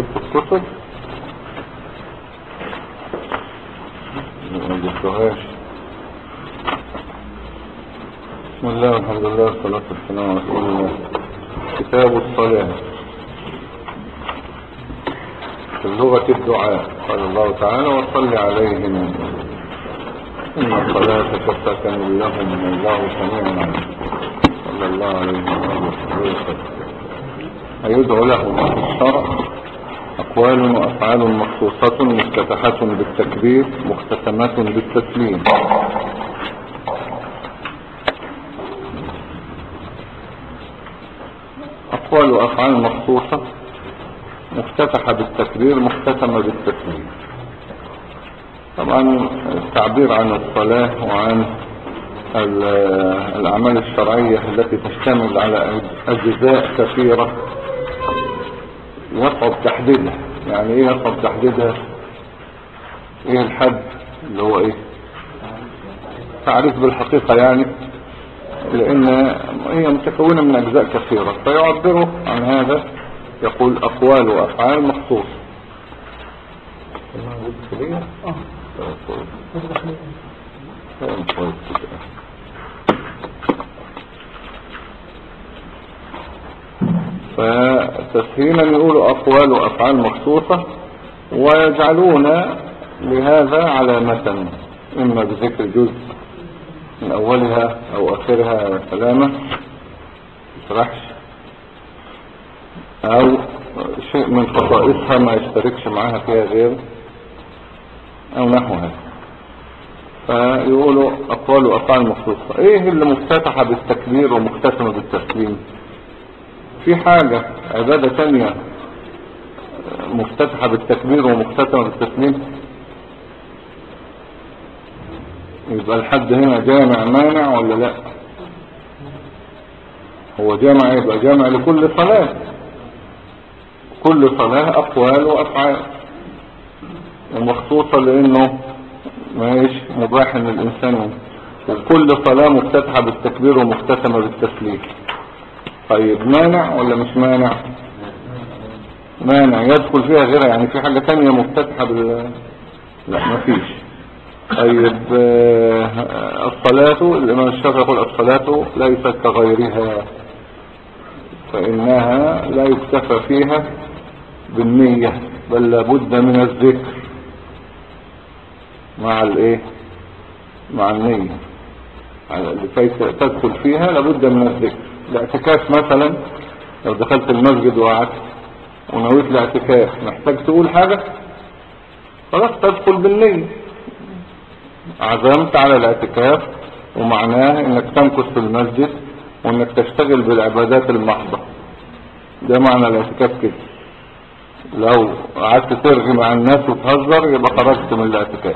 في الكتب ما جبتوهاش. بسم الله والحمد لله والصلاة والسلام على رسول الله. كتاب الصلاة في لغة الدعاء. قال الله تعالى وصل عليهم إن صلاتك سكن لهم والله سميع عليم. صلى الله عليه وسلم. أيدعو لهم في الشرع أقوال وأفعال مخصوصة مفتتحة بالتكبير مختتمات بالتسليم. أقوال وأفعال مخصوصة مفتتحة بالتكبير مختتمة بالتسليم. طبعا التعبير عن الصلاة وعن الأعمال الشرعية التي تشتمل على أجزاء كثيرة يصعب تحديدها. يعني ايه يصعب تحديدها؟ ايه الحد اللي هو ايه تعريف بالحقيقة يعني، لان هي متكونة من اجزاء كثيرة فيعبروا عن هذا يقول اقوال وافعال مخصوصة. فتسهيلا يقولوا أقوال وأفعال مخصوصة ويجعلون لهذا علامة إما بذكر جزء من أولها أو آخرها سلامة يشرحش، أو شيء من خصائصها ما يشتركش معها فيها غير أو نحوها. فيقولوا أقوال وأفعال مخصوصة. إيه اللي مفتتحة بالتكبير ومختتمة بالتسليم؟ في حاجة عبادة تانية مفتتحة بالتكبير ومختتمة بالتسليم؟ يبقى الحد هنا جامع مانع ولا لا؟ هو جامع، يبقى جامع لكل صلاة. كل صلاة أقوال وأفعال ومخصوصة لأنه مايش مباح للإنسان، وكل صلاة مفتتحة بالتكبير ومختتمة بالتسليم. طيب مانع ولا مش مانع؟ مانع يدخل فيها غيرها. يعني في حاجة تانية مفتتحة لا مفيش. طيب الصلاة الإمام الشافعي يقول الصلاة ليست كغيرها فإنها لا يكتفى فيها بالنية بل لابد من الذكر مع الايه مع النية. لكي تدخل فيها لابد من الذكر. الاعتكاف مثلا لو دخلت المسجد وقعدت ونويت الاعتكاف محتاج تقول حاجة؟ خلاص تدخل بالنية. عزمت على الاعتكاف ومعناه انك تمكث في المسجد وانك تشتغل بالعبادات المحضة. ده معنى الاعتكاف كده. لو قعدت ترغي مع الناس وتهزر يبقى خرجت من الاعتكاف.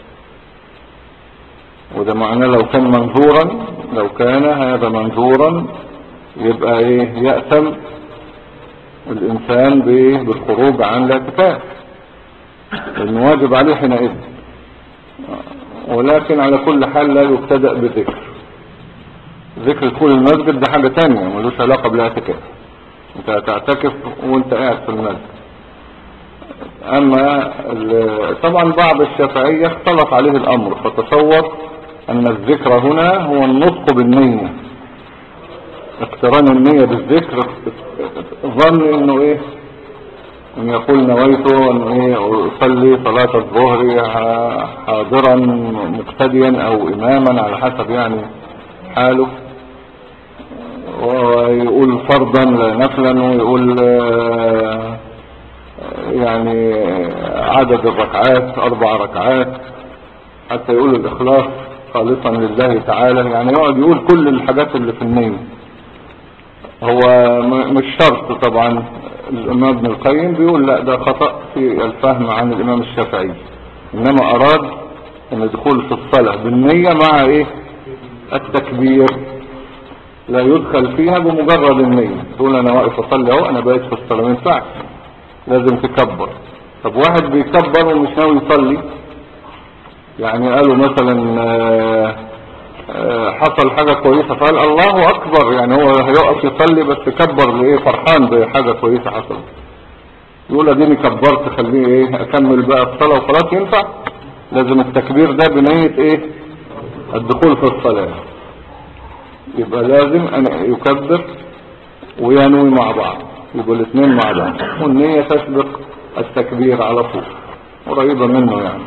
وده معناه لو كان منظورا، لو كان هذا منظورا يبقى ايه يأثم الانسان بالخروج عن الاعتكاف لانه واجب عليه حينئذ. ولكن على كل حال لا يبتدأ بذكر. ذكر دخول المسجد ده حاجة تانية ملوش علاقة بالاعتكاف. انت هتعتكف وانت قاعد في المسجد. اما طبعا بعض الشافعية اختلط عليه الامر فتصور ان الذكر هنا هو النطق بالنية، اقتران النية بالذكر. ظن انه ايه ان يقول نويت ان ايه اصلي صلاة الظهر حاضرا مقتديا او اماما على حسب يعني حاله، ويقول فرضا لا نفلا، ويقول يعني عدد الركعات 4 ركعات، حتى يقول الاخلاص خالصا لله تعالى. يعني يقعد يقول كل الحاجات اللي في النية. هو مش شرط طبعا. الامام ابن القيم بيقول لا ده خطأ في الفهم عن الامام الشافعي، انما اراد ان الدخول في الصلاة بالنية مع ايه التكبير. لا يدخل فيها بمجرد النية تقول انا واقف اصلي اهو انا بقيت في الصلاة، ما ينفعش، لازم تكبر. طب واحد بيكبر ومش ناوي يصلي، يعني قالوا مثلا حصل حاجة كويسة فقال الله اكبر، يعني هو هيقف يصلي بس كبر لإيه فرحان بحاجة كويسة حصلت. يقول اديني كبرت خليه ايه اكمل بقى الصلاة وخلاص، ينفع؟ لازم التكبير ده بنية ايه الدخول في الصلاة، يبقى لازم ان يكبر وينوي مع بعض، يبقى الاثنين مع بعض، والنية تسبق التكبير على طول، قريبة منه يعني.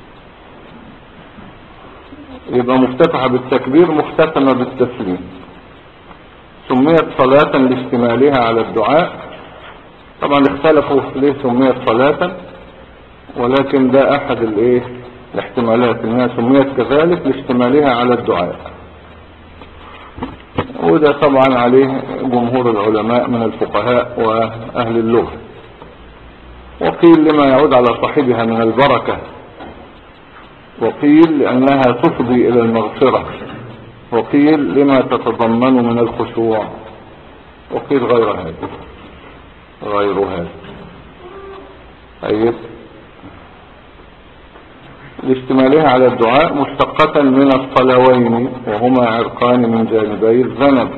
يبقى مفتتحة بالتكبير مختتمة بالتسليم. سميت صلاة لاشتمالها على الدعاء. طبعا اختلفوا ليه سميت صلاة، ولكن ده احد الاحتمالات انها سميت كذلك لاشتمالها على الدعاء، وده طبعا عليه جمهور العلماء من الفقهاء واهل اللغة. وقيل لما يعود على صاحبها من البركة، وقيل لأنها تفضي إلى المغفرة، وقيل لما تتضمن من الخشوع، وقيل غير هذا. طيب، لاشتمالها على الدعاء مشتقة من الصلوين وهما عرقان من جانبي الذنب.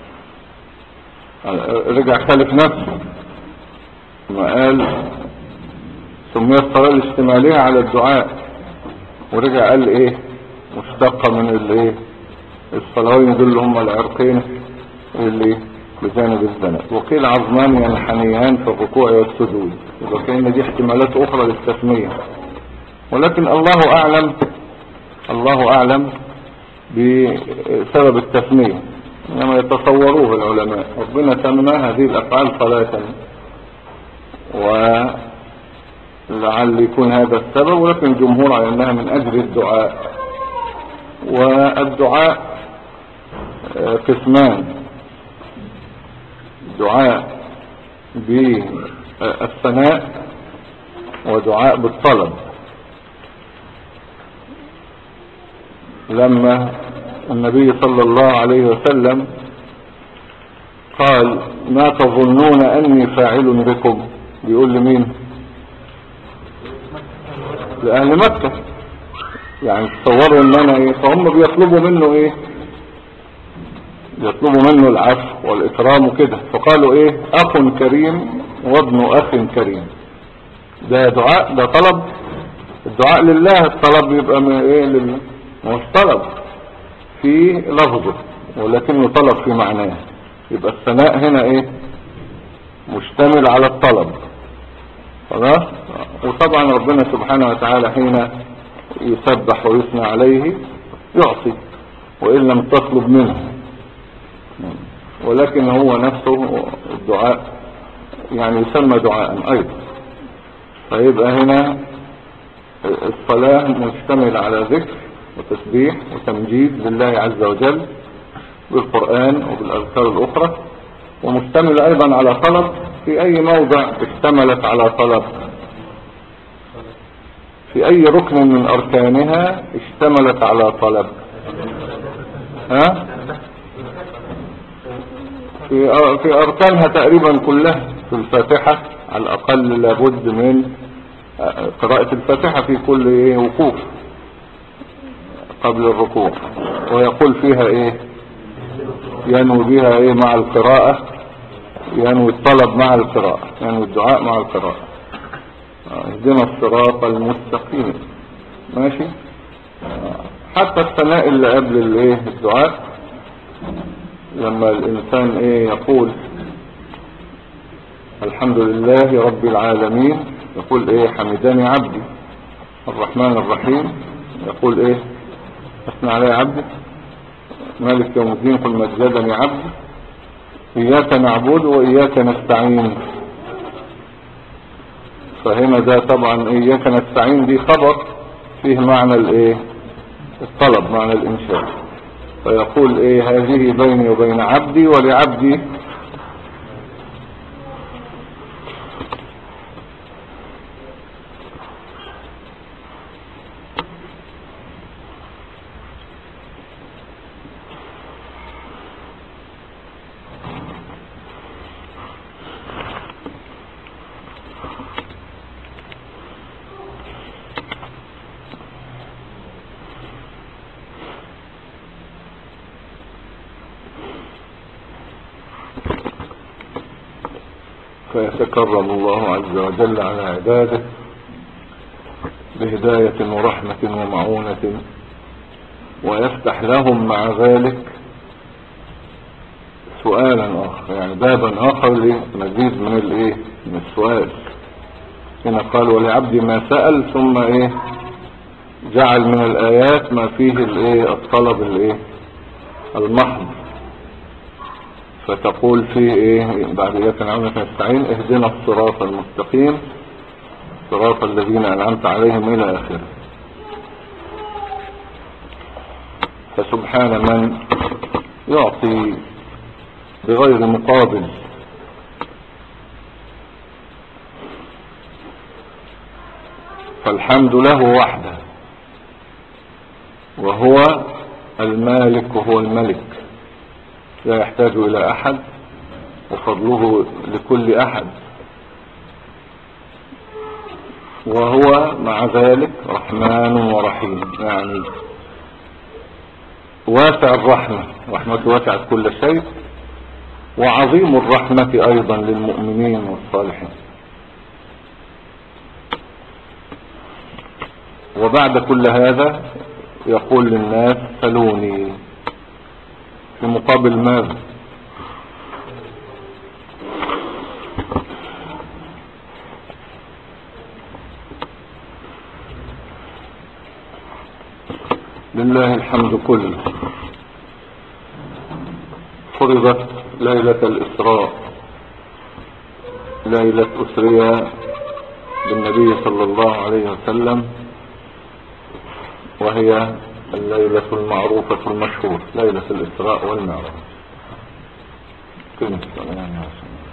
رجع خالف نفسه ما قال سميت صلاة لاشتمالها على الدعاء، ورجع قال ايه مشتقة من الصلوين دول اللي هم العرقين اللي بجانب الذنب. وقيل عظمان ينحنيان في الركوع والسجود، يبقى كأن دي احتمالات اخرى للتسمية، ولكن الله اعلم بسبب التسمية، انما يتصوروه العلماء ربنا سمى هذه الافعال صلاة، ولعل يكون هذا السبب، ولكن الجمهور على انها من اجل الدعاء. والدعاء قسمان: دعاء بالثناء ودعاء بالطلب. لما النبي صلى الله عليه وسلم قال ما تظنون أني فاعل بكم، بيقول لمين؟ لأهل مكة، يعني تصوروا ان انا فهم بيطلبوا منه يطلبوا منه العفو والإكرام وكده، فقالوا أخ كريم وابن أخ كريم. ده دعاء، ده طلب. الدعاء لله، الطلب يبقى لله، مش طلب في لفظه ولكنه طلب في معناه. يبقى الثناء هنا مشتمل على الطلب، خلاص. وطبعا ربنا سبحانه وتعالى حين يسبح ويثنى عليه يعطي وإن لم تطلب منه، ولكن هو نفسه الدعاء يعني يسمى دعاء أيضا. فيبقى هنا الصلاة مشتملة على ذكر وتسبيح وتمجيد لله عز وجل بالقرآن وبالأذكار الأخرى، ومشتملة أيضا على طلب. في أي موضع اشتملت على طلب؟ في أي ركن من أركانها اشتملت على طلب؟ في أركانها تقريبا كلها. في الفاتحة على الأقل لابد من قراءة الفاتحة في كل وقوف قبل الركوع، ويقول فيها ينوي بها مع القراءة، ينوي الطلب مع القراءة، ينوي الدعاء مع القراءة. اهدنا الصراط المستقيم، ماشي. حتى الثناء اللي قبل الدعاء، لما الإنسان يقول الحمد لله رب العالمين، يقول حمدني عبدي. الرحمن الرحيم يقول أثنى علي عبدي. مالك يوم الدين قل مجدني عبدي. إياك نعبد وإياك نستعين. فهنا ده طبعا إياك نستعين دي خبر فيه معنى الطلب، معنى الإنشاء. فيقول هذه بيني وبين عبدي ولعبدي فيتكرم الله عز وجل على عباده بهداية ورحمة ومعونة، ويفتح لهم مع ذلك سؤالا آخر، يعني بابا آخر لمزيد من السؤال. هنا قال ولعبدي ما سأل، ثم جعل من الآيات ما فيه الطلب المحض. فتقول فيه بعد إياك نعبد ونستعين اهدنا الصراط المستقيم صراط الذين أنعمت عليهم إلى آخره. فسبحان من يعطي بغير مقابل، فالحمد له وحده، وهو المالك وهو الملك، لا يحتاج إلى أحد، وفضله لكل أحد، وهو مع ذلك رحمن ورحيم، يعني واسع الرحمة، رحمته واسعت كل شيء، وعظيم الرحمة أيضا للمؤمنين والصالحين. وبعد كل هذا يقول للناس سلوني، في مقابل ماذا؟ لله الحمد كله. فرضت ليلة الإسراء، ليلة أسرية بالنبي صلى الله عليه وسلم، وهي الليلة المعروفة المشهورة ليلة الإسراء والمعراج. كلمة السلام يا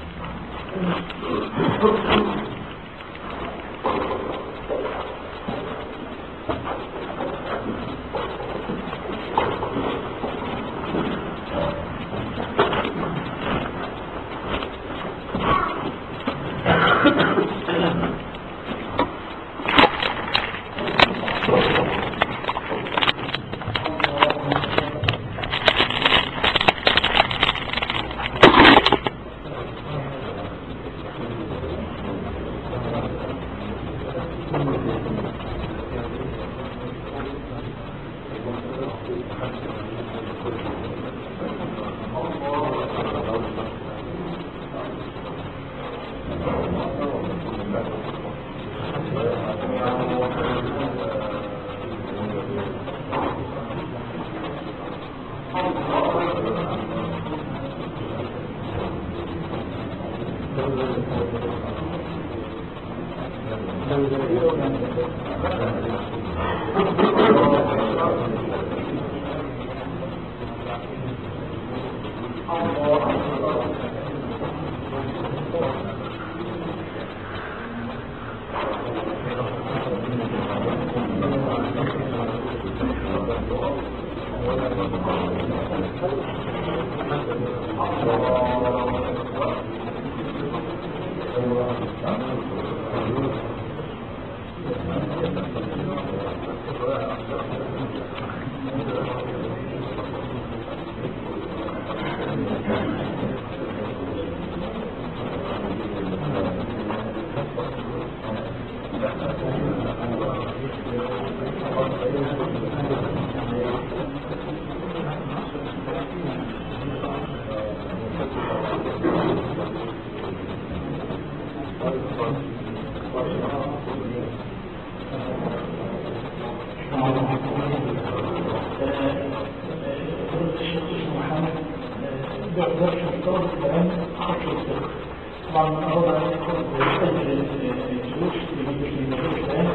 طبعا من أراد أن يأخذ الجلوس للمجلس الآن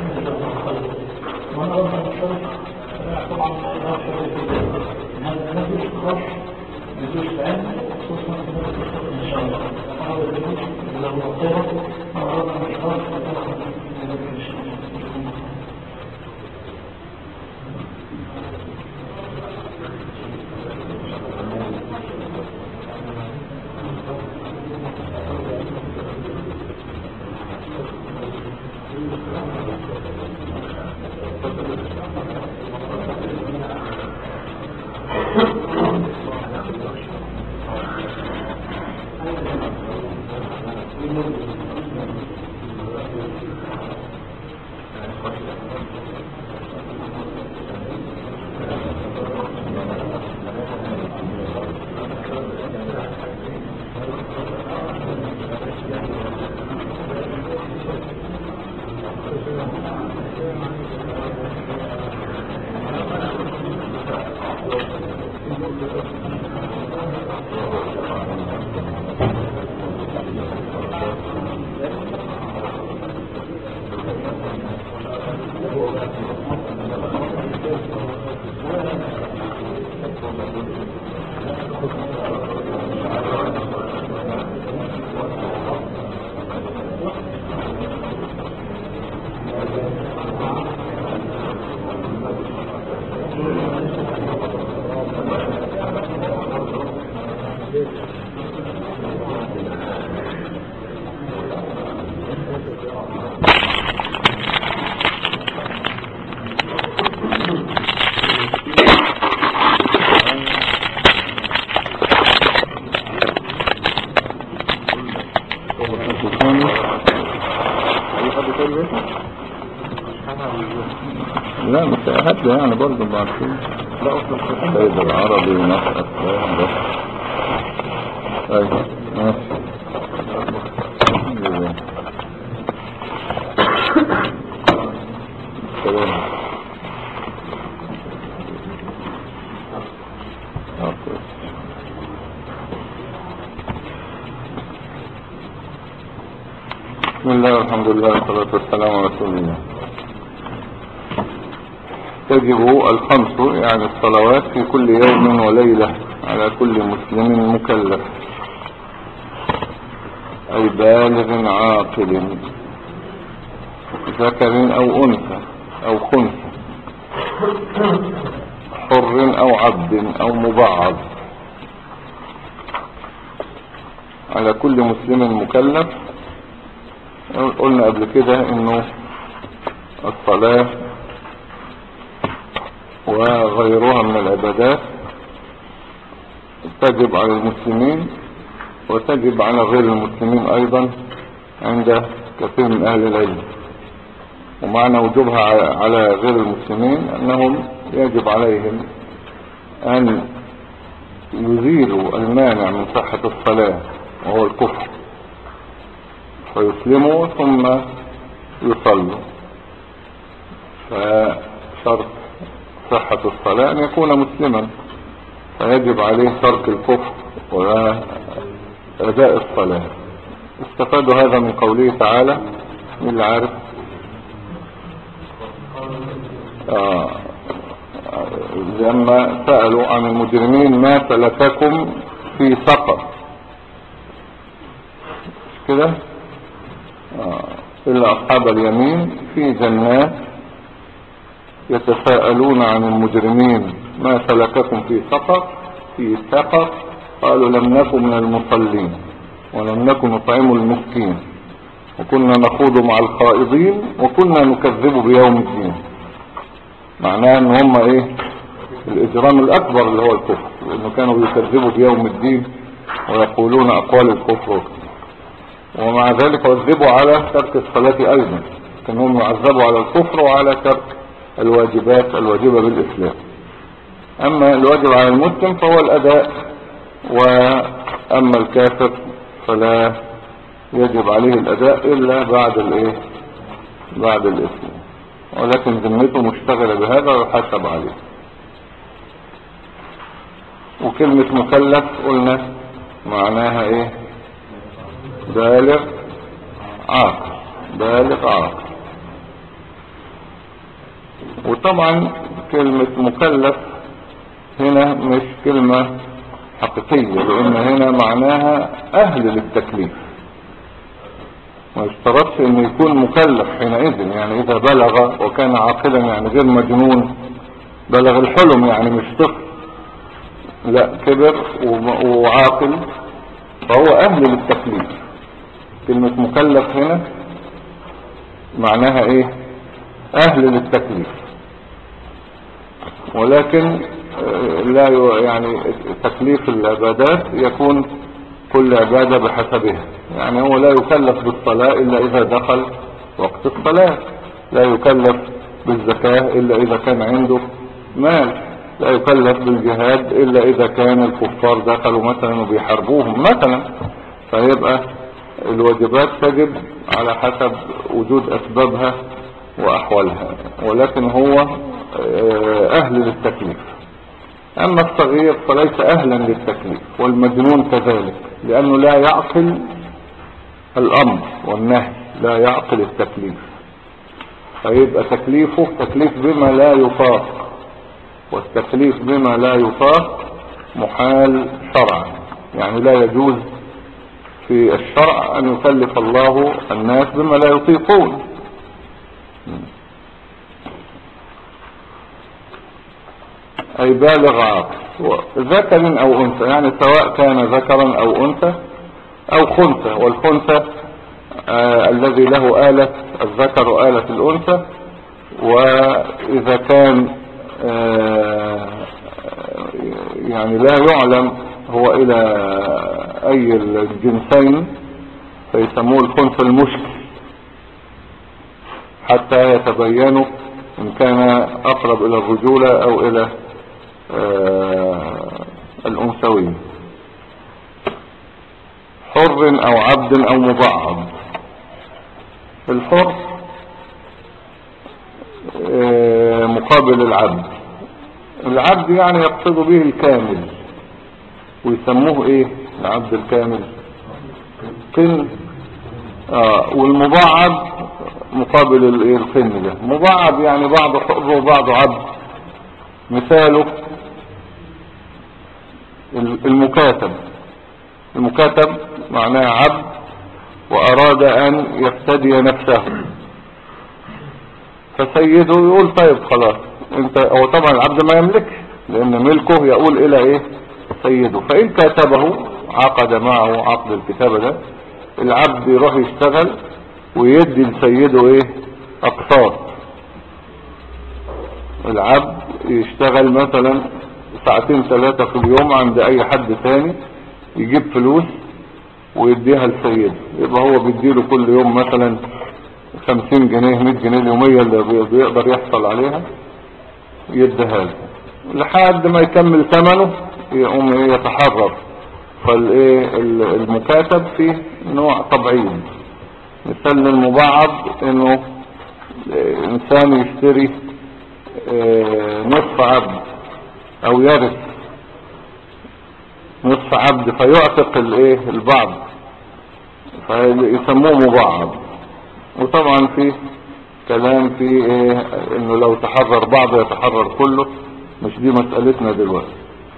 ومن أراد أن يشارك طبعا لا شيء في هذا المجلس خاص بالجلوس الآن، خصوصا في مجلس إن شاء الله. هذا الجلوس له مقيمة من أراد أن يشارك في مجلس لا مش هبدأ يعني برضه بعد كده. لا أصلا السيد العربي نشأة ده أيوة ماشي. بسم الله والحمد لله والصلاة والسلام على رسول الله. تجب الخمس يعني الصلوات في كل يوم وليلة على كل مسلم مكلف أي بالغ عاقل ذكر أو أنثى أو خنثى حر أو عبد أو مبعض على كل مسلم مكلف. قلنا قبل كده انه الصلاة وغيرها من العبادات تجب على المسلمين وتجب على غير المسلمين ايضا عند كثير من اهل العلم. ومعنى وجوبها على غير المسلمين انهم يجب عليهم ان يزيلوا المانع من صحة الصلاة وهو الكفر فيسلموا ثم يصلوا. فشرط صحة الصلاة أن يكون مسلما فيجب عليه ترك الكفر وأداء الصلاة. استفادوا هذا من قوله تعالى من اللي عارف لما سألوا عن المجرمين ما سلككم في سقر كده إلا أصحاب اليمين في جنات يتساءلون عن المجرمين ما سلككم في سقر قالوا لم نكن من المصلين ولم نكن نطعم المسكين وكنا نخوض مع الخائضين وكنا نكذب بيوم الدين. معناه ان هم ايه الاجرام الاكبر اللي هو الكفر لانه كانوا بيكذبوا بيوم الدين ويقولون اقوال الكفر ومع ذلك عذبوا على ترك الصلاة ايضا كانهم يعذبوا على الكفر وعلى ترك الواجبات الواجبة بالاسلام. اما الواجب على المسلم فهو الاداء واما الكافر فلا يجب عليه الاداء الا بعد الاسلام ولكن ذمته مشتغلة بهذا ويحاسب عليه. وكلمة مكلف قلنا معناها ايه بالغ عاقل. وطبعا كلمة مكلف هنا مش كلمة حقيقية لان هنا معناها اهل للتكليف ما يشترطش ان يكون مكلف حينئذ يعني اذا بلغ وكان عاقلا يعني غير مجنون بلغ الحلم يعني مش طفل لا كبر وعاقل فهو اهل للتكليف. كلمة مكلف هنا معناها ايه اهل للتكليف ولكن لا يعني تكليف العبادات يكون كل عبادة بحسبها يعني هو لا يكلف بالصلاة الا اذا دخل وقت الصلاة لا يكلف بالزكاة إلا إذا كان عنده مال، لا يكلف بالجهاد إلا إذا كان الكفار دخلوا مثلا وبيحاربوهم مثلا. فيبقى الواجبات تجب على حسب وجود أسبابها وأحوالها، ولكن هو أهل للتكليف. أما الصغير فليس أهلا للتكليف، والمجنون كذلك، لأنه لا يعقل الأمر والنهي، لا يعقل التكليف، فيبقى تكليفه تكليف بما لا يطاق، والتكليف بما لا يطاق محال شرعا، يعني لا يجوز في الشرع أن يكلف الله الناس بما لا يطيقون. أي بالغ عاقل ذكر أو أنثى، يعني سواء كان ذكرا أو أنثى أو خنثى، والخنثى الذي له آلة الذكر وآلة الأنثى. وإذا كان يعني لا يعلم هو إلى أي الجنسين فيسموه الخنثى المشكل حتى يتبينوا إن كان أقرب إلى الرجولة أو إلى الأنثوية. حر أو عبد أو مبعض. الحر مقابل العبد، العبد يعني يقصد به الكامل، ويسموه ايه العبد الكامل؟ قن. والمبعض مقابل الايه القن ده. مبعض يعني بعضه حر وبعضه عبد. مثاله المكاتب. المكاتب معناه عبد وأراد أن يفتدي نفسه، فسيده يقول طيب خلاص انت، هو طبعا العبد ما يملكش لأن ملكه يقول إلى إيه سيده، فإن كاتبه عقد معه عقد الكتابة ده، العبد يروح يشتغل ويدي لسيده إيه أقساط. العبد يشتغل مثلا 2 3 في اليوم عند أي حد تاني، يجيب فلوس ويديها لسيده، يبقى هو بيديله كل يوم مثلا 50 جنيه 100 جنيه اليومية اللي بيقدر يحصل عليها يديها له لحد ما يكمل ثمنه، يقوم يتحرر. فالايه المكاتب فيه نوع تبعيض. مثال المبعض انه انسان يشتري نصف عبد او يرث نصف عبد فيعتق الايه البعض، فيسموه مبعض. وطبعا في كلام في ايه انه لو تحرر بعض يتحرر كله، مش دي مسألتنا دلوقتي.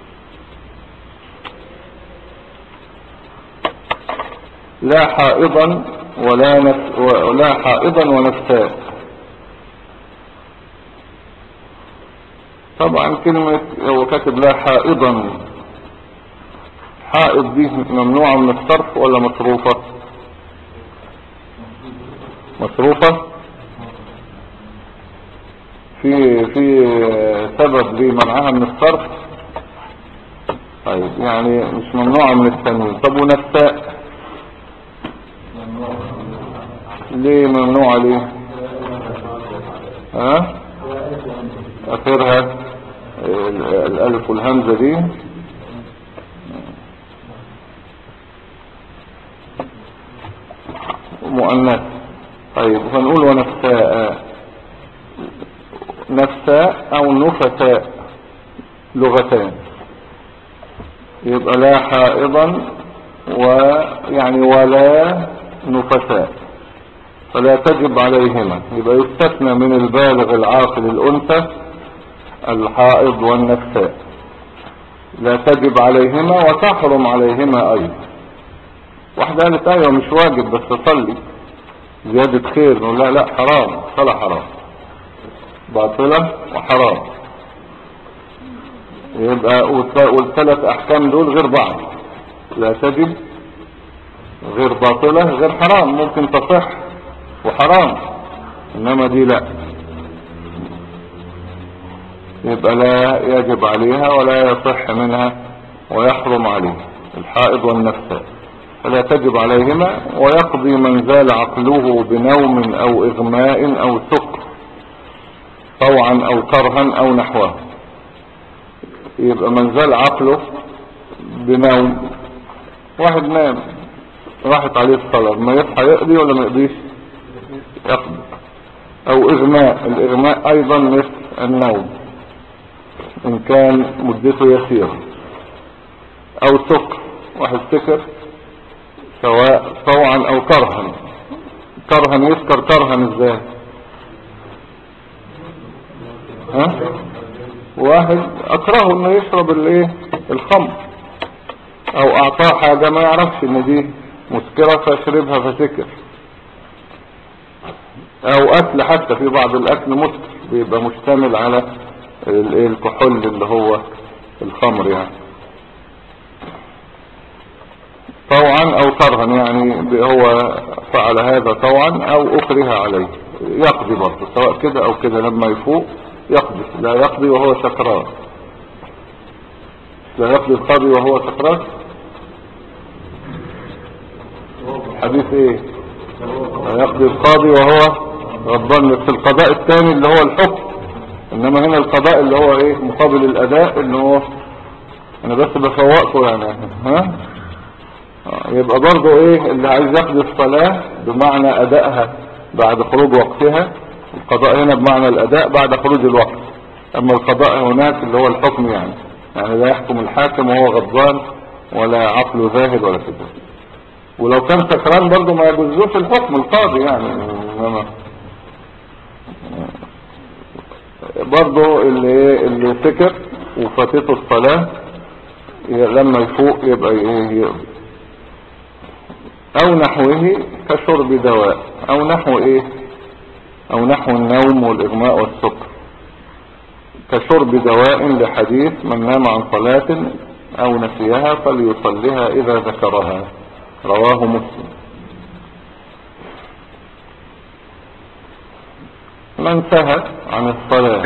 لا حائضا ولا حائضا ونفساء. طبعا كلمة هو كاتب لا حائضا، حائض دي ممنوعة من الصرف ولا مصروفة؟ مصروفة. في سبب لمنعها من الصرف؟ طيب يعني مش ممنوعة من التنوين. طب ونفساء ليه ممنوعة ليه؟ اخرها الالف والهمزة دي مؤنث. طيب هنقول ونفساء. نفساء او نفساء لغتان، يبقى لا حائضا ويعني ولا نفساء، فلا تجب عليهما. يبقى يستثنى من البالغ العاقل الأنثى الحائض والنفساء، لا تجب عليهما وتحرم عليهما أيضا. واحدة قالت ايوه مش واجب بس اصلي زيادة خير، نقول لا حرام، صلاة حرام باطلة وحرام. يبقى والثلاث احكام دول غير بعض، لا تجب غير باطلة غير حرام، ممكن تصح وحرام انما دي لا، يبقى لا يجب عليها ولا يصح منها ويحرم عليها الحائض والنفساء، فلا تجب عليهما. ويقضي من زال عقله بنوم او اغماء او سكر. طوعا او كرها او نحوه. يبقى من زال عقله بنوم، واحد نام راحت عليه الصلاة، ما يصحى يقضي ولا ما يقضيش؟ يقضي. او اغماء، الاغماء ايضا مثل النوم ان كان مدته يسيرة. او سكر، واحد سكر سواء طوعا او كرها. كرها يسكر كرها ازاي؟ ها؟ واحد اكرهه انه يشرب الايه الخمر، او اعطاه حاجة ما يعرفش ان دي مسكرة فشربها فسكر. او اكل، حتى في بعض الاكل مسكر بيبقى مشتمل على الكحول اللي هو الخمر يعني. طوعا او كرها يعني هو فعل هذا طوعا او اكره عليه، يقضي برضه سواء كده او كده. لما يفوق يقضي، لا يقضي وهو سكران. لا يقضي القاضي وهو سكران. حديث ايه؟ لا يقضي القاضي وهو غضبان. بس القضاء الثاني اللي هو الحكم، انما هنا القضاء اللي هو ايه مقابل الاداء، اللي هو انا بس بفوقته يعني. ها؟ يبقى برضو ايه اللي عايز يقضي الصلاة بمعنى ادائها بعد خروج وقتها. القضاء هنا بمعنى الاداء بعد خروج الوقت. اما القضاء هناك اللي هو الحكم يعني لا يحكم الحاكم وهو غضبان ولا عقله ذاهب ولا كده. ولو كان سكران برضو ما يجوزوش الحكم القاضي يعني. انما برضو اللي سكر وفاتته الصلاة لما يفوق يبقى ايه او نحوه كشرب دواء، او نحو ايه، او نحو النوم والاغماء والسكر. كشرب دواء لحديث من نام عن صلاة او نسيها فليصلها اذا ذكرها، رواه مسلم. من سهى عن الصلاة،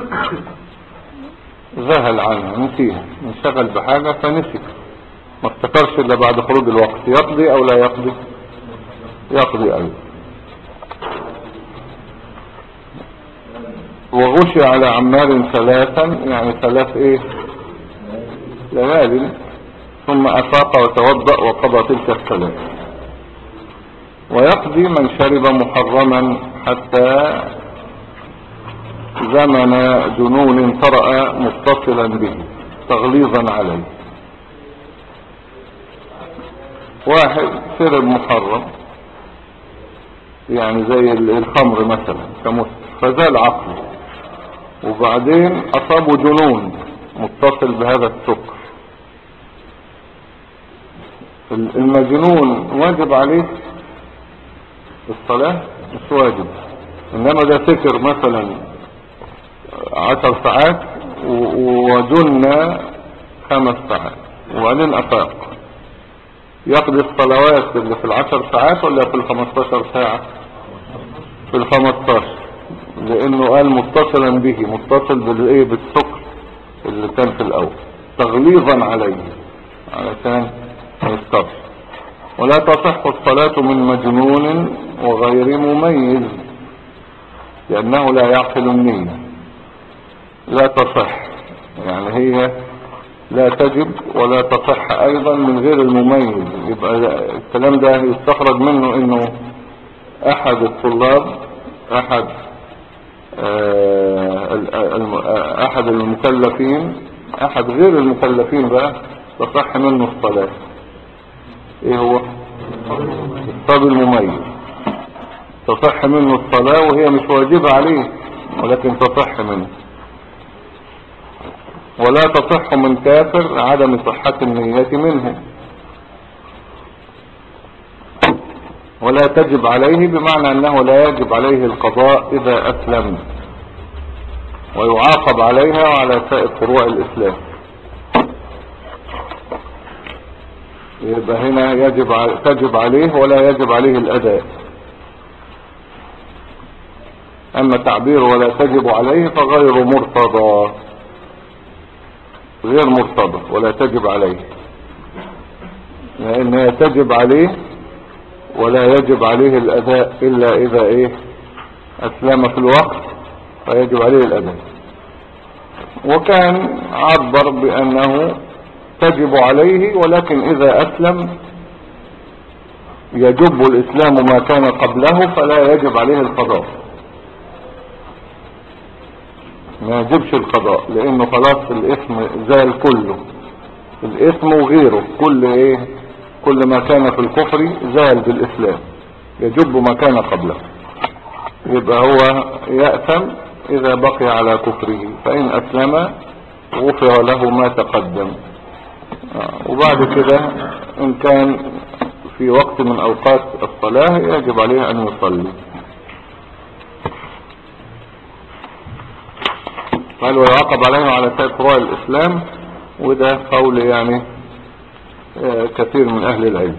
ذهل عنها، نسيها، انشغل بحاجة فنسي، ما افتكرش الا بعد خروج الوقت، يقضي او لا يقضي؟ يقضي ايضا. وغشي على عمار ثلاثا، يعني ثلاث ايه ليال، ثم افاق وتوضأ وقضى تلك الثلاث. ويقضي من شرب محرما حتى زمن جنون طرأ متصلا به تغليظا عليه. واحد شرب محرم يعني زي الخمر مثلا كمسكر، فزال عقله، وبعدين اصابه جنون متصل بهذا السكر. المجنون واجب عليه الصلاة؟ مش واجب. انما ده سكر مثلا 10 ساعات وجن 5 ساعات وبعدين افاق، يقضي الصلوات اللي في 10 ساعات ولا في 15 ساعة؟ في 15، لانه قال متصلا به، متصل بالايه بالسكر اللي كان في الاول، تغليظا عليه علشان ما يسكرش. ولا تصح الصلاة من مجنون وغير مميز لانه لا يعقل النية. لا تصح يعني هي لا تجب ولا تصح ايضا من غير المميز. يبقى الكلام ده يستخرج منه انه احد الطلاب، احد المكلفين، احد غير المكلفين بقى تصح منه الصلاة. ايه هو؟ الصبي المميز تصح منه الصلاة وهي مش واجبة عليه ولكن تصح منه. ولا تصح من كافر عدم صحة النية منه. ولا تجب عليه بمعنى انه لا يجب عليه القضاء اذا اسلم، ويعاقب عليها وعلى سائر فروع الاسلام. يبقى هنا تجب عليه ولا يجب عليه الاداء. اما تعبير ولا تجب عليه فغير مرتضى، غير مرتضى ولا تجب عليه، لانها تجب عليه ولا يجب عليه الاداء الا اذا ايه اسلم في الوقت فيجب عليه الأداء. وكان عبر بأنه تجب عليه، ولكن إذا أسلم يجب الإسلام ما كان قبله فلا يجب عليه القضاء، ما يجبش القضاء، لأنه خلاص الإثم زال كله، الإثم وغيره كل ما كان في الكفر زال بالإسلام، يجب ما كان قبله. يبقى هو يأثم إذا بقي على كفره، فإن أسلم غفر له ما تقدم. وبعد كده إن كان في وقت من أوقات الصلاة يجب عليه أن يصلي. قال ويعاقب عليه على سائر فروع الإسلام، وده قول يعني كثير من أهل العلم.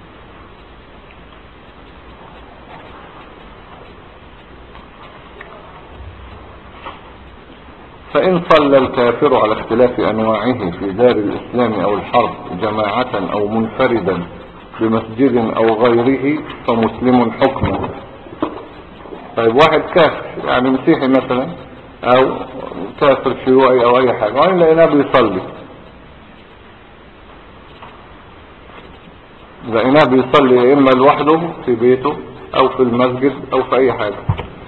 فإن صلى الكافر على اختلاف أنواعه في دار الإسلام أو الحرب جماعة أو منفردا بمسجد أو غيره فمسلم حكمه. طيب واحد كافر يعني مسيحي مثلا أو كافر شيوعي أو أي حاجة، وإن لقيناه بيصلي يا إما لوحده في بيته أو في المسجد أو في أي حاجة،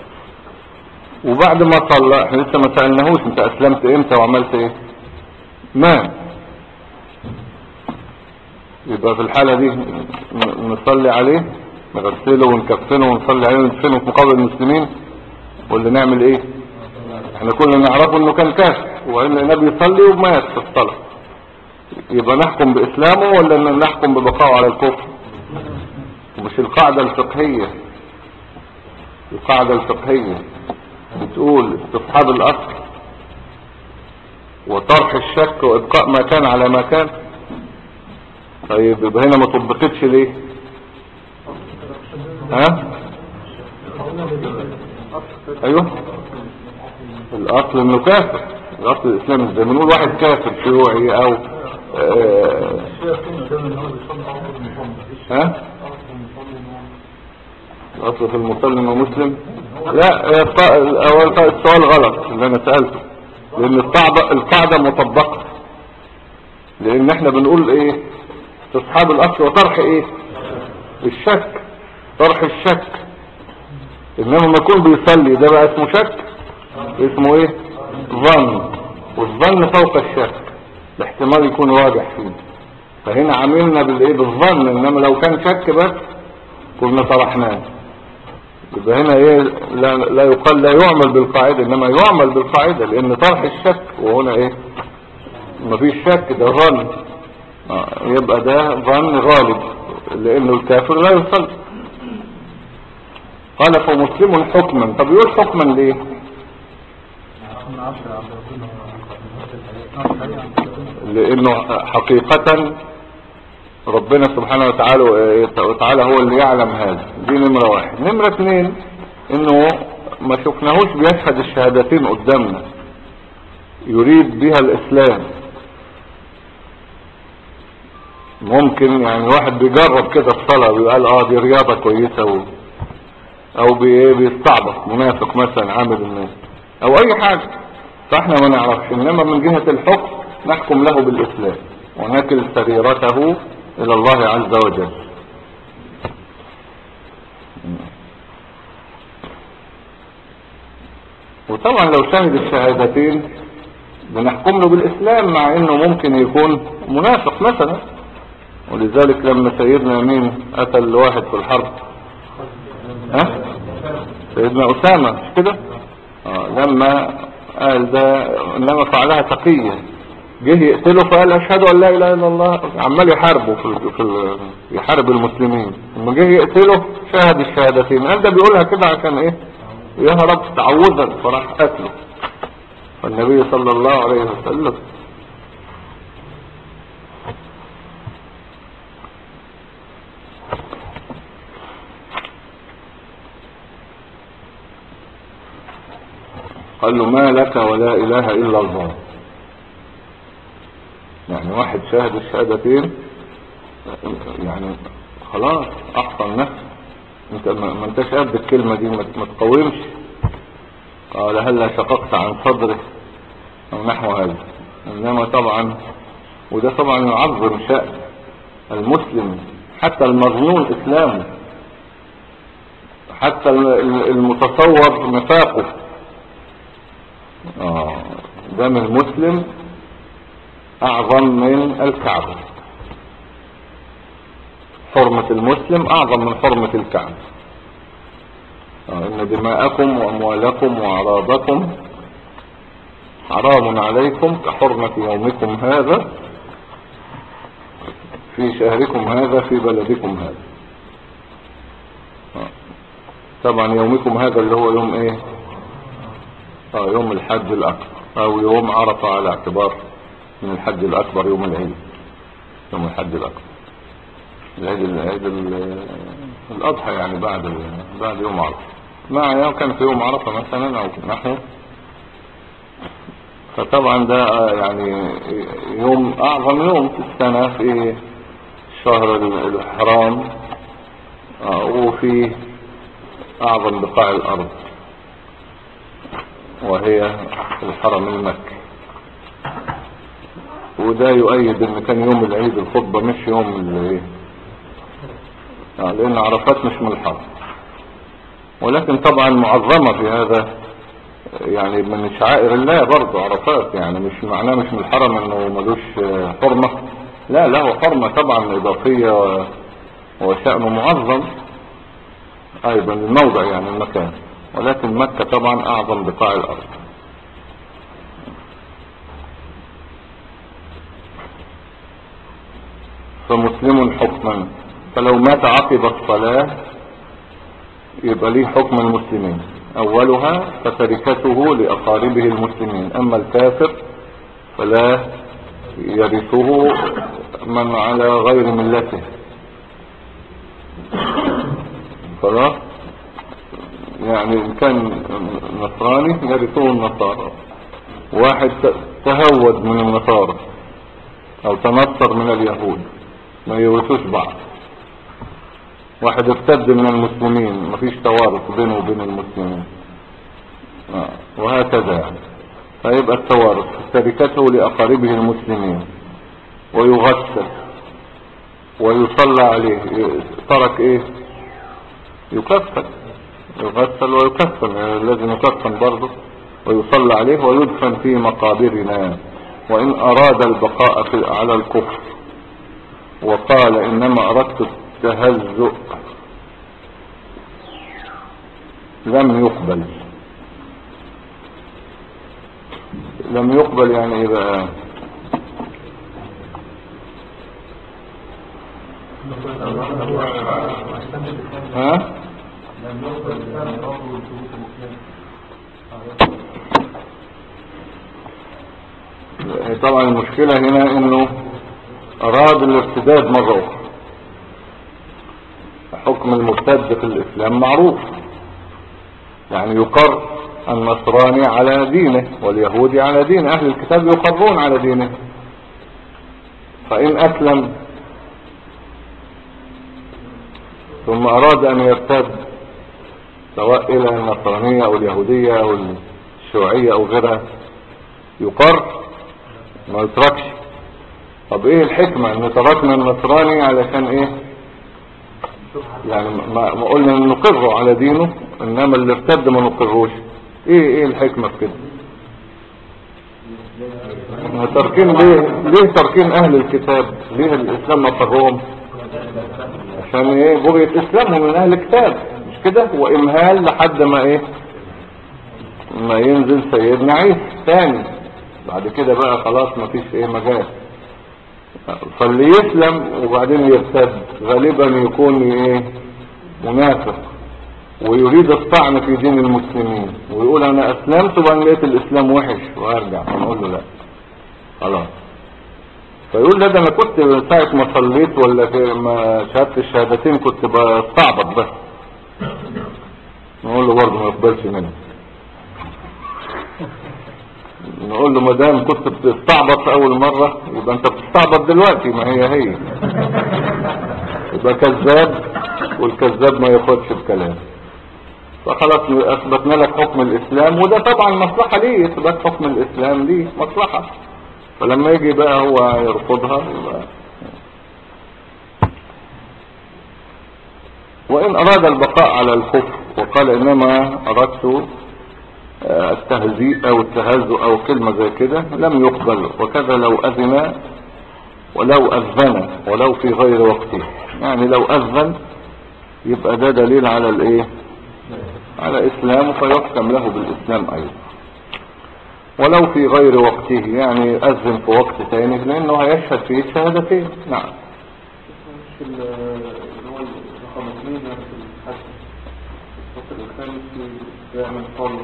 وبعد ما صلى احنا لسه ما سألناهوش انت اسلمت امتى وعملت ايه، ما يبقى في الحالة دي نصلي عليه، نغسله ونكفنه ونصلي عليه وندفنه في مقابل المسلمين، ولا نعمل ايه؟ احنا كلنا نعرفه انه كان كافر وان النبي يصلي ومات في الصلاة، يبقى نحكم باسلامه ولا نحكم ببقائه على الكفر؟ مش القاعدة الفقهية بتقول استصحاب الاصل وطرح الشك وابقاء ما كان على ما كان؟ طيب يبقى هنا ما طبقتش ليه؟ ايوه الاصل انه كافر، الاصل الاسلامي زي ما نقول واحد كافر شيوعي او الاصل في المصلي انه مسلم. لا السؤال غلط اللي انا سألته، لان القاعدة مطبقة، لان احنا بنقول ايه؟ استصحاب الاصل وطرح ايه؟ الشك، طرح الشك. انما ما يكون بيصلي ده بقى اسمه شك، اسمه ايه؟ ظن، والظن فوق الشك، الاحتمال يكون راجح فيه، فهنا عملنا بالايه؟ بالظن. انما لو كان شك بس كنا طرحناه. يبقى هنا ايه؟ لا يقال لا يعمل بالقاعدة، انما يعمل بالقاعدة، لان طرح الشك وهنا ايه؟ مفيش شك، ده ظن. يبقى ده ظن غالب، لانه الكافر لا يصلي. قال فمسلم حكما. طب يقول حكما ليه؟ لانه حقيقة ربنا سبحانه وتعالى هو اللي يعلم هذا. دي نمرة واحد. نمرة اتنين انه ما شفناهوش بيشهد الشهادتين قدامنا يريد بها الاسلام. ممكن يعني واحد بيجرب كده الصلاة ويقال دي رياضة كويسة او بيستعبط منافق مثلا عامل الناس او اي حاجة، فاحنا ما نعرفش. انما من جهة الحكم نحكم له بالاسلام ونكل سريرته الى الله عز وجل. وطبعا لو شهد الشهادتين بنحكم له بالاسلام، مع انه ممكن يكون منافق مثلا. ولذلك لما سيدنا مين قتل واحد في الحرب؟ سيدنا أسامة، مش كده؟ لما قال ده انما فعلها تقيا، جه يقتله فقال اشهد ان لا اله الا الله، عمال يحاربه يحارب المسلمين. لما جه يقتله شهد الشهادتين، قال ده بيقولها كده عشان ايه؟ يهرب تعوذا، فراح قتله. فالنبي صلى الله عليه وسلم قال له ما لك ولا اله الا الله. يعني واحد شاهد الشهادتين يعني خلاص احصن نفسه، انت ما انتش قد الكلمة دي، ما تقومش. قال هلا شققت عن صدره أو نحو هذا. إنما طبعا وده طبعا يعظم شأن المسلم، حتى المظنون إسلامه، حتى المتصور نفاقه. دم المسلم أعظم من الكعبة، حرمة المسلم أعظم من حرمة الكعبة. إن دماءكم وأموالكم وأعراضكم حرام عليكم كحرمة يومكم هذا في شهركم هذا في بلدكم هذا. طبعا يومكم هذا اللي هو يوم ايه؟ يوم الحج الأكبر، أو يوم عرفة على اعتبار من الحج الأكبر يوم العيد، يوم الحج الأكبر، العيد الأضحى يعني بعد يوم عرفة، مع يوم كان في يوم عرفة مثلا أو نحوه. فطبعا ده يعني يوم أعظم يوم في السنة في الشهر الحرام، وفي أعظم بقاع الأرض وهي الحرم المكي. وده يؤيد ان كان يوم العيد الخطبة مش يوم الايه، لان عرفات مش من الحرم، ولكن طبعا معظمة في هذا، يعني من شعائر الله برضه عرفات، يعني مش معناه مش من الحرم انه ملوش حرمة، لا له حرمة طبعا اضافية وشأنه معظم ايضا الموضع يعني المكان، ولكن مكة طبعا اعظم بقاع الارض. فمسلم حكما، فلو مات عقب الصلاة يبقى ليه حكم المسلمين، اولها فتركته لأقاربه المسلمين، اما الكافر فلا يرثه من على غير ملته. خلاص، يعني ان كان نصراني يرثه النصارى، واحد تهود من النصارى او تنصر من اليهود ما يورثوش بعض، واحد ارتد من المسلمين مفيش توارث بينه وبين المسلمين، وهكذا يعني. فيبقى التوارث تركته لأقاربه المسلمين، ويغسل ويصلى عليه. ترك ايه؟ يكفن، يغسل ويكفن، يعني لازم يكفن برضه، ويصلى عليه ويدفن في مقابرنا. وإن أراد البقاء على الكفر وقال إنما أردت التهزؤ لم يقبل. لم يقبل يعني ايه بقى؟ ها؟ طبعا المشكلة هنا انه اراد الارتداد مرة اخرى. حكم المرتد في الاسلام معروف، يعني يقر النصراني على دينه واليهودي على دين اهل الكتاب، يقرون على دينه. فان اسلم ثم اراد ان يرتد سواء الى النصرانية او اليهودية او الشيوعية او غيرها، يقر ما يتركش. طب ايه الحكمة ان تركنا النصراني علشان ايه؟ يعني ما قلنا نقره على دينه، انما اللي ارتد ما نقروش. ايه الحكمة في كده؟ تركين ليه تركين اهل الكتاب؟ ليه الاسلام نقرهم؟ عشان ايه؟ بغية اسلامهم من اهل الكتاب، مش كده؟ وامهال لحد ما ايه؟ ما ينزل سيدنا عيسى ثاني، بعد كده بقى خلاص ما فيش ايه مجال. فاللي يسلم وبعدين يرتد غالبا يكون ايه؟ منافق، ويريد الطعن في دين المسلمين، ويقول انا اسلمت وبعدين لقيت الاسلام وحش وارجع. نقول له لا خلاص. فيقول لا ده انا كنت ساعة ما صليت ولا في ما شهدت الشهادتين كنت بستعبط بس. نقول له برضه ما يقبلش منه. نقول له ما دام كنت بتستعبط اول مرة يبقى انت بتستعبط دلوقتي، ما هي يبقى كذاب، والكذاب ما ياخدش بكلام. فخلاص اثبتنا لك حكم الاسلام، وده طبعا مصلحة ليه، اثبات حكم الاسلام ليه مصلحة. فلما يجي بقى هو يرفضها يبقى. وان اراد البقاء على الكفر وقال انما اردت التهزيء او التهزؤ او كلمة زي كده لم يقبل. وكذا لو اذن ولو في غير وقته، يعني لو اذن يبقى ده دليل على الايه، على اسلامه فيحكم له بالاسلام ايضا. ولو في غير وقته يعني اذن في وقت ثاني لانه هيشهد فيه شهادتين. نعم. اللي هو رقم 2 يعني في الحج الفصل الخامس بيعمل قول.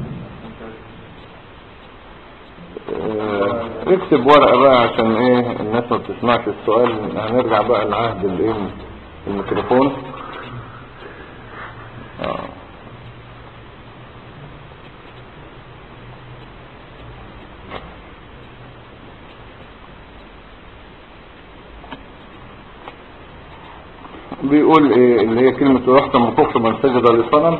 اكتب ورقة بقى عشان ايه الناس ما بتسمعش السؤال. هنرجع بقى لعهد الايه الميكروفون. بيقول ايه اللي هي كلمة ويحكم الكفر من سجد لصنم،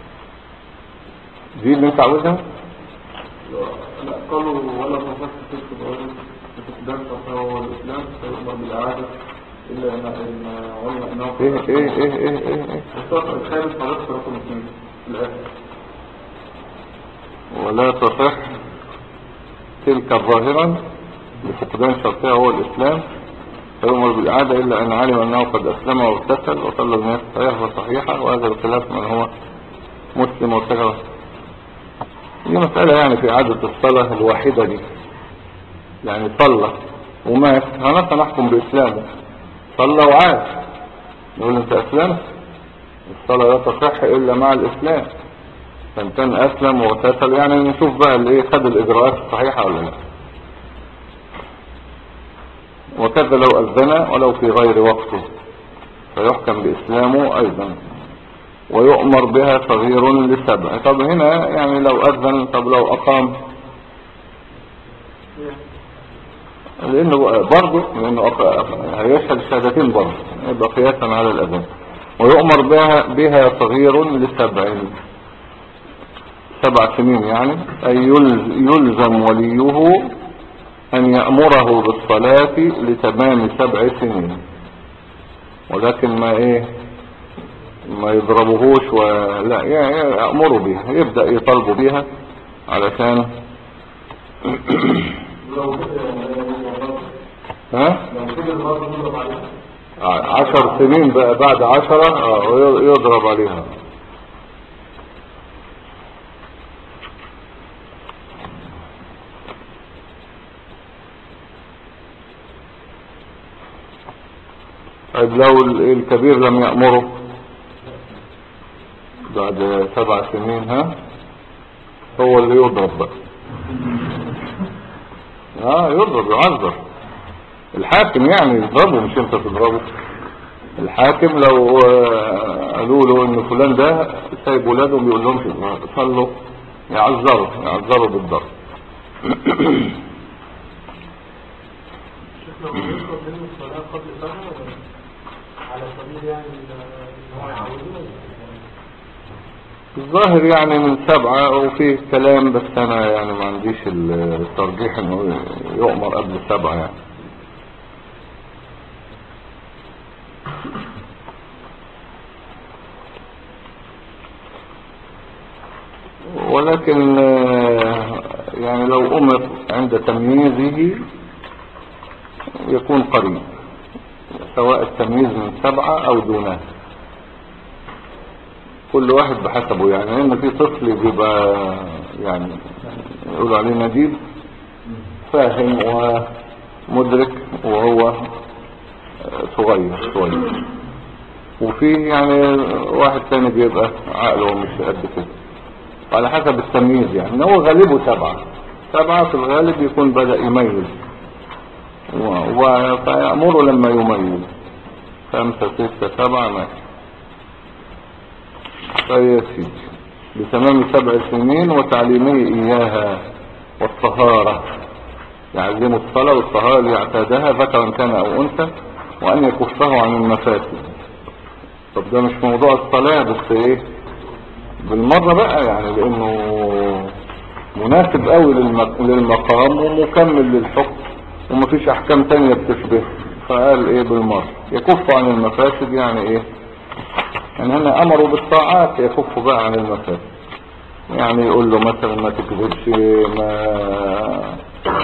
دي اللي انت عاوزها؟ لا قالوا ولا تفكر تكتب غير بتقدام فتاوى الإسلام فيؤمر بالإعادة إلا إن علم إنه ايه الشرط الخامس حضرتك رقم 2 في الآخر. ولا تصح تلك ظاهرا لفقدان شرطها هو الإسلام فيؤمر بالإعادة إلا أن علم أنه قد أسلم واغتسل وصلى الناس صحيحة. وهذا الخلاف من هو مسلم وارتكب. دي مسألة يعني في إعادة الصلاة الواحدة دي، يعني صلى ومات هنحكم بإسلامه. صلى وعاد نقول انت أسلمت، الصلاة لا تصح إلا مع الإسلام. كان أسلم واغتسل يعني نشوف بقى اللي خد الإجراءات الصحيحة ولا لا. وكذا لو أذن ولو في غير وقته فيحكم بإسلامه أيضا. ويؤمر بها صغير لسبع. طب هنا يعني لو أذن، طب لو أقام، لأنه هيشهد الشهادتين برضه يبقى قياسا على الأذان. ويؤمر بها صغير سبع سنين يعني، أي يلزم وليه أن يأمره بالصلاة لتمام 7 سنين، ولكن ما يضربوهوش ولا يأمروا بها، يبدأ يطالبوا بها علشان ها 10 سنين بقى، بعد 10 يضرب عليها. طيب لو الكبير لم يأمره بعد 7 سنين هو اللي يضرب بقى. يضرب يعذر الحاكم، يعني يضربه مش انت تضربه. الحاكم لو قالوا له ان فلان ده سايب ولاده بيقول لهم صلوا، يعذروا بالضرب. شيخنا هو يطلب منه الصلاة قبل سنة على سبيل يعني ان هو يعوده؟ الظاهر يعني من 7 وفيه كلام، بس انا يعني ما عنديش الترجيح انه يؤمر قبل 7 يعني. ولكن يعني لو امر عند تمييزه يكون قريب، سواء التمييز من 7 او دونه، كل واحد بحسبه. يعني ان في طفل بيبقى يعني يقول عليه نجيب فاهم ومدرك وهو صغير شوية، وفي يعني واحد ثاني بيبقى عقله مش قد كده، على حسب التمييز. يعني هو غالبه 7 في الغالب يكون بدأ يميز، فيأمره لما يميز 5 6 7 ماشي. طيب يا سيدي، بتمام 7 سنين وتعليمه إياها والطهارة، يعلمه الصلاة والطهارة ليعتادها ذكرا كان أو أنثى، وأن يكفه عن المفاسد. طب ده مش موضوع الصلاة بس بالمرة بقى يعني، لانه مناسب قوي للمقام ومكمل للحكم ومفيش احكام تانية بتشبه، فقال ايه بالمرة يكف عن المفاسد. يعني ايه؟ يعني هنا امروا بالطاعات يكف بقى عن المفاسد. يعني يقول له مثلا ما تكذبش، ما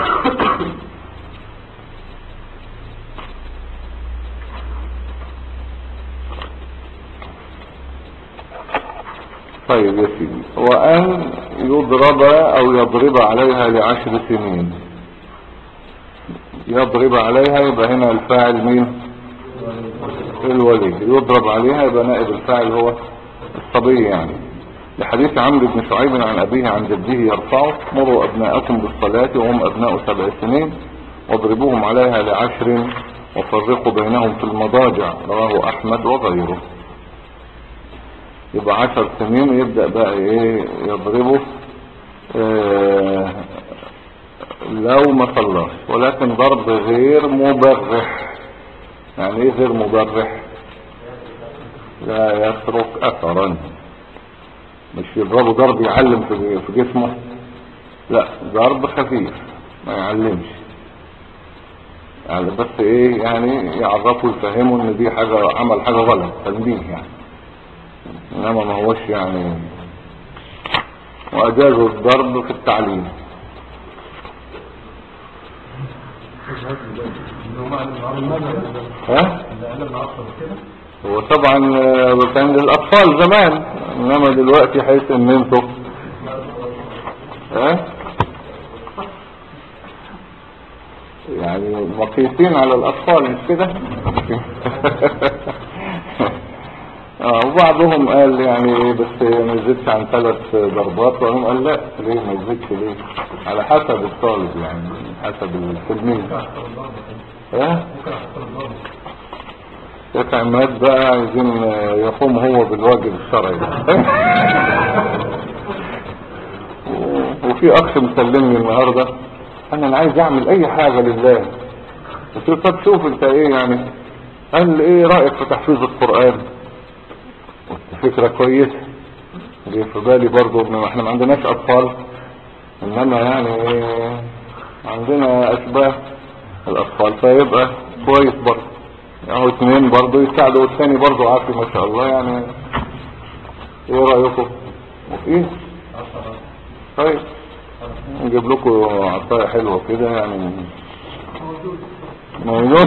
طيب يا سيدي، وأن يضرب أو يضرب عليها ل10 سنين. يضرب عليها يبقى هنا الفاعل مين؟ الولي. يضرب عليها يبقى نائب الفاعل هو الصبي يعني. لحديث عمرو بن شعيب عن أبيه عن جده يرفعه: مروا أبناءكم بالصلاة وهم أبناء 7 سنين واضربوهم عليها ل10 وفرقوا بينهم في المضاجع. رواه أحمد وغيره. يبقى 10 سنين يبدأ بقى ايه يضربه لو ما صلاش، ولكن ضرب غير مبرح. يعني ايه غير مبرح؟ لا يترك اثرا. مش يضربه ضرب يعلم في جسمه، لا ضرب خفيف ما يعلمش يعني، بس ايه يعني يعرفوا يفهموا ان دي حاجة عمل حاجة غلط، تنبيه يعني، انما ما هوش يعني. واجازوا الضرب في التعليم. ها؟ هو طبعا كان للاطفال زمان، انما دلوقتي حيث ان انتوا ها يعني مقيسين على الاطفال مش كده. وبعضهم قال يعني بس ما يزيدش عن 3 ضربات، وهم قال لا ليه ما يزيدش، ليه؟ على حسب الطالب يعني، حسب التلميذ. شيخ عماد بقى عايزين يقوم هو بالواجب الشرعي. وفي اخ مسلمني النهارده انا عايز اعمل اي حاجة لله. قلت له طب شوف انت ايه يعني. قال لي ايه رأيك في تحفيظ القرآن؟ فكرة كويسة. جه في بالي برضو ان احنا ما عندناش اطفال، انما يعني عندنا اشباه الاطفال، فيبقى كويس برضو. اهو 2 برضو يساعدوا، والثاني برضو عافي ما شاء الله يعني. ايه رأيكم؟ ايه طيب نجيب لكم عطايا حلوة كده يعني موجود.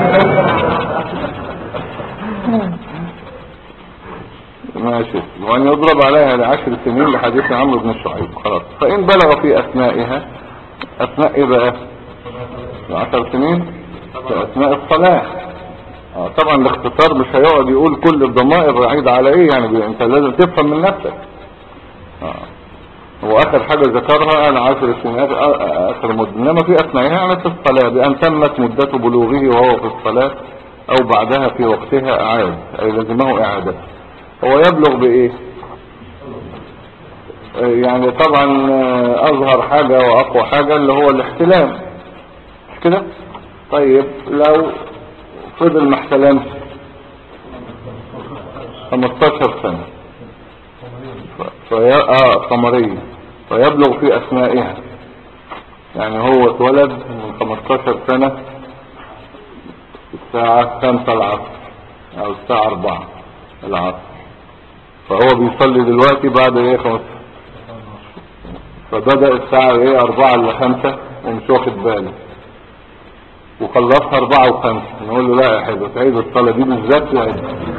ماشي. وأن يضرب عليها ل10 سنين لحديث عمرو بن شعيب. خلاص. فإن بلغ في أثنائها، أثناء إيه بقى؟ 10 سنين في أثناء الصلاة. طبعا الاختصار مش هيقعد يقول كل الضمائر عايدة على إيه يعني، أنت لازم تفهم من نفسك. وآخر حاجة ذكرها قال 10 سنين آخر مدة، إنما في أثنائها يعني في الصلاة، بأن تمت مدة بلوغه وهو في الصلاة أو بعدها في وقتها أعاد، أي لازمه إعادة. هو يبلغ بإيه؟ يعني طبعا أظهر حاجة وأقوى حاجة اللي هو الاحتلام، مش كده؟ طيب لو فضل ما احتلمش 15 سنة قمرية، فيبلغ في أثنائها. يعني هو اتولد من 15 سنة الساعة 5 العصر أو الساعة 4 العصر، فهو بيصلي دلوقتي بعد ايه 5، فبدأ الساعة ايه 4 إلا 5 ومش واخد باله، وخلصها 4 و5. نقول له لا يا حبيبي تعيد الصلاة دي بالذات يعني.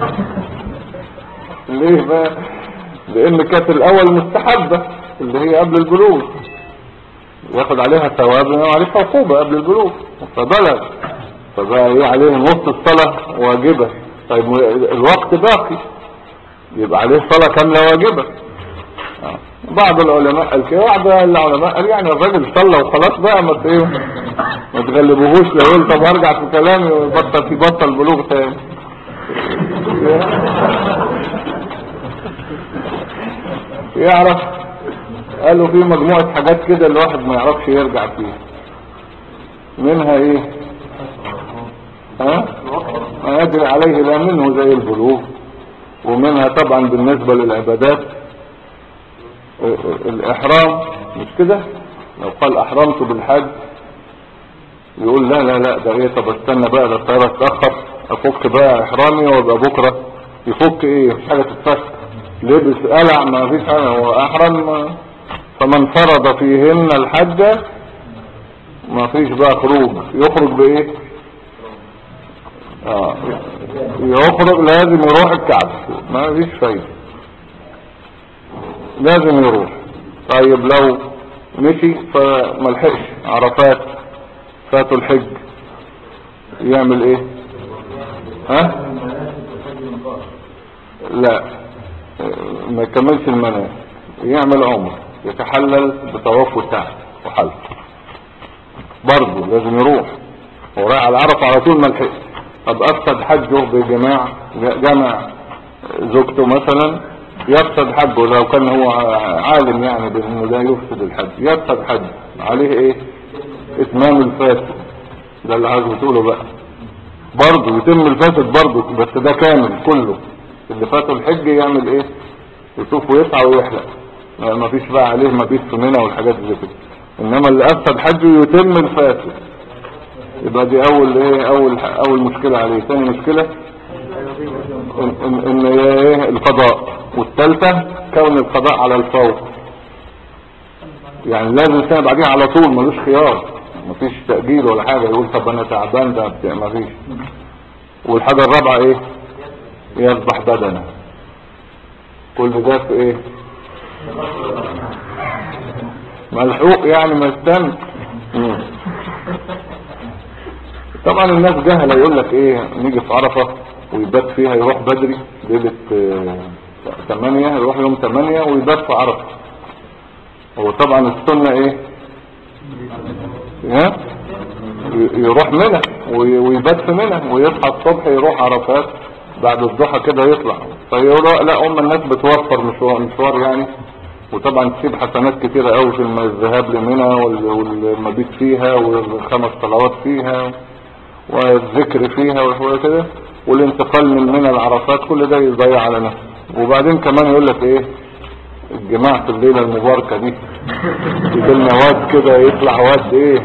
ليه بقى؟ لان كانت الاول مستحبة اللي هي قبل البلوغ، ياخد عليها ثواب وعليها عقوبة قبل البلوغ، فبلغ فبقى ايه عليه نص الصلاة واجبة. طيب الوقت باقي يبقى عليه صلاة كاملة واجبة. بعض العلماء قال كده، بعض العلماء قال يعني الراجل صلى وخلاص بقى، ما تغلبوهوش لو يقول طب ارجع في كلامي ويبطل بلوغ تاني. يعرف قالوا في مجموعة حاجات كده الواحد ما يعرفش يرجع فيها، منها ايه ما يجري عليه لا منه زي البلوغ، ومنها طبعا بالنسبة للعبادات الإحرام مش كده؟ لو قال أحرمت بالحج يقول لا لا لا ده ايه، طب استنى بقى ده الطيارة تتأخر افك بقى احرامي وابقى بكرة. يفك ايه؟ مفيش حاجة تتفك، لبس قلع ما فيش حاجة، هو احرم. فمن فرض فيهن الحج ما فيش بقى خروج. يخرج بايه؟ يخرج لازم يروح الكعبة، ما فيش فايدة، لازم يروح. طيب لو مشي فملحقش عرفات، فاتوا الحج، يعمل ايه؟ ها؟ لا ما يكملش المنام، يعمل عمر، يتحلل بطواف وسعي وحلق، برضه لازم يروح. هو رايح على عرفة على طول ملحقش، طب افسد حجه بجماع، جمع زوجته مثلا، يفسد حجه لو كان هو عالم يعني بانه لا يفسد الحج، يفسد حجه، عليه ايه؟ اتمام الفاسد. ده اللي عايز بتقوله بقى، برضه يتم الفاسد برضه، بس ده كامل كله. اللي فاته الحج يعمل ايه؟ يطوف ويسعى ويحلق، ما فيش بقى عليه مبيت في منى والحاجات دي كده. انما اللي افسد حجه يتم الفاسد. يبقى دي اول ايه، اول مشكلة عليه. ثاني مشكلة ان ايه؟ القضاء. والثالثة كون القضاء على الفور، يعني لازم السنة بعديها على طول، ملوش خيار، مفيش تأجيل ولا حاجة يقول طب انا تعبان ده مفيش. والحاجة الرابعة ايه؟ يذبح بدنه. كل ده في ايه؟ ملحوق يعني، ما يستنى. طبعا الناس جهلة، يقول لك ايه، نيجي في عرفة ويبات فيها، يروح بدري ليلة 8، يروح يوم 8 ويبات في عرفة. هو طبعا السنة ايه؟ يروح منى ويبات في منى، ويصحى الصبح يروح عرفات بعد الضحى كده يطلع. فيقولوا لا، الناس بتوفر مشوار يعني، وطبعا تسيب حسنات كتيرة قوي في الذهاب لمنى والمبيت فيها والخمس صلوات فيها والذكر فيها وكده، والانتقال من منى لعرفات، كل ده يضيع على نفسه. وبعدين كمان يقول لك ايه، الجماعة في الليلة المباركة دي يجيلنا واد كده، يطلع واد ايه.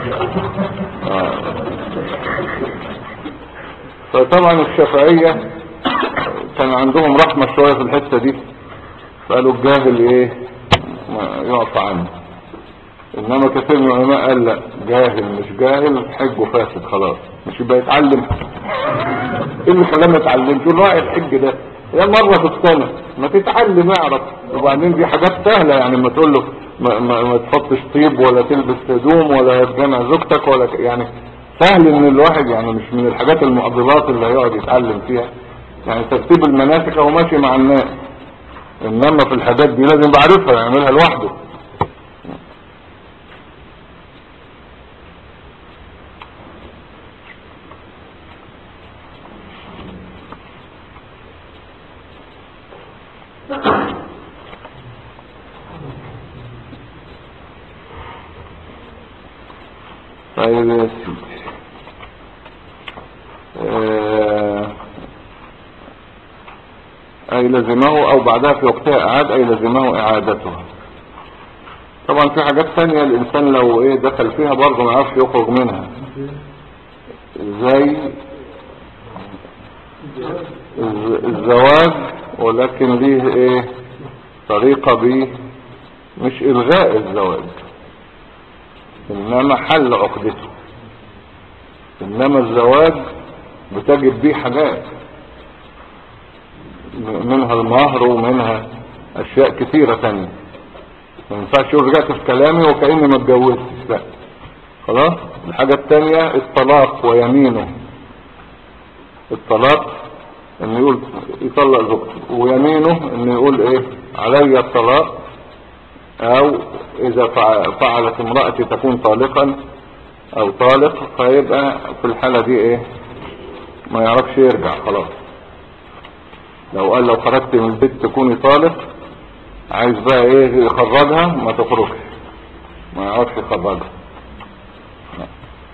فطبعا الشافعية كان عندهم رحمة شوية في الحتة دي، فقالوا الجاهل ايه يعفى عنه. انما كثير من العلماء قال لا، جاهل مش جاهل حجه فاسد خلاص، مش يبقى يتعلم. ايه اللي خلاه ما يتعلمش؟ يقول راعي الحج ده يا مرة في السنة، ما تتعلم اعرف. وبعدين دي حاجات سهلة يعني، ما تقول له ما تحطش طيب ولا تلبس هدوم ولا تجمع زوجتك ولا يعني سهل ان الواحد يعني، مش من الحاجات المعضلات اللي هيقعد يتعلم فيها يعني. ترتيب المناسك هو ماشي مع الناس، انما في الحاجات دي لازم بعرفها يعملها لوحده. طيب يا سيدي، اي لزمه او بعدها في وقتها اعاد، اي لزمه اعادتها. طبعا في حاجات ثانية الانسان لو ايه دخل فيها برضه ما يعرفش يخرج منها، زي الزواج، ولكن ليه ايه طريقة بيه، مش الغاء الزواج انما حل عقدته. انما الزواج بتجد بيه حاجات، منها المهر ومنها اشياء كثيرة ثانية. ما ينفعش يقول رجعت في كلامي وكأني ما اتجوزتش، لا خلاص. الحاجة الثانية الطلاق ويمينه. الطلاق انه يقول يطلق زوجته، ويمينه انه يقول ايه علي الطلاق، او اذا فعلت امرأتي تكون طالقا او طالق، فيبقى في الحالة دي ايه ما يعرفش يرجع خلاص. لو قال لو خرجت من البيت تكوني طالق، عايز بقى ايه يخرجها، ما تخرجش، ما يعرفش يخرجها.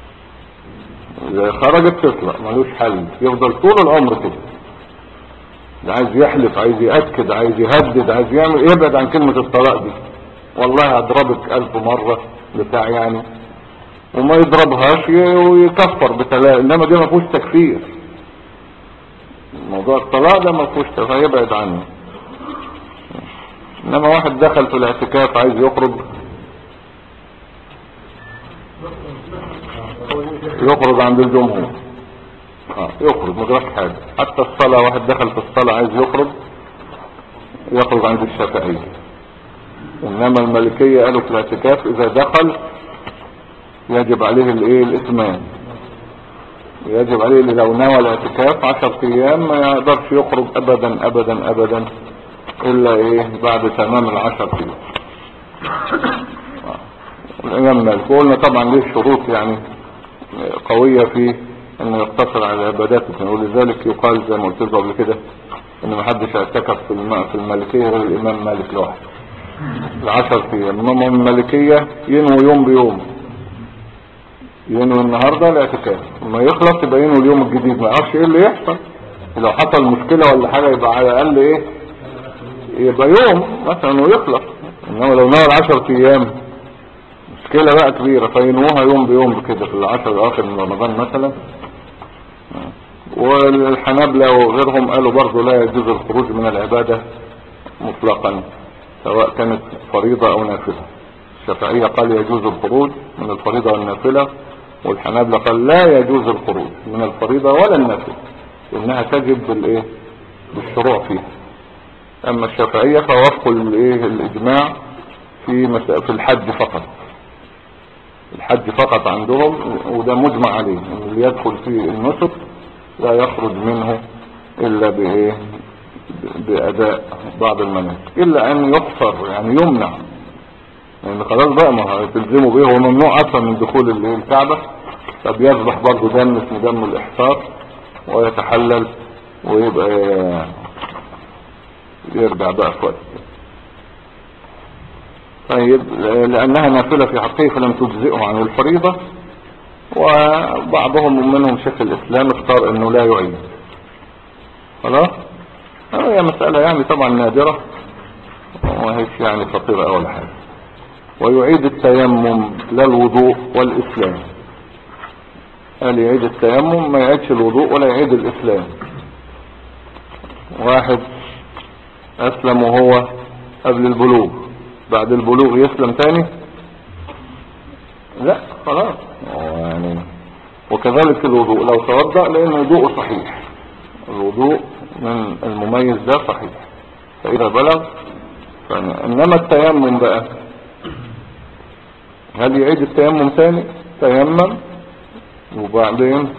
اذا خرجت تطلق ملوش حل، يفضل طول العمر كده. ده عايز يحلف، عايز يأكد، عايز يهدد، عايز يعمل، يبعد عن كلمة الطلاق دي. والله هضربك 1000 مرة بتاع يعني، وما يضربهاش ويكفر بتلاقي. انما دي ما فيهوش تكفير، موضوع الطلاق ده ما فيهوش تكفير، يبعد عنه. انما واحد دخل في الاعتكاف عايز يخرج عند الجمهور، يخرج ما جراش حاجة. حتى الصلاة، واحد دخل في الصلاة عايز يخرج عند الشافعية. انما المالكية قالوا في الاعتكاف اذا دخل يجب عليه الاتمام، يجب عليه لو نوى الاعتكاف 10 ايام ما يقدرش يخرج ابدا ابدا ابدا الا بعد تمام 10 ايام. الامام مالك قلنا طبعا ليه شروط يعني قوية في انه يقتصر على العبادات، ولذلك يقال زي ما قلت لكم قبل كده ان ما حدش اعتكف في المالكية غير الامام مالك لوحده 10 ايام. انما المالكية ينوي يوم بيوم، ينوي النهاردة الاعتكاف، لما يخلص يبقى ينوي اليوم الجديد، ما يعرفش ايه اللي يحصل. لو حصل مشكلة ولا حاجة يبقى على الاقل يبقى يوم مثلا ويخلص. انما لو نوى 10 ايام مشكلة بقى كبيرة، فينوها يوم بيوم كده في 10 الاخر من رمضان مثلا. والحنابلة وغيرهم قالوا برضو لا يجوز الخروج من العبادة مطلقا سواء كانت فريضة او نافلة. الشافعية قال يجوز الخروج من الفريضة والنافلة، والحنابلة قال لا يجوز الخروج من الفريضة ولا النافلة، انها تجب بالشروع فيها. اما الشافعية فوافقوا الاجماع في الحج فقط. الحج فقط عندهم، وده مجمع عليه، ان اللي يدخل في النسك لا يخرج منه الا باداء بعض المناسك، الا ان يحصر يعني يمنع، يعني خلاص بقى ما تلزموا به، هو ممنوع اصلا من دخول الكعبة. طب يذبح برضه دم اسمه دم الاحصار ويتحلل ويبقى يرجع بقى في وقت. طيب لانها نافلة في حقه فلم تجزئه عن الفريضة. وبعضهم منهم شيخ الاسلام اختار انه لا يعيد. خلاص هي مسألة يعني طبعا نادرة وما هيش يعني خطيرة اول حاجة. ويعيد التيمم لا الوضوء والاسلام. قال يعيد التيمم، ما يعيدش الوضوء ولا يعيد الاسلام. واحد اسلم وهو قبل البلوغ، بعد البلوغ يسلم تاني؟ لا خلاص يعني. وكذلك الوضوء لو توضأ لان وضوءه صحيح، الوضوء من المميز ده صحيح فاذا بلغ انما التيمم بقى هل يعيد التيمم تاني؟ تيمم وبعدين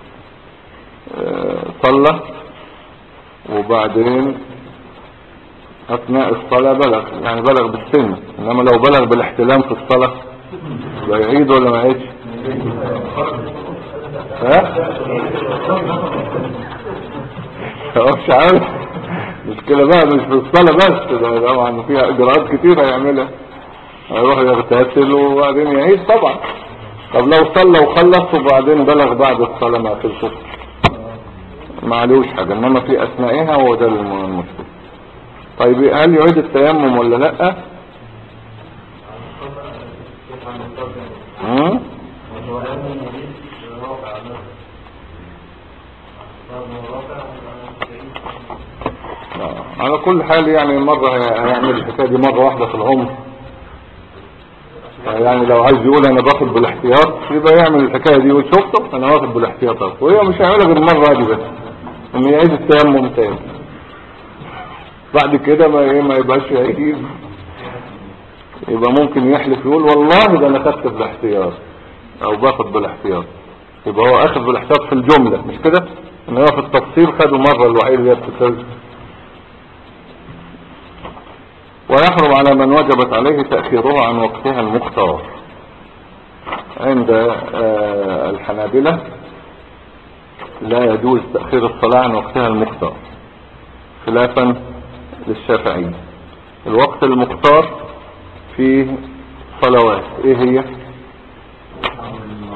صلى، وبعدين اثناء الصلاة بلغ، يعني بلغ بالسن. انما لو بلغ بالاحتلام في الصلاة لا يعيد ولا ما يعيدش؟ مش عارف، مشكلة بقى مش في الصلاة بس، ده طبعا فيها اجراءات كتيرة يعملها، هيروح يغتسل وبعدين يعيد طبعا. طب لو صلى وخلص وبعدين بلغ بعد الصلاة ما في الكفر ما عليهوش حاجة، انما في اثنائها هو ده المشكلة. طيب هل يعيد التيمم ولا لا؟ على كل حال يعني مرة هيعمل الحكاية دي مرة واحدة في العمر، يعني لو عايز يقول انا باخد بالاحتياط يبقى يعمل الحكاية دي ويقول شفته انا واخد بالاحتياط، وهي مش هيعملها غير مرة دي بس، ان يعيد التيمم تاني. بعد كده ما يبقاش يعيد، يبقى ممكن يحلف يقول والله ده انا خدت بالاحتياط او باخد بالاحتياط، يبقى هو اخذ بالاحتياط في الجملة مش كده، ان هو في التفصيل خده مرة الوعيد اللي هي بتتلزم. ويحرم على من وجبت عليه تأخيرها عن وقتها المختار. عند الحنابلة لا يجوز تأخير الصلاة عن وقتها المختار خلافا للشافعي. الوقت المختار فيه صلوات ايه هي؟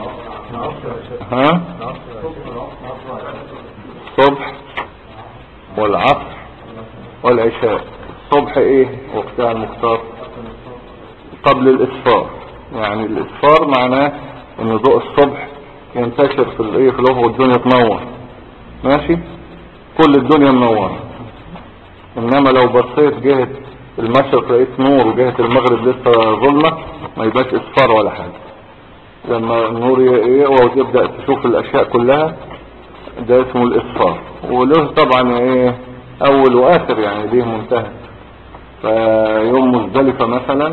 الصبح والعصر والعشاء. الصبح ايه وقتها المختار؟ قبل الاسفار. يعني الاسفار معناه ان ضوء الصبح ينتشر في الايه في الافق والدنيا تنور، ماشي، كل الدنيا منوره. انما لو بصيت جهة المشرق لقيت نور وجهة المغرب لسه ظلمة، ما يبقاش اسفار ولا حاجة. لما النور يقوى وتبدأ تشوف الاشياء كلها، ده اسمه الاسفار. وله طبعا ايه اول واخر، يعني ليه منتهى. فيوم مزدلفة مثلا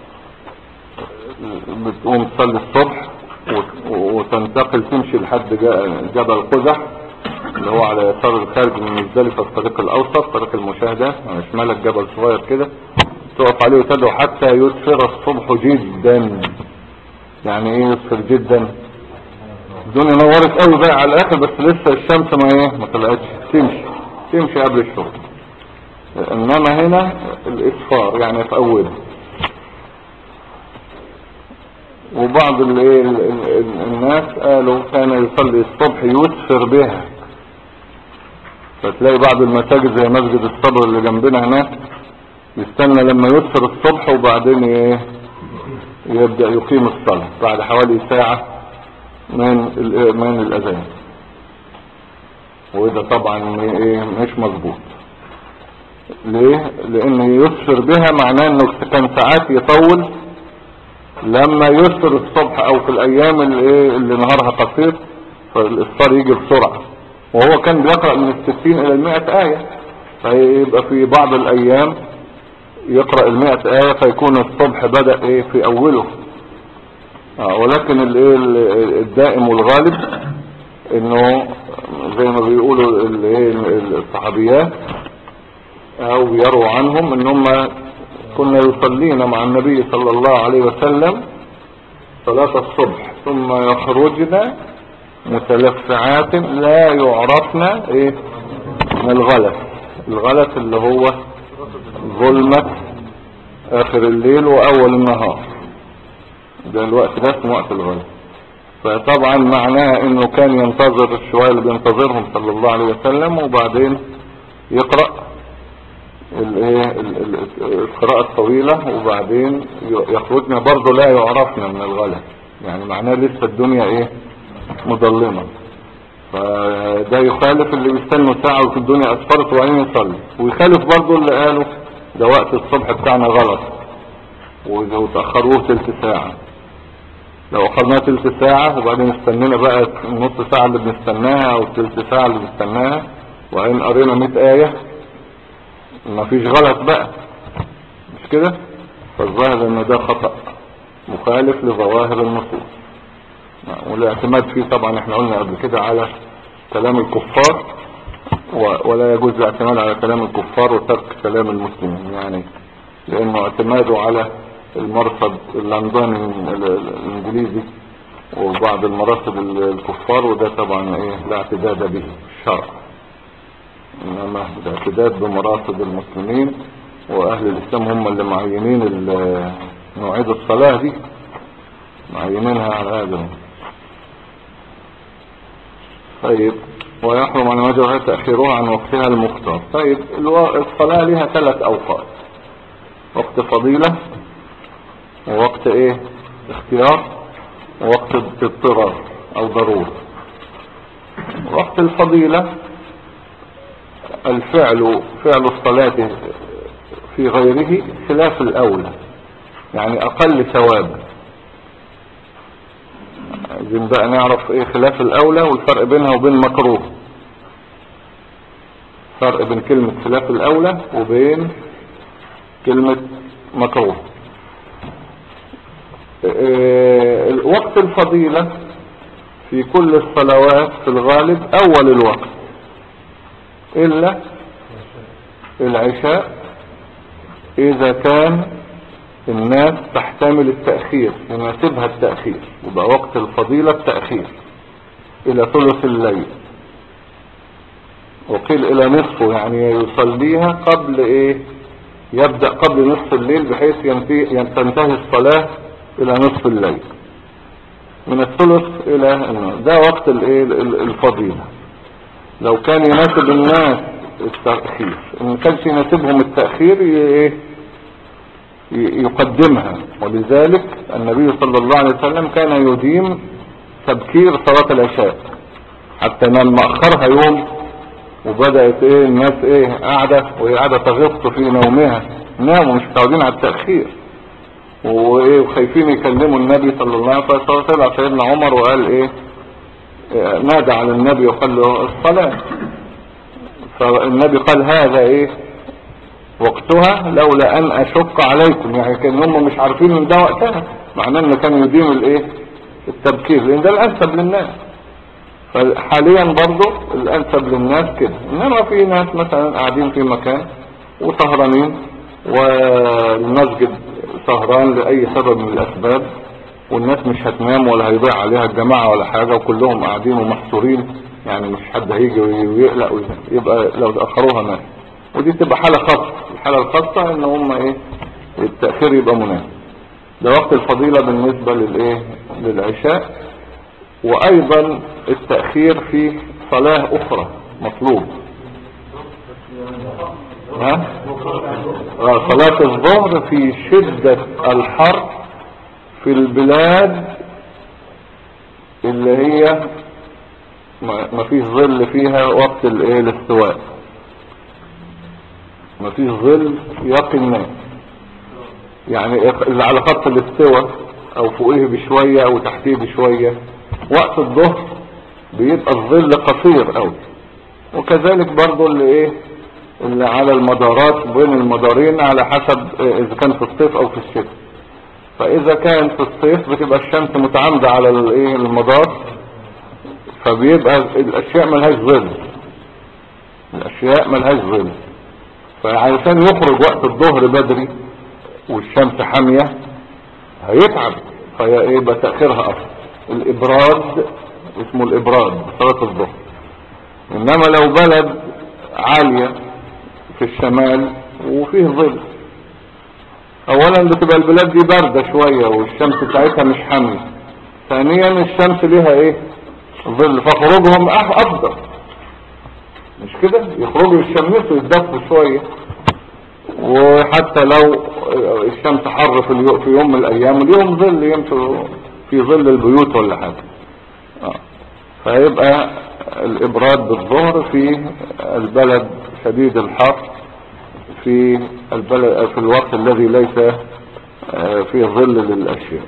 بتقوم تصلي الصبح وتنتقل تمشي لحد جبل قزح اللي هو على يسار الخارج من مزدلفة الطريق الاوسط، طريق المشاهدة، على شمالك جبل صغير كده، تقف عليه وتدعو حتى يسفر الصبح جدا. يعني ايه يسفر جدا؟ الدنيا نورت قوي بقى على الاخر، بس لسه الشمس ما طلعتش، تمشي قبل الشروق. انما هنا الاسفار يعني في اوله. وبعض الناس قالوا كان يصلي الصبح يسفر بها. فتلاقي بعض المساجد زي مسجد الصبر اللي جنبنا هناك يستنى لما يسفر الصبح وبعدين يبدأ يقيم الصلاة بعد حوالي ساعة من الأذان. وإذا طبعا مش مظبوط. ليه؟ لأن يسفر بها معناه انه كان ساعات يطول لما يسفر الصبح او في الايام اللي نهارها قصير، فالإسفار يجي بسرعة. وهو كان بيقرأ من 60 الى 100 آية، فيبقى في بعض الايام يقرأ 100 آية فيكون الصبح بدأ في اوله. ولكن الدائم والغالب انه زي ما بيقولوا الصحابيات او يروى عنهم انهم كنا يصلين مع النبي صلى الله عليه وسلم صلاة الصبح ثم يخرجنا متلفعات لا يعرفن من الغلس. الغلس اللي هو ظلمة اخر الليل واول النهار، ده الوقت ده اسمه وقت الغلس. فطبعا معناه انه كان ينتظر الشوية اللي بينتظرهم صلى الله عليه وسلم، وبعدين يقرأ القراءة الطويلة، وبعدين يخرجنا برضه لا يعرفنا من الغلس. يعني معناه لسه الدنيا مظلمة. فده يخالف اللي بيستنوا ساعة وفي الدنيا أسفرت وبعدين يصلي، ويخالف برضه اللي قالوا ده وقت الصبح بتاعنا غلط وتأخروه تلت ساعة. لو أخرناه تلت ساعة وبعدين استنينا بقى النص ساعة اللي بنستناها او تلت ساعة اللي بنستناها وبعدين قرينا 100 آية، ما فيش غلط بقى، مش كده؟ فالظاهر ان ده خطأ مخالف لظواهر النصوص. والاعتماد فيه طبعا احنا قلنا قبل كده على كلام الكفار، ولا يجوز الاعتماد على كلام الكفار وترك كلام المسلمين، يعني لانه اعتماده على المرصد اللندني الانجليزي وبعض المراصد الكفار، وده طبعا لا اعتداد به الشرع، انما الاعتداد بمراصد المسلمين واهل الاسلام هم اللي معينين مواعيد الصلاة دي، معينينها على هذا. طيب ويحرم على وجهها تأخيرها عن وقتها المختار. طيب الصلاة لها 3 اوقات: وقت فضيلة، ووقت اختيار، ووقت اضطرار او ضرورة. وقت الفضيلة فعل الصلاة في غيره خلاف الاولى، يعني اقل ثواب. عايزين بقى نعرف خلاف الاولى والفرق بينها وبين مكروه. فرق بين كلمة خلاف الاولى وبين كلمة مكروه. وقت الفضيلة في كل الصلوات في الغالب اول الوقت الا العشاء، اذا كان الناس تحتمل التأخير، يناسبها التأخير، يبقى وقت الفضيلة التأخير الى ثلث الليل، وقيل الى نصفه، يعني يصليها قبل يبدأ قبل نصف الليل بحيث تنتهي الصلاة الى نصف الليل، من الثلث الى ده وقت الفضيلة. لو كان يناسب الناس التأخير، إن كانش يناسبهم التأخير يقدمها. ولذلك النبي صلى الله عليه وسلم كان يديم تبكير صلاة العشاء، حتى لما أخرها يوم وبدأت الناس قاعدة وهي قاعدة تغط في نومها، ناموا مش متعودين على التأخير، وخايفين يكلموا النبي صلى الله عليه وسلم. طلع سيدنا عمر وقال نادى على النبي وقال له الصلاة. فالنبي قال هذا وقتها لولا ان اشق عليكم، يعني كان هم مش عارفين ان ده وقتها، معناه ان كان يديم التبكير، لان ده الانسب للناس. فحاليا برضو الانسب للناس كده. انما في ناس مثلا قاعدين في مكان وسهرانين، والمسجد سهران لأي سبب من الأسباب، والناس مش هتنام ولا هيضيع عليها الجماعة ولا حاجة، وكلهم قاعدين ومحصورين، يعني مش حد هيجي ويقلق يبقى لو تأخروها ناس. ودي تبقى حالة خاصة. الحالة الخاصة ان هم التأخير يبقى مناسب. ده وقت الفضيلة بالنسبة للعشاء. وأيضا التأخير في صلاة أخرى مطلوب. صلاة الظهر في شدة الحر في البلاد اللي هي ما فيش ظل فيها وقت الاستواء، ما فيش ظل يقي الناس، يعني اللي على خط الاستواء او فوقيه بشوية او تحتيه بشوية، وقت الظهر بيبقى الظل قصير قوي. وكذلك برضو اللي على المدارات بين المدارين على حسب اذا كان في الصيف او في الشتاء. فاذا كان في الصيف بتبقى الشمس متعامدة على المدار، فبيبقى الاشياء ملهاش ظل، الاشياء ملهاش ظل. فعشان يخرج وقت الظهر بدري والشمس حامية هيتعب، فيبقى تأخيرها افضل. الابراد اسمه الابراد صلاة الظهر. انما لو بلد عالية في الشمال وفيه ظل، اولا بتبقى البلاد دي باردة شوية والشمس بتاعتها مش حامية. ثانيا الشمس ليها ظل، فخروجهم افضل، مش كده؟ يخرجوا يشمسوا يتدفوا شوية. وحتى لو الشمس حر في يوم من الايام اليوم ظل، يمشوا في ظل البيوت ولا حاجة. فيبقى الابراد بالظهر في البلد شديد الحر، في البلد في الوقت الذي ليس فيه ظل للاشياء.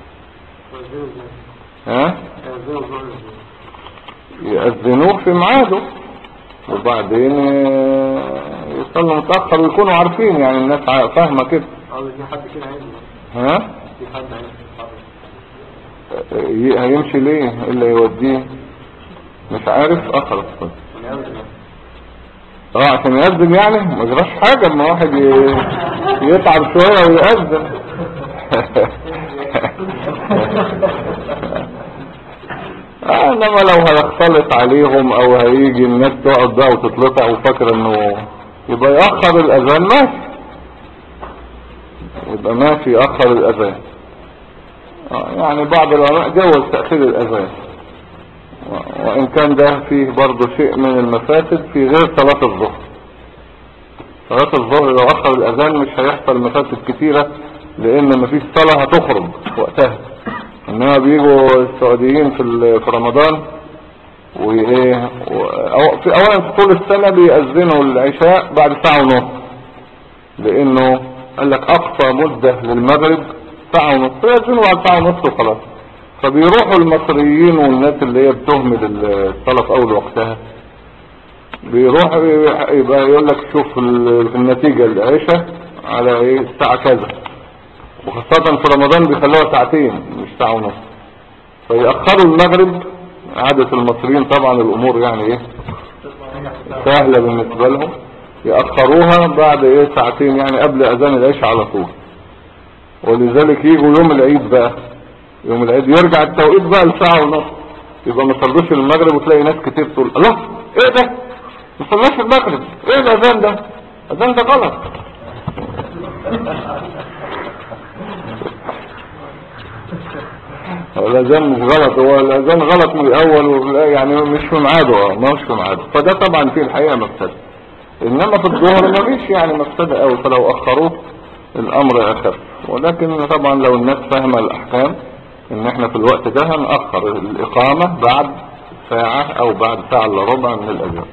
يأذنوه في ميعاده، وبعدين يصلوا متأخر ويكونوا عارفين، يعني الناس فاهمة كده. في حد كده عايز في حد عايز هيمشي ليه اللي يوديه مش عارف اخر عشان يأذن، يعني ما جراش حاجة اما واحد يتعب شوية ويأذن. انما لو هيختلط عليهم او هيجي الناس تقعد بقى وتتلطع وفاكر انه يبقى يأخر الاذان ماشي، يبقى ماشي يأخر الاذان. يعني بعض العلماء جوز تأخير الاذان، وان كان ده فيه برضو شيء من المفاسد في غير صلاة الظهر. صلاة الظهر لو اخر الاذان مش هيحصل مفاسد كتيرة، لان مفيش صلاة هتخرج وقتها. انما بيجوا السعوديين في رمضان اولا في طول السنة بيأذنوا العشاء بعد ساعة ونص، لانه قال لك اقصى مدة للمغرب ساعة ونص، فيأذنوا بعد ساعة ونص وخلاص. فبيروحوا المصريين والناس اللي هي بتهمل الصلاة في اول وقتها، بيروح يبقى يقول لك شوف النتيجة العشاء على الساعة كذا، وخاصة في رمضان بيخلوها ساعتين مش ساعة ونص، فيأخروا المغرب. عادة المصريين طبعا الامور يعني سهلة بالنسبة لهم، يأخروها بعد ساعتين، يعني قبل اذان العشاء على طول. ولذلك يجوا يوم العيد بقى، يوم العيد يرجع التوقيت بقى لساعة ونص، يبقى ما صلوش المغرب، وتلاقي ناس كتير تقول الله ايه ده ما صلاش المغرب، ايه الاذان ده؟ الاذان ده غلط. الاذان مش غلط، هو الاذان غلط من الاول، يعني مش في ميعاده، ما هوش في ميعاده. فده طبعا فيه الحقيقة مفسد. انما في الظهر ما فيش يعني مفسدة قوي، فلو اخروه الامر اخف. ولكن طبعا لو الناس فاهمة الاحكام ان احنا في الوقت ده هنأخر الاقامة بعد ساعة او بعد ساعة الا ربع من الاذان.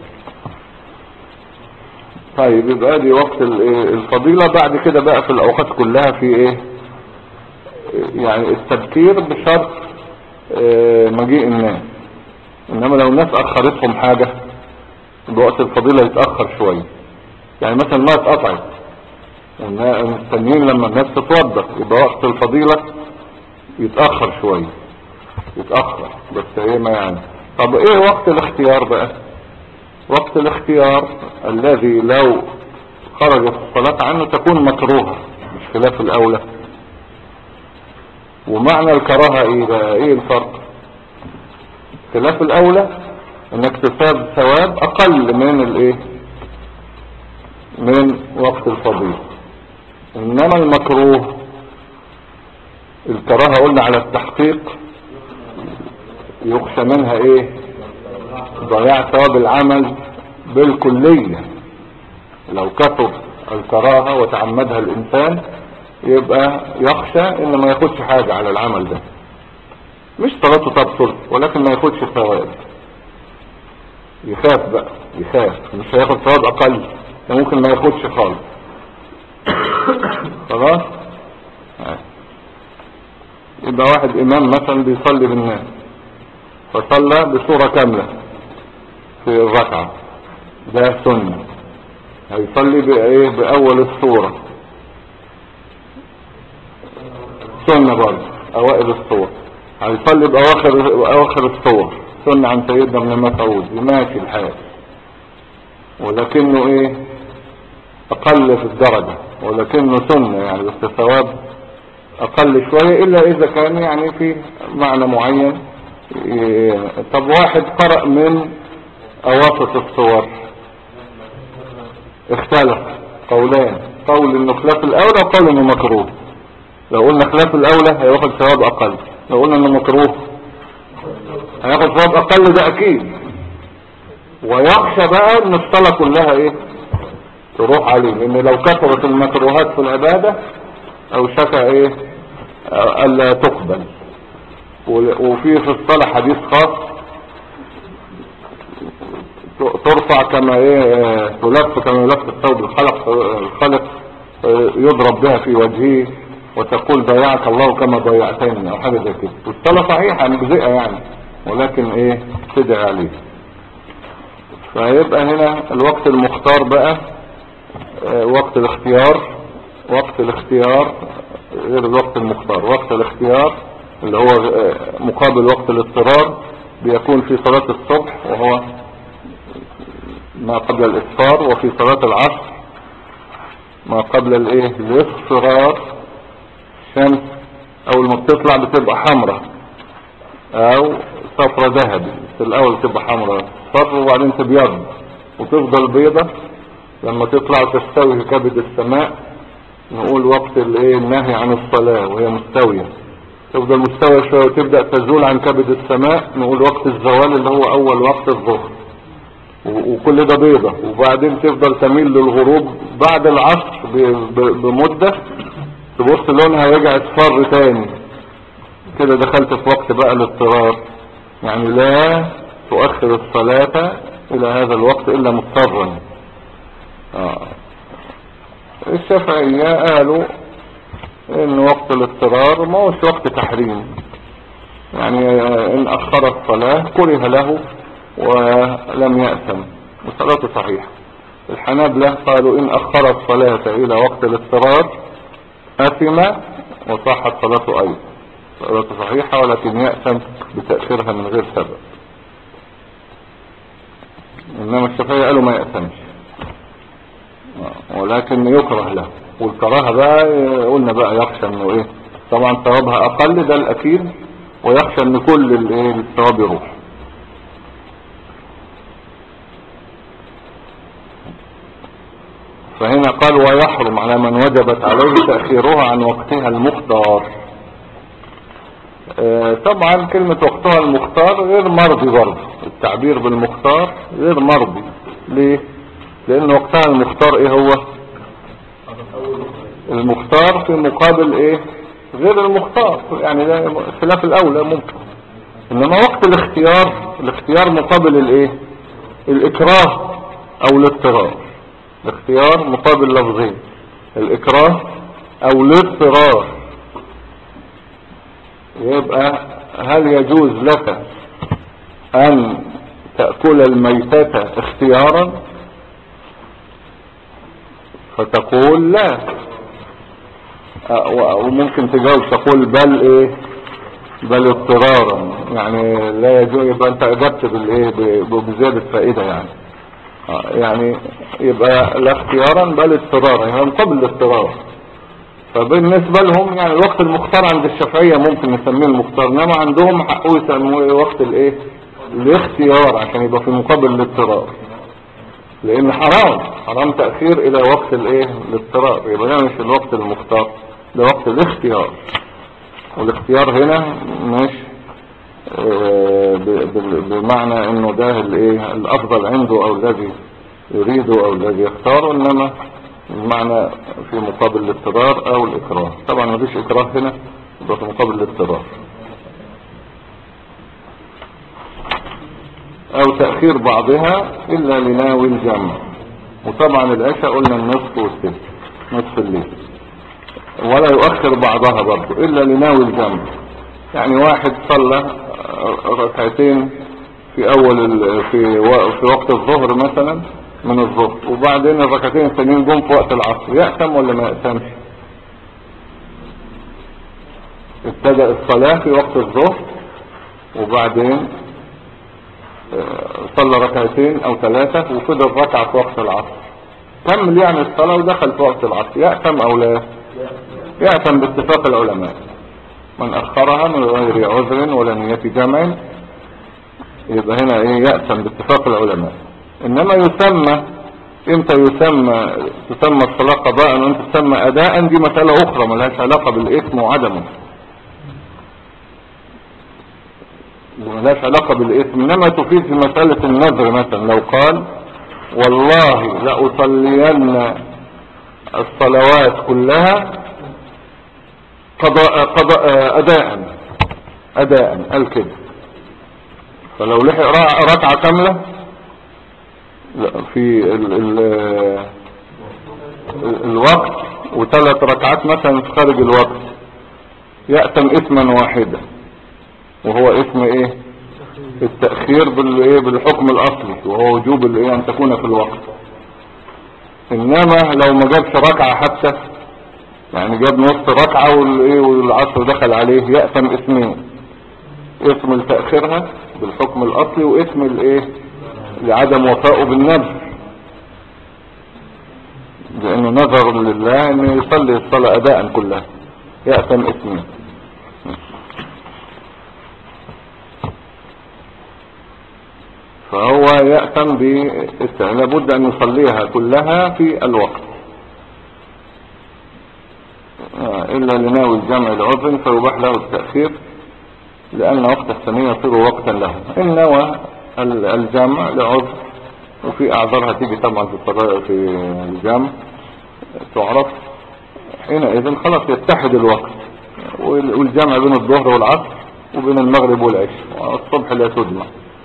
طيب يبقى دي وقت الفضيلة. بعد كده بقى في الاوقات كلها في ايه يعني التبكير بشرط مجيء الناس. انما لو الناس اخرتهم حاجة بوقت الفضيلة يتأخر شوية. يعني مثلا ما اتقطعت مستنيين لما الناس تتوضى، يبقى وقت الفضيلة يتأخر شوية، يتأخر بس ايه ما يعني. طب ايه وقت الاختيار بقى؟ وقت الاختيار الذي لو خرجت الصلاة عنه تكون مكروهة، مش خلاف الاولى. ومعنى الكراهة ايه بقى؟ ايه الفرق؟ خلاف الاولى انك تصاب ثواب اقل من الايه من وقت الفضيلة. انما المكروه الكراهة قلنا على التحقيق يخشى منها ايه ضياع ثواب العمل بالكلية. لو كثر الكراهة وتعمدها الانسان يبقى يخشى ان ما ياخدش حاجة على العمل ده، مش صلاته تبطل ولكن ما ياخدش ثواب. يخاف بقى، يخاف مش هياخد ثواب اقل، ممكن ما ياخدش خالص. خلاص. يبقى واحد امام مثلا بيصلي بالناس فصلى بصورة كاملة في الركعة، ده سنة. هيصلي بايه باول الصورة، سنة برضه اوائل الصور. هيصلي باواخر الصور، سنة عن سيدنا ابن مسعود. ماشي الحال، ولكنه ايه اقل في الدرجة، ولكنه سنة يعني بس ثواب اقل شوية، الا اذا كان يعني في معنى معين. طب واحد قرأ من اواسط الصور، اختلف قولان، قول انه خلاف الاولى وقول انه مكروه. لو قلنا خلاف الاولى هياخد ثواب اقل، لو قلنا انه مكروه هياخد ثواب اقل، ده اكيد. ويخشى بقى ان الصلاة كلها ايه تروح عليه، لان لو كثرت المكروهات في العبادة او شكى ايه الا تقبل. وفي الصلاة حديث خاص ترفع كما ايه تلف كما يلف الثوب الخلق يضرب بها في وجهه وتقول ضيعك الله كما ضيعتني او حاجة زي كده. والصلاة صحيحة مجزئة يعني، ولكن ايه تدعي عليه. فيبقى هنا الوقت المختار بقى وقت الاختيار. وقت الاختيار غير الوقت المختار. وقت الاختيار اللي هو مقابل وقت الاضطرار بيكون في صلاة الصبح وهو ما قبل الإسفار، وفي صلاة العصر ما قبل الايه الاصفرار. الشمس اول ما بتطلع بتبقى حمراء او صفرة ذهبي، في الاول بتبقى حمراء صفر وبعدين تبيض وتفضل بيضة لما تطلع تستوي في كبد السماء. نقول وقت الايه النهي عن الصلاة وهي مستوية، تفضل مستوية شوية وتبدأ تزول عن كبد السماء، نقول وقت الزوال اللي هو اول وقت الظهر. وكل ده بيضة، وبعدين تفضل تميل للغروب بعد العصر بمدة تبص لونها يرجع اصفر تاني كده. دخلت في وقت بقى الاضطرار، يعني لا تؤخر الصلاة الى هذا الوقت الا مضطرا. الشافعية قالوا ان وقت الاضطرار ما هوش وقت تحريم، يعني ان اخر الصلاة كره له ولم يأثم وصلاته صحيحة. الحنابلة قالوا ان اخر الصلاة الى وقت الاضطرار اثم وصحت صلاته ايضا، صلاته صحيحة ولكن يأثم بتأخيرها من غير سبب. انما الشافعية قالوا ما يأثمش ولكن يكره له. والكراهة بقى قلنا بقى يخشى انه ايه طبعا ثوابها اقل ده الاكيد، ويخشى ان كل الايه الثواب يروح. فهنا قال ويحرم على من وجبت عليه تأخيرها عن وقتها المختار. طبعا كلمة وقتها المختار غير مرضي برضه، التعبير بالمختار غير مرضي. ليه؟ لان وقتها المختار ايه هو؟ المختار في مقابل ايه غير المختار، يعني ده خلاف الاولى ممكن. انما وقت الاختيار مقابل الايه؟ الاكراه او الاضطرار. الاختيار مقابل لفظين، الاكراه او الاضطرار. يبقى هل يجوز لك ان تأكل الميتة اختيارا؟ فتقول لا، وممكن تجاوب تقول بل ايه؟ بل اضطرارا. يعني لا يجوز، يبقى انت اجبت بالايه؟ بزيادة فائدة يعني. يعني يبقى لا اختيارا بل اضطرارا، يعني من قبل الاضطرار. فبالنسبة لهم يعني الوقت المختار عند الشافعية ممكن نسميه المختار، انما عندهم حقه يسموه وقت الايه؟ الاختيار، عشان يبقى في مقابل الاضطرار. لان حرام تأخير الى وقت الايه؟ الاضطرار. يبقى ده مش الوقت المختار، ده وقت الاختيار. والاختيار هنا مش بمعنى انه ده الايه؟ الافضل عنده او الذي يريده او الذي يختاره، انما بمعنى في مقابل الاضطرار او الاكراه. طبعا ما فيش اكراه هنا، يبقى في مقابل الاضطرار. او تأخير بعضها الا لناوي الجمع. وطبعا العشاء قلنا النصف والثلث، نصف الليل. ولا يؤخر بعضها برضو الا لناوي الجمع. يعني واحد صلى ركعتين في في وقت الظهر مثلا من الظهر، وبعدين الركعتين الثانيين جم في وقت العصر، يأثم ولا ما يأثمش؟ ابتدأ الصلاة في وقت الظهر وبعدين صلى ركعتين او 3 وفضل ركعة في وقت العصر، كمل يعني الصلاة ودخل في وقت العصر، يأثم او لا؟ يأثم باتفاق العلماء. من اخرها من غير عذر ولا نية جمع يبقى هنا ايه؟ يأثم باتفاق العلماء. انما يسمى امتى تسمى الصلاة قضاء وانت تسمى اداء، دي مسألة اخرى ملهاش علاقة بالاثم وعدمه، ملهاش علاقة بالاثم. انما تفيد في مسألة النذر. مثلا لو قال والله لأصلين الصلوات كلها أداء قال كده، فلو لحق ركعة كاملة في الوقت و3 ركعات مثلا في خارج الوقت، يأتم إثما واحدا، وهو اسم ايه؟ التأخير بالحكم الأصلي، وهو وجوب الايه؟ أن تكون في الوقت. إنما لو ما جابش ركعة حتى، يعني جاب نص ركعة والعصر دخل عليه، يأثم اسمين: اسم لتأخيرها بالحكم الأصلي، واسم الايه؟ لعدم وفائه بالنذر، لأنه نذر لله أن يصلي الصلاة أداء كلها، يأثم اسمين. فهو يأثم لابد أن يصليها كلها في الوقت إلا لناوي الجمع العذر فيباح له التأخير، لأن وقت الثانية يصير وقتا له. إن نوى الجمع لعذر، وفي أعذارها تيجي طبعا في الجمع تعرف، حينئذ خلاص يتحد الوقت، والجمع بين الظهر والعصر وبين المغرب والعشاء، والصبح لا تجمع.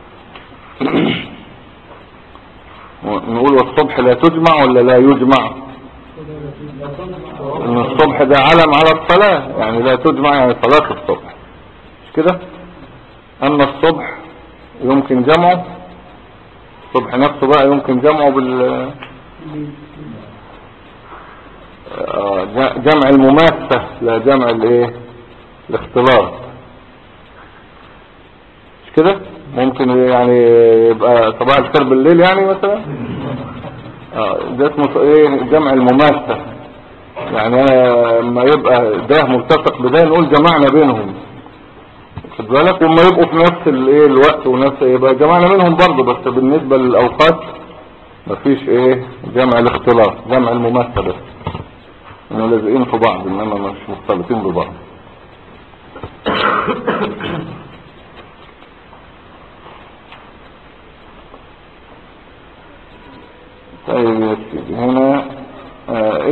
نقول والصبح لا تجمع ولا لا يجمع؟ ان الصبح ده علم على الصلاة، يعني لا تجمع يعني صلاة الصبح كده. اما الصبح يمكن جمعه، الصبح نفسه بقى يمكن جمعه جمع المماسة، لا جمع الاختلاط، مش كده؟ ممكن يعني يبقى صباح الخير بالليل يعني مثلا، ده اسمه ايه؟ جمع المماسة. يعني لما يبقى ده ملتصق بده نقول جمعنا بينهم، خد بالك. وما يبقوا في نفس الوقت ونفس، يبقى جمعنا بينهم برضه، بس بالنسبة للأوقات مفيش جمع الاختلاط، جمع المماسة بس، انه لازقين في بعض انما مش مختلطين ببعض. طيب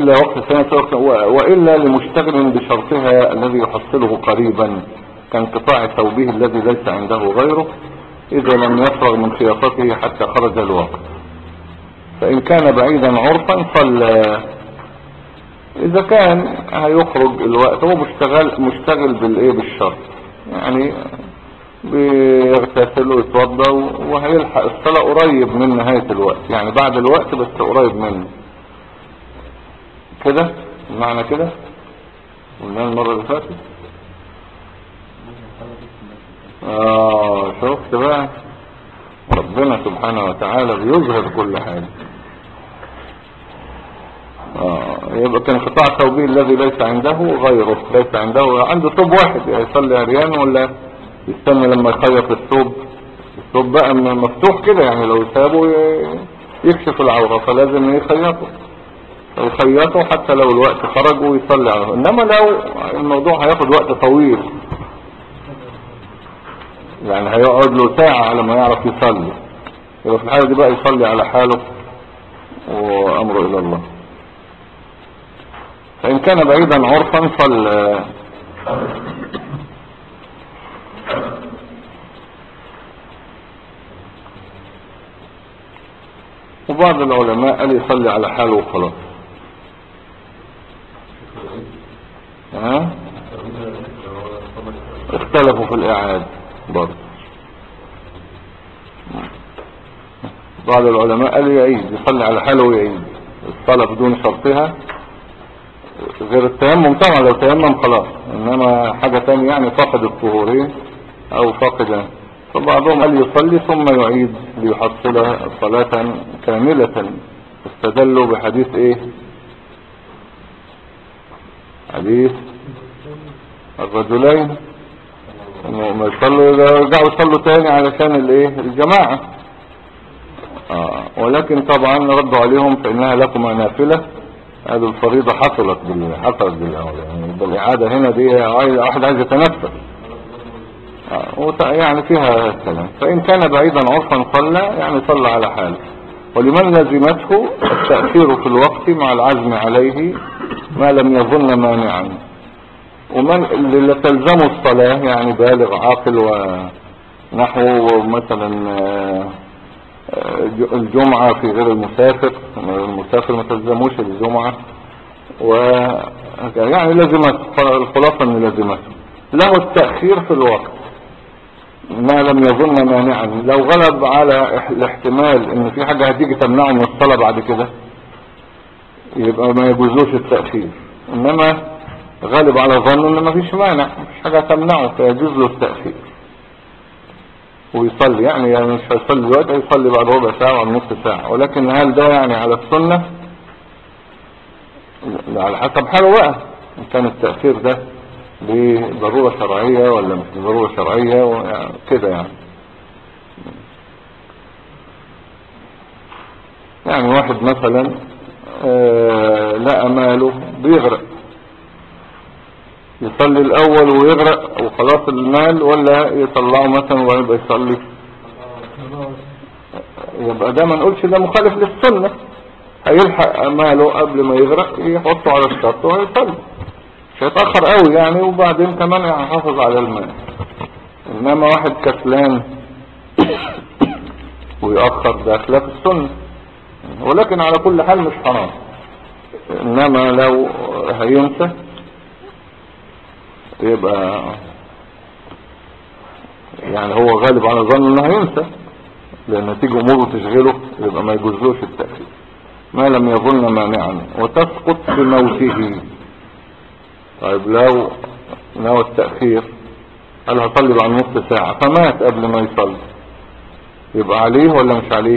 وإلا وقت الثانية وإلا لمشتغل بشرطها الذي يحصله قريبا كانقطاع ثوبه الذي ليس عنده غيره إذا لم يفرغ من خياطته حتى خرج الوقت. فإن كان بعيدا عرفا صلى. إذا كان هيخرج الوقت هو مشتغل بالشرط، يعني بيغتسل ويتوضى وهيلحق الصلاة قريب من نهاية الوقت، يعني بعد الوقت بس قريب منه كده. المعنى كده قلنا المرة اللي فاتت. شفت بقى ربنا سبحانه وتعالى بيظهر كل حاجة. يبقى كان قطاع ثوبه الذي ليس عنده غيره، ليس عنده ثوب واحد، يصلي عريان ولا يستنى لما يخيط الثوب بقى مفتوح كده، يعني لو سابه يكشف العورة فلازم يخيطه حتى لو الوقت خرج ويصلي عليه. انما لو الموضوع هياخد وقت طويل، يعني هيقعد له ساعة على ما يعرف يصلي، يبقى في الحالة دي بقى يصلي على حاله وأمره إلى الله. فإن كان بعيدا عرفا صلى. وبعض العلماء قال يصلي على حاله وخلاص. اختلفوا في الإعادة برضه. بعض العلماء قال يعيد، يصلي على حاله ويعيد الصلاة بدون شرطها، غير التيمم طبعا، لو تيمم خلاص، انما حاجة تانية يعني فقد الطهورين او فقد. فبعضهم قال يصلي ثم يعيد ليحصل صلاة كاملة. استدلوا بحديث حديث الرجلين ما يصلوا يرجعوا يصلوا تاني علشان الجماعة. ولكن طبعا ردوا عليهم فإنها لكم نافلة، هذه الفريضة حصلت بالأول، يعني بالإعادة هنا دي واحد عايز يتنفس، يعني فيها كلام. فإن كان بعيدا عرفا صلى، يعني صلى على حاله. ولمن لزمته التأخير في الوقت مع العزم عليه ما لم يظن مانعا. ومن اللي تلزمه الصلاة يعني بالغ عاقل ونحو مثلا الجمعة في غير المسافر ما تلزموش الجمعة، يعني لازمته، الخلاصة ان لازمته له التأخير في الوقت ما لم يظن مانعا. لو غلب على الاحتمال ان في حاجة هتيجي تمنعه من الصلاة بعد كده يبقى ما يجوزوش التأخير، انما غالب على ظن ان ما فيش مانع، مفيش حاجة تمنعه فيجوز له التأخير ويصلي. يعني مش هيصلي دلوقتي، هيصلي بعد ربع ساعة او نص ساعة. ولكن هل ده يعني على السنة؟ على حسب حاله بقى، ان كان التأخير ده بضرورة شرعية ولا مش بضرورة شرعية كده يعني واحد مثلا لقى ماله بيغرق، يصلي الاول ويغرق وخلاص المال، ولا يطلعه مثلا ويبقى يصلي؟ يبقى ده ما نقولش ده مخالف للسنة، هيلحق ماله قبل ما يغرق يحطه على الشرط ويصلي، مش هيتأخر قوي يعني، وبعدين كمان يحافظ على المال. انما واحد كسلان ويأخر ده خلاف السنة، ولكن على كل حال مش حرام. انما لو هينسى يبقى يعني هو غالب على ظن انه هينسى، لان تيجي اموره تشغله، يبقى ما يجوزلوش التأخير ما لم يظن مانعا. وتسقط بموته. طيب لو نوى التأخير قال هصلي بعد نص ساعة فمات قبل ما يصلي، يبقى عليه ولا مش عليه؟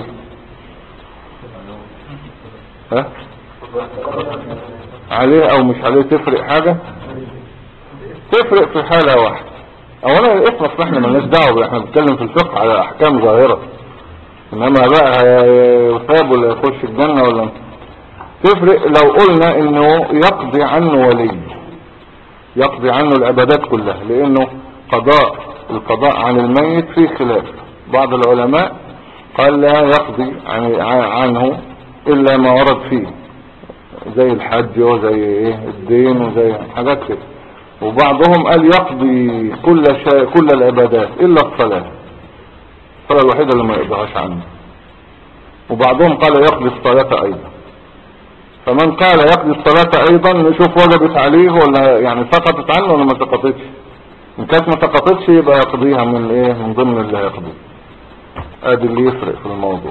عليه او مش عليه تفرق حاجة؟ تفرق في حالة واحدة. اولا الاسم احنا مالناش دعوه، احنا بنتكلم في الفقه على احكام ظاهرة، انما بقى يثاب ولا يخش الجنة ولا. تفرق لو قلنا انه يقضي عنه ولي، يقضي عنه العبادات كلها، لانه القضاء عن الميت فيه خلاف. بعض العلماء قال لا يقضي عنه الا ما ورد فيه زي الحج وزي ايه الدين وزي حاجات كده. وبعضهم قال يقضي كل العبادات الا الصلاة الوحيدة اللي ما يقضيهاش عنه. وبعضهم قال يقضي الصلاة ايضا. فمن قال يقضي الصلاة ايضا نشوف وجبت عليه ولا يعني سقطت عنه ولا ما سقطتش. ان كانت ما سقطتش يبقى يقضيها من ايه من ضمن اللي هيقضيه. ادي اللي يفرق في الموضوع.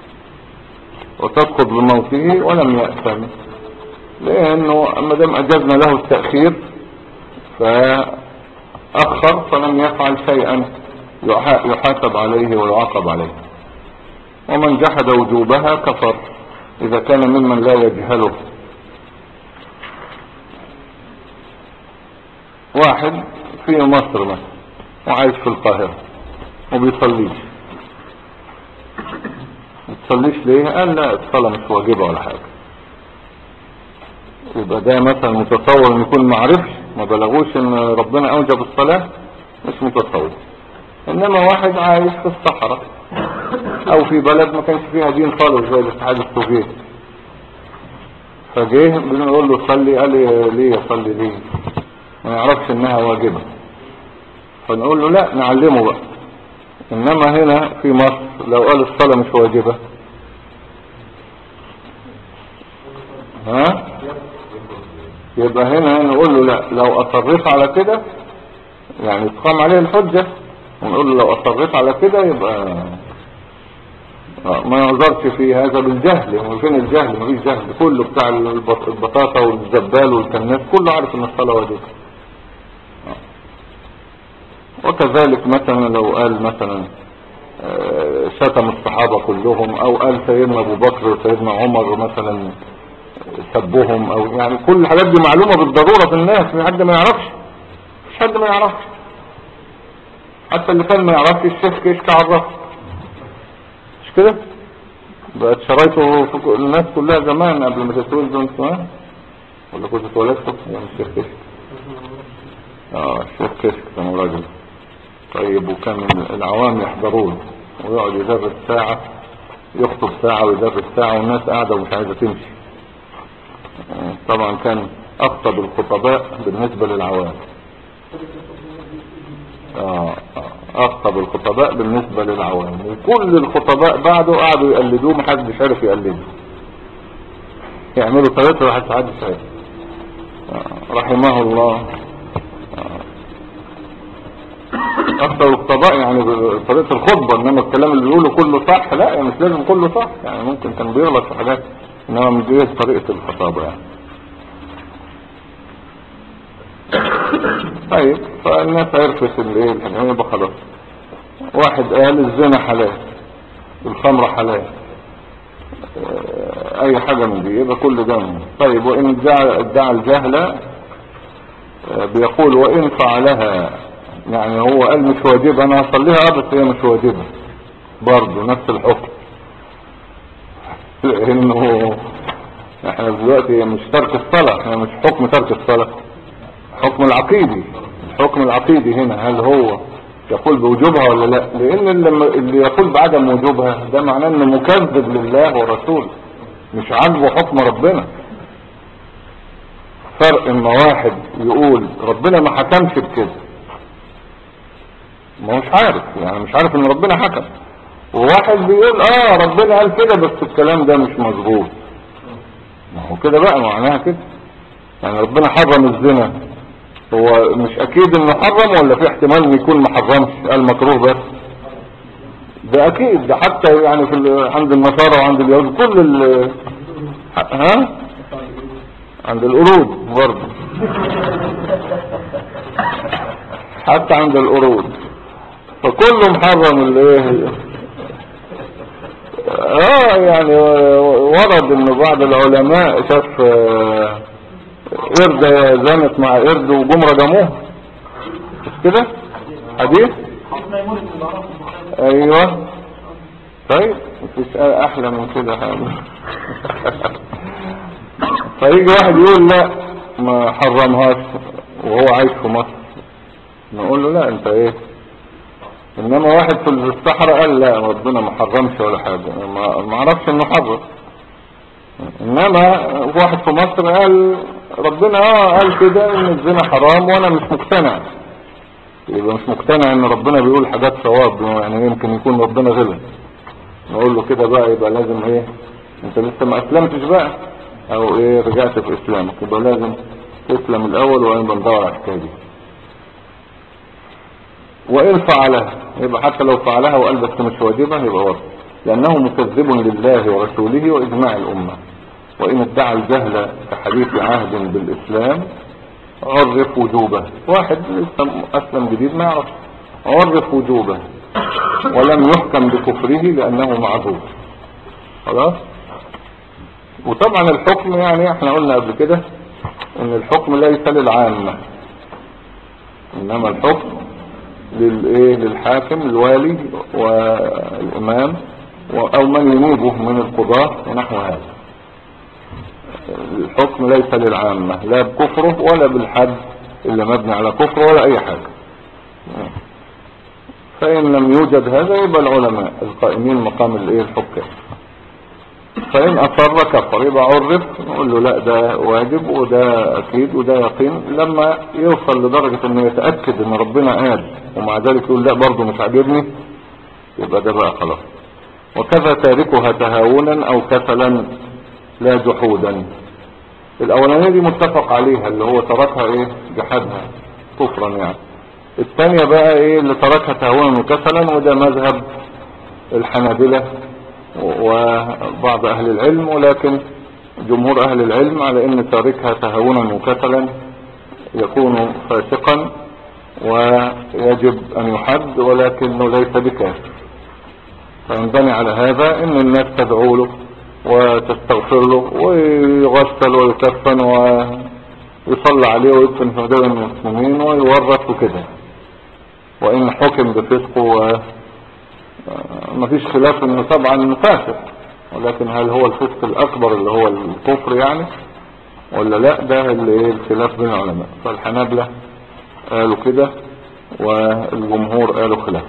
وتسقط بموته ولم يأثم، لانه ما دام اجزنا له التأخير فأخر فلم يفعل شيئا يحاسب عليه ويعاقب عليه. ومن جحد وجوبها كفر إذا كان ممن لا يجهله. واحد في مصر مثلا وعايش في القاهرة وبيصليش. بتصليش ليه؟ قال لا الصلاة مش واجبة ولا حاجة. يبقى ده مثلا متصور ان يكون معرفش ما بلغوش ان ربنا اوجب الصلاة، مش متصور. انما واحد عايش في الصحراء او في بلد ما كانش فيها دين خالص زي الاتحاد السوفيتي، فجيه بنقول له صلي، قال لي ليه اصلي ليه؟ ما يعرفش انها واجبة. فنقول له لا نعلمه بقى. انما هنا في مصر لو قال الصلاة مش واجبة يبقى هنا نقول له لا لو اصريت على كده يعني تقام عليه الحجة، ونقول له لو اصريت على كده يبقى ما نظرش في هذا بالجهل. وفين الجهل؟ مفيش جهل، كله بتاع البطاطا والزبال والكناس كله عارف ان الصلاة واجبة. وكذلك مثلا لو قال مثلا شتم الصحابة كلهم او قال سيدنا ابو بكر وسيدنا عمر مثلا سبهم، او يعني كل الحاجات دي معلومة بالضرورة في الناس، في حد ما يعرفش؟ مش حد ما يعرفش. حتى اللي كان ما يعرفش الشيخ كيشك عرفه، مش كده؟ بقت شرايطه في الناس كلها زمان قبل ما تتولدوا انتوا، ولا كنت اتولدتوا؟ يعني الشيخ كيشك الشيخ كيشك كان راجل طيب، وكان العوام يحضرون ويقعد يدرس ساعة، يخطب ساعة ويدرس ساعة والناس قاعدة ومش عايزة تمشي. طبعا كان اخطب الخطباء بالنسبة للعوام. اخطب الخطباء بالنسبة للعوام، وكل الخطباء بعده قعدوا يقلدوه، محدش عارف يقلده، يعملوا طريقة محدش عارف. رحمه الله. اخطب الخطباء يعني بطريقة الخطبة، انما الكلام اللي بيقوله كله صح؟ لا يعني مش لازم كله صح، يعني ممكن كان بيغلط في حاجات، انما مش دي طريقة الخطابة يعني. طيب فالناس عرفت الايه الحاجة، يبقى خلاص. واحد قال الزنا حلال، الخمر حلال، اي حاجة من دي، يبقى كل ده منه. طيب وان ادعى الجهل بيقول وان فعلها، يعني هو قال مش واجبة، انا هصليها بس هي مش واجبة برضه نفس الحكم. لانه احنا دلوقتي مش ترك الصلاة، احنا مش حكم ترك الصلاة، حكم العقيدي. الحكم العقيدي هنا هل هو يقول بوجوبها ولا لا؟ لان اللي يقول بعدم وجوبها ده معناه انه مكذب لله ورسوله، مش عاجبه حكم ربنا. فرق ان واحد يقول ربنا ما حكمش بكده، ما هوش عارف، يعني مش عارف ان ربنا حكم، وواحد بيقول ربنا قال كده بس الكلام ده مش مظبوط. ما هو كده بقى معناها كده، يعني ربنا حرم الزنا، هو مش اكيد انه حرم ولا في احتمال انه يكون ما حرمش قال مكروه بس؟ ده اكيد، ده حتى يعني عند النصارى وعند اليهود كل عند القرود برضه حتى عند القرود، فكله محرم الايه. يعني ورد ان بعض العلماء شاف قرد زنت مع قرد وجم رجموه، مش كده حديث؟ ايوه. طيب مفيش احلى من كده حاجه. فيجي واحد يقول لا ما حرمهاش وهو عايش في مصر، نقول له لا انت ايه. انما واحد في الصحراء قال لا ربنا ما حرمش ولا حاجه، ما عرفش انه حرم، انما واحد في مصر قال ربنا قال كده ان الزنا حرام وانا مش مقتنع، يبقى مش مقتنع ان ربنا بيقول حاجات صواب، يعني يمكن يكون ربنا غلط. نقول له كده بقى يبقى لازم ايه، انت لسه ما اسلمتش بقى او ايه رجعت في اسلامك، يبقى لازم تسلم الاول وبعدين ندور على الحكايه دي. وان فعلها يبقى حتى لو فعلها وقال بس مش واجبه يبقى واجب، لانه مكذب لله ورسوله واجماع الامه. وان ادعى الجهل كحديث عهد بالاسلام عرف وجوبه، واحد لسه اسلم جديد ما يعرف، عرف وجوبه ولم يحكم بكفره لانه معذور خلاص. وطبعا الحكم يعني احنا قلنا قبل كده ان الحكم ليس للعامة، انما الحكم للحاكم الوالي والامام او من ينيبه من القضاة ونحو هذا. الحكم ليس للعامة لا بكفره ولا بالحد اللي مبني على كفره ولا اي حاجة. فان لم يوجد هذا يبقى العلماء القائمين مقام الحكام. فإن أصر كفر يبقى عرف، نقول له لا ده واجب وده أكيد وده يقين. لما يوصل لدرجة انه يتأكد ان ربنا قال ومع ذلك يقول لا برضه مش عاجبني، يبقى ده بقى خلاص. وكذا تاركها تهاونا او كسلا لا جحودا. الاولانية دي متفق عليها اللي هو تركها جحدها كفرا يعني. الثانية بقى اللي تركها تهاونا وكسلا، وده مذهب الحنابلة وبعض اهل العلم، ولكن جمهور اهل العلم على ان تاركها تهاونا وكسلا يكون فاسقا ويجب ان يحد ولكنه ليس بكافر. فينبني على هذا ان الناس تدعو له وتستغفر له ويغسل ويكفن ويصلى عليه ويدفن في مدينة المسلمين ويورث وكده. وان حكم بفسقه مفيش خلاف انه طبعا فاسق، ولكن هل هو الفسق الاكبر اللي هو الكفر يعني ولا لا، ده الخلاف بين العلماء. فالحنابلة قالوا كده والجمهور قالوا خلاف.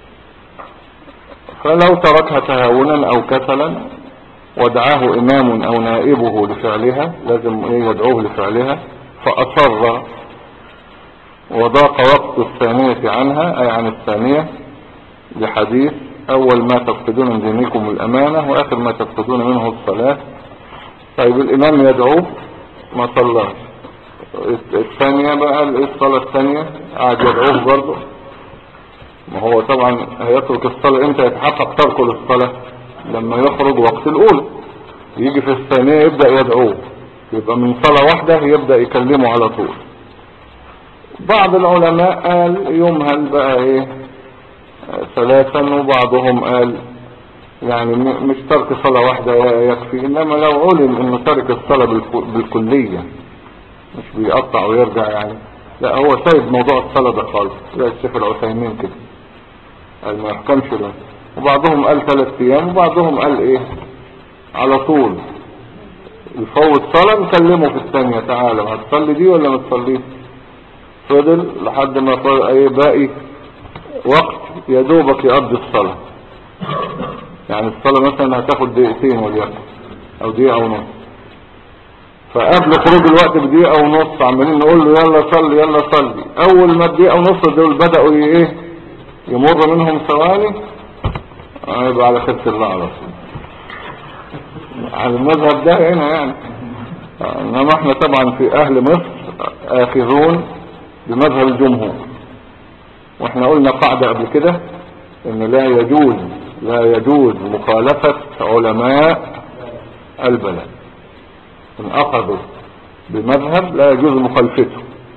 فلو تركها تهاونا او كسلا ودعاه امام او نائبه لفعلها، لازم يدعوه لفعلها، فاصر وضاق وقت الثانية عنها اي عن الثانية، لحديث اول ما تفقدون من دينكم الامانة واخر ما تفقدون منه الصلاة. طيب الامام يدعوه ما صلاش، الثانية بقى الصلاة الثانية قاعد يدعوه برضه، ما هو طبعا هيترك الصلاة امتى يتحقق تركه للصلاة؟ لما يخرج وقت الاولى، يجي في الثانية يبدأ يدعوه، يبقى من صلاة واحدة يبدأ يكلمه على طول. بعض العلماء قال يمهل بقى ثلاثا، وبعضهم قال يعني مش ترك صلاة واحدة يكفي، انما لو علم انه ترك الصلاة بالكلية مش بيقطع ويرجع يعني، لا هو سايب موضوع الصلاة ده خالص زي الشيخ العثيمين كده قال ما يحكمش له. وبعضهم قال 3 ايام وبعضهم قال على طول يفوت صلاة نكلمه في الثانية تعالى هتصلي دي ولا ما تصليش. فضل لحد ما باقي وقت يدوبك يقضي الصلاة، يعني الصلاة مثلا هتاخد 2 دقيقتين وليكن او 1 دقيقة ونص، فقبل خروج الوقت ب1 ونص دقيقة عمالين نقول له يلا صلي يلا صلي. اول ما 1 ونص دقيقة دول بدأوا يمر منهم ثواني يبقى على خيرة الله على طول. على المذهب ده هنا يعني. انما احنا طبعا في اهل مصر اخذون بمذهب الجمهور، واحنا قلنا قاعدة قبل كده ان لا يجوز مخالفة علماء البلد. ان اخذوا بمذهب لا يجوز مخالفته.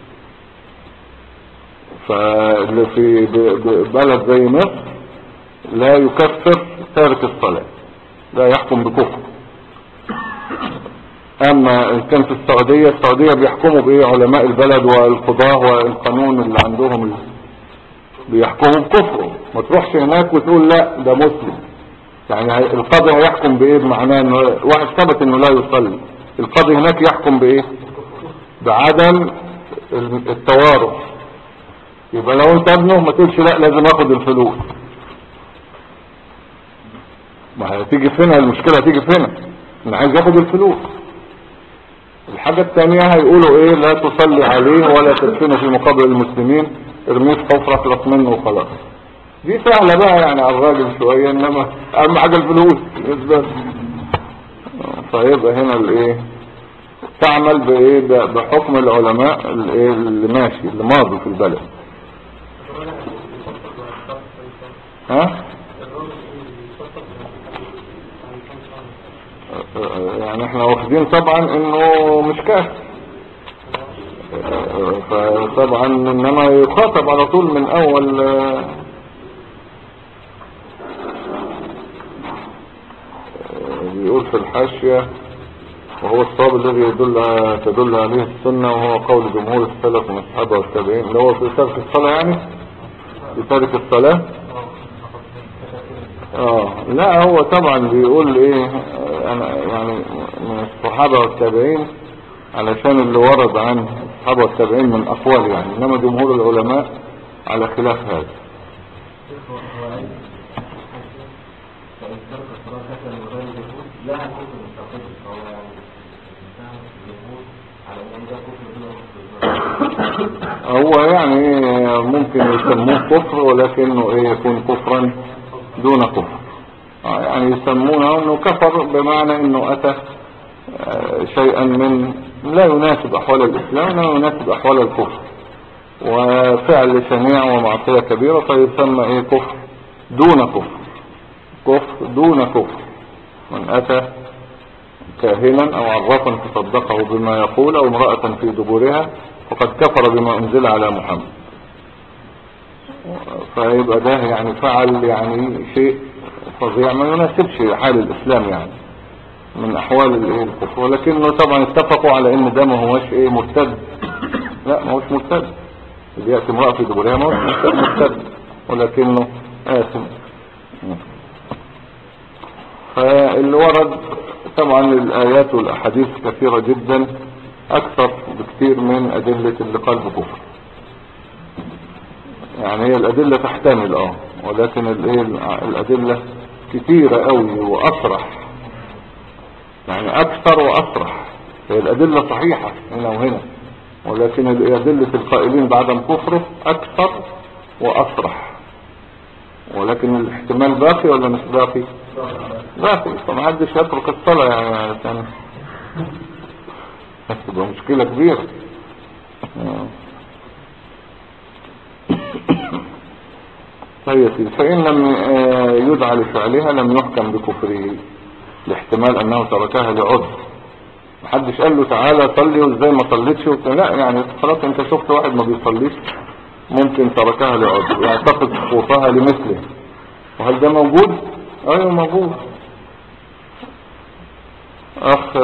فاللي في بلد زي مصر لا يكفر تارك الصلاة، لا يحكم بكفر. اما ان كان في السعودية بيحكموا علماء البلد والقضاة والقانون اللي عندهم بيحكموا بكفره. ما تروحش هناك وتقول لا ده مسلم، يعني القاضي هيحكم بمعناه انه واحد ثبت انه لا يصلي، القاضي هناك يحكم بعدم التوارث. يبقى لو انت ابنه ما تقولش لا لازم اخد الفلوس، ما هتيجي فينا المشكلة، هتيجي فينا إن عايز ياخد الفلوس. الحاجة الثانية هيقولوا ايه؟ لا تصلي عليه ولا تدفنه في مقابر المسلمين، ارميه في حفرة خلاص منه وخلاص. دي سهلة بقى يعني على الراجل شوية، انما اهم حاجة الفلوس يثبت. فيبقى هنا الايه تعمل بايه؟ بحكم العلماء الايه اللي ماشي اللي ماضي في البلد. ها يعني احنا واخدين طبعا انه مش كافر، فطبعا انما يخاطب على طول من اول. بيقول في الحاشية وهو الصواب الذي تدل عليه السنة، وهو قول جمهور السلف من الصحابة والتابعين، اللي هو في ترك الصلاة يعني في ترك الصلاة. لا هو طبعا بيقول ايه انا يعني من الصحابة والتابعين علشان اللي ورد عن الصحابة والتابعين من اقوال يعني، انما جمهور العلماء على خلاف هذا. هو يعني ممكن يسموه كفر ولكنه ايه يكون كفرا دون كفر. يعني يسمونه انه كفر بمعنى انه اتى شيئا من لا يناسب احوال الاسلام، لا يناسب احوال الكفر، وفعل شنيع ومعصية كبيرة، فيسمى ايه كفر دون كفر. كفر دون كفر، من اتى كاهنا او عرافا فصدقه بما يقول او امرأة في دبورها فقد كفر بما انزل على محمد. فيبقى ده يعني فعل يعني شيء فظيع ما يناسبش حال الاسلام يعني من احوال الكفر، ولكنه طبعا اتفقوا على ان ده ما هوش ايه مرتد. لا ما هوش مرتد، اللي يأتي امرأة في دبورها ما هوش مرتد ولكنه آثم. فاللي ورد طبعا الآيات والأحاديث كثيرة جدا أكثر بكثير من أدلة اللي قلب كفر. يعني هي الأدلة تحتمل ولكن الأدلة كثيرة قوي وأصرح، يعني أكثر وأصرح. هي الأدلة صحيحة هنا وهنا، ولكن أدلة القائلين بعدم كفره أكثر وأصرح. ولكن الاحتمال باقي ولا مش باقي؟ باقي. فمحدش يترك الصلاة يعني عشان تبقى مشكلة كبيرة. طيب فإن لم يدعى لفعلها لم يحكم بكفره، لاحتمال أنه تركها لعذر. محدش قال له تعالى صلي وازاي ما صليتش لا، يعني خلاص انت شفت واحد ما بيصليش ممكن تركها لعذر يعتقد سقوطها لمثله. وهل ده موجود؟ ايوه موجود. اخ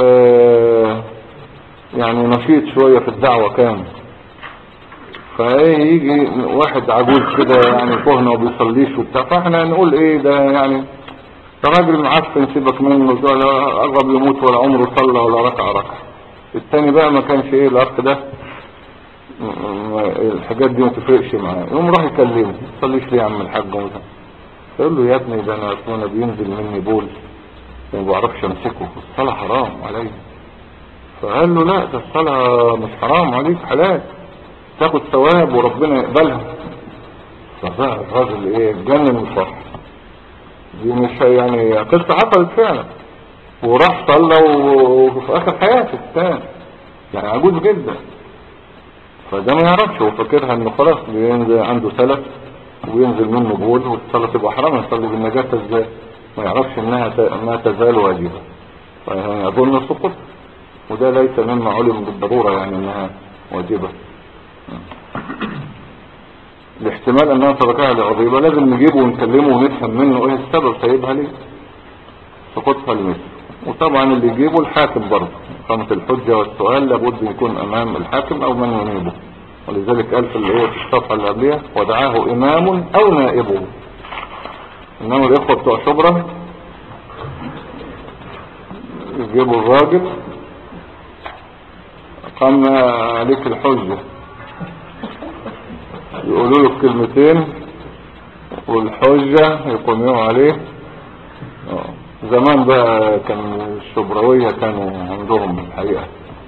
يعني نشيط شوية في الدعوة كان، فايه يجي واحد عجوز كده يعني كهنة وبيصليش وبتاع، فاحنا نقول ايه ده يعني ده راجل معفن سيبك منه، قرب يموت ولا عمره صلى ولا ركع. التاني بقى ما كانش ايه الاخ ده الحاجات دي ما تفرقش معاه، يقوم راح يكلمه ما تصليش ليه يا عم الحاج مثلا؟ يقول له يا ابني ده انا اصلا بينزل مني بول وما بعرفش امسكه، الصلاه حرام عليا. فقال له لا ده الصلاه مش حرام عليك، حلال تاخد ثواب وربنا يقبلها. فبقى الراجل ايه اتجنن وصح. دي مش يعني قصه حصلت فعلا، وراح صلى وفي اخر حياته الثاني يعني عجوز جدا. فده ما يعرفش، هو فاكرها انه خلاص بينزل عنده سلف وينزل منه بول والصلاة تبقى حرام، يصلي بالنجاسة ازاي؟ ما يعرفش انها تزال واجبة، فيظن سقط. وده ليس مما علم بالضرورة يعني انها واجبة. الاحتمال انها تركها لعظيمة لازم نجيبه ونكلمه ونفهم منه ايه السبب سايبها ليه سقطها لمثل. وطبعا اللي يجيبه الحاكم برضه، قامة الحجة والسؤال لابد يكون امام الحاكم او من ينيبه. ولذلك قال في الصفحة اللي قبلها ودعاه امام او نائبه. انما الاخوة بتوع شبرا يجيبوا الراجل قام عليك الحجة يقولوا له كلمتين والحجة يقوموا عليه زمان بقى كان الشبراوية كانوا عندهم الحقيقة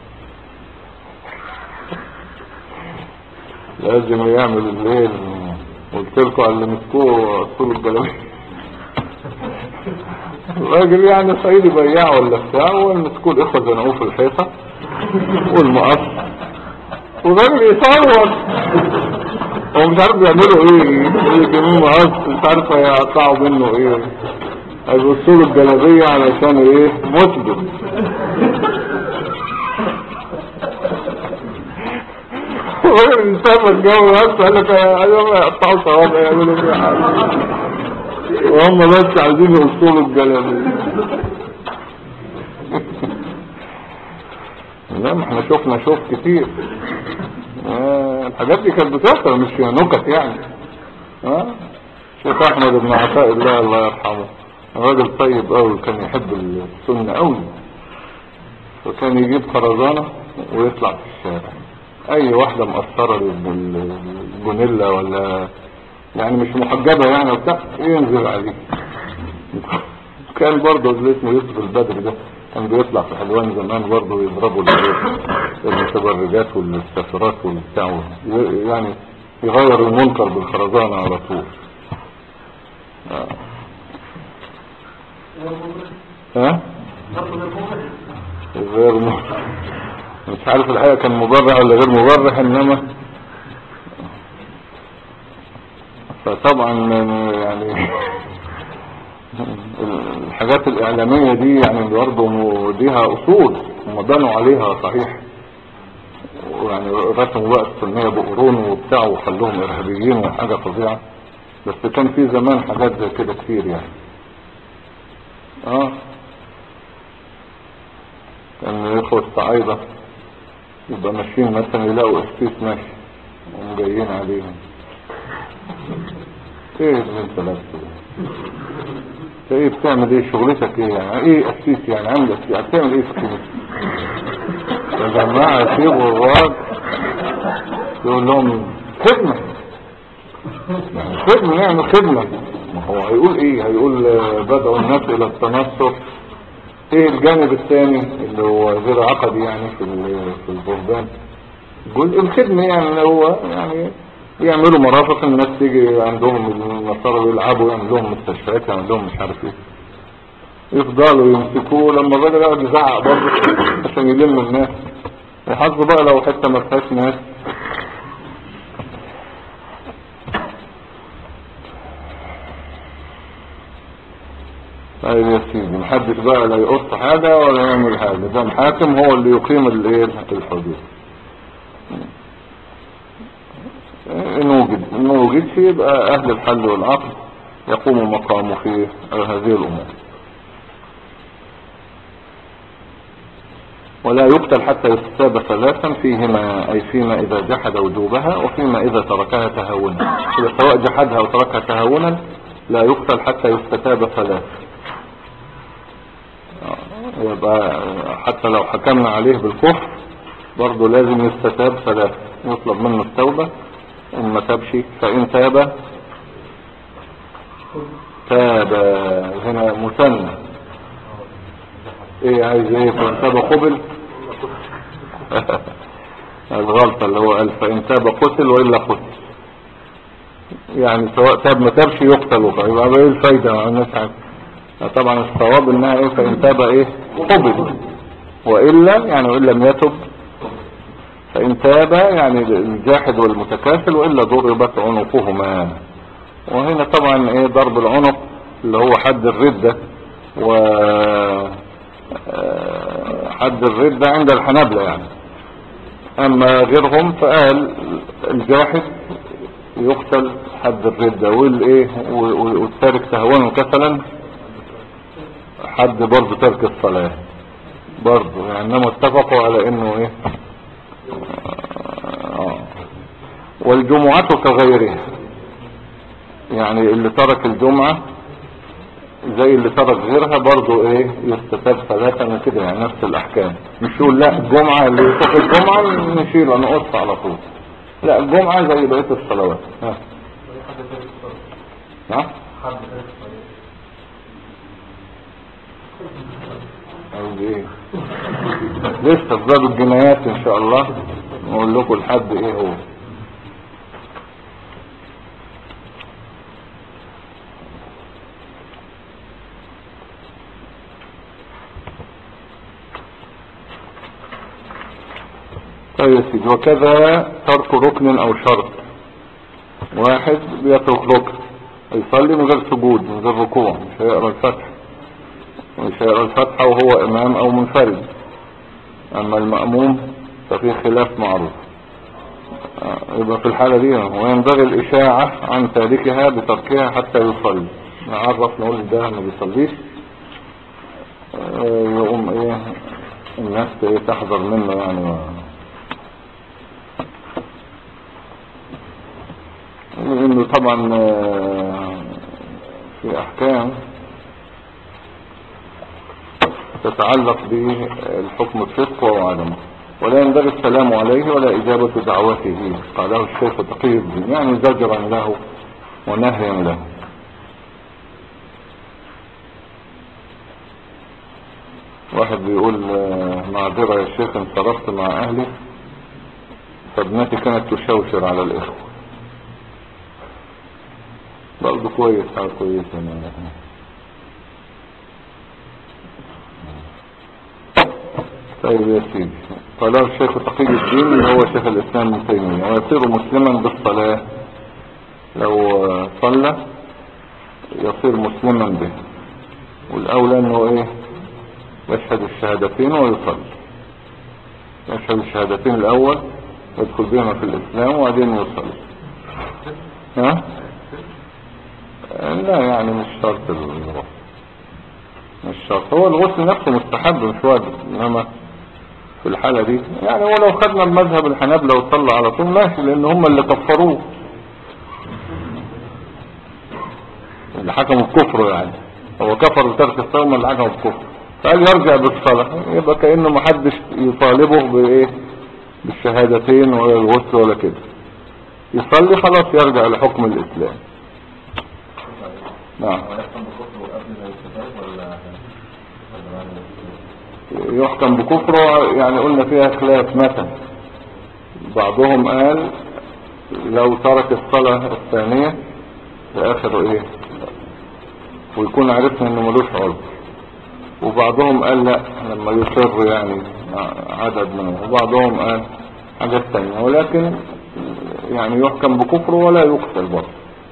لازم يعمل الليل. قلت لكم اللي مسكوه اصول الجلابيه الراجل يعني صعيدي بياع ولا بتاع، والمسكوه الاخوه زنقوه في الحيطه والمقص، والراجل يصور هو مش عارف يعملوا ايه، يجيبوه مقص مش عارف هيقطعوا منه ايه، هيبصوا له الجلابيه علشان ايه مثبت. الراجل ساب الجو بس قال لك ايوه يقطعوا صوابع يعملوا فيها حاجه، وهم بس عايزين يوصلوا الجلابيه. لا ما احنا شوف كتير. الحاجات دي كانت بتحصل مش نكت يعني. شيخ احمد بن عطاء الله يرحمه راجل طيب قوي، كان يحب السنه قوي، وكان يجيب خرزانه ويطلع في الشارع، اي واحده مقصره بالجونيلا ولا يعني مش محجبه يعني وبتاع ينزل عليه. كان برضه اللي اسمه يوسف البدري ده كان بيطلع في حلوان زمان برضه يضربوا المتبرجات والسافرات والبتاع، يعني يغير المنكر بالخرزانه على طول. غير مش عارف الحقيقه كان مبرح ولا غير مبرح، انما فطبعا يعني الحاجات الإعلامية دي يعني برضه ليها أصول هم بنوا عليها صحيح، يعني رسموا بقى السنية بقرون وبتاع وخلوهم إرهابيين وحاجة فظيعة، بس كان في زمان حاجات زي كده كتير يعني. كان إخوة الصعايدة يبقى ماشيين مثلا يلاقوا قسيس ماشي وهم جايين عليهم، ايه اللي انت لابسه ايه بتعمل ايه شغلتك ايه يعني ايه قسيس يعني عامل قسيس يعني بتعمل ايه في الكنيسة يا جماعة سيبوا الراجل يقول لهم خدمة يعني خدمة نعمل خدمة. ما هو هيقول ايه هيقول بدأوا الناس الى التنصر. ايه الجانب الثاني اللي هو غير عقدي يعني في البردان جزء الخدمة يعني هو يعني يعملوا مرافق الناس تيجي عندهم النصارى يلعبوا يعمل لهم مستشفيات يعمل لهم مش عارف ايه، يفضلوا يمسكوه لما الراجل يقعد يزعق برضه عشان يلم الناس وحظه بقى لو حتى ما فيهاش ناس. طيب يا سيدي محدش بقى لا يقص حاجة ولا يعمل حاجة، ده الحاكم هو اللي يقيم الحدود. إن وجد فيه يبقى أهل الحل والعقل يقوم مقامه في هذه الأمور، ولا يقتل حتى يستتاب ثلاثا فيهما، أي فيما إذا جحد وجوبها وفيما إذا تركها تهاونا. إذا سواء جحدها أو تركها تهاونا لا يقتل حتى يستتاب ثلاثا. يبقى حتى لو حكمنا عليه بالكفر برضه لازم يستتاب ثلاثا، يطلب منه التوبة، إن ما تابش فإن تاب هنا مثنى ايه عايز ايه فإن تاب قبل الغلطة اللي هو قال فإن تاب قتل وإلا قتل، يعني سواء تاب ما تابش يقتل يبقى ايه الفايدة مع الناس عارف. طبعا الصواب انها ايه فإن تاب ايه قبل وإلا يعني وإن لم يتب، فإن تاب يعني الجاحد والمتكاسل وإلا ضربت عنقهما. وهنا طبعا ايه ضرب العنق اللي هو حد الردة، و حد الردة عند الحنابلة يعني، اما غيرهم فقال الجاحد يقتل حد الردة والايه والتارك تهوان وكسلا حد برضو ترك الصلاة برضو يعني، انما اتفقوا على انه ايه والجمعة كغيرها، يعني اللي ترك الجمعة زي اللي ترك غيرها برضو ايه يستتاب ثلاثا وكده يعني نفس الاحكام. مش يقول لا الجمعة اللي يترك الجمعة نشيل نقص على طول، لا الجمعة زي بقية الصلوات. عايز ايه؟ لسه في باب الجنايات ان شاء الله نقول لكم الحد ايه هو. طيب يا سيدي، وكذا ترك ركن او شرط. واحد بيترك ركن، يصلي من غير سجود من غير ركوع، مش هيقرأ الفتح، مش هيقرأ الفتحة وهو امام او منفرد. اما المأموم ففي خلاف معروف. يبقى في الحالة دي وينبغي الاشاعة عن تاركها بتركها حتى يصلي. نعرف نقول ده ما بيصليش، يقوم ايه الناس تحذر منه يعني. لانه طبعا في احكام تتعلق بالحكم الفسق وعدمه، ولا ينبغي السلام عليه ولا اجابة دعوته، قاله الشيخ تقي الدين، يعني زجرا له ونهيا له. واحد بيقول معذرة يا شيخ، انصرفت مع اهلي فابنتي كانت تشوشر على الاخوة. برضه كويس، حاجة كويسة يعني. طيب يا سيدي، قاله الشيخ تقي الدين اللي هو شيخ الاسلام ابن تيمية، ويصير مسلما بالصلاة. لو صلى يصير مسلما به، والاولى انه ايه يشهد الشهادتين ويصلي. يشهد الشهادتين الاول يدخل بهما في الاسلام وبعدين يصلي. ها لا يعني مش شرط الغسل، مش شرط. هو الغسل نفسه مستحب مش واجب، انما في الحالة دي يعني ولو خدنا المذهب الحنابلة وصلى على طول ماشي، لان هم اللي كفروه، اللي حكموا الكفر يعني. هو كفر بترك الصوم اللي حكموا الكفر، فقال يرجع بالصلاة، يبقى كأنه محدش يطالبه بايه بالشهادتين ولا الغسل ولا كده. يصلي خلاص يرجع لحكم الاسلام. نعم. يحكم بكفره يعني قلنا فيها خلاف متى. بعضهم قال لو ترك الصلاة الثانية لآخر ايه ويكون عرفنا انه ملوش عذر، وبعضهم قال لا لما يصر يعني عدد منهم، وبعضهم قال حاجات تانية، ولكن يعني يحكم بكفره ولا يقتل برضه،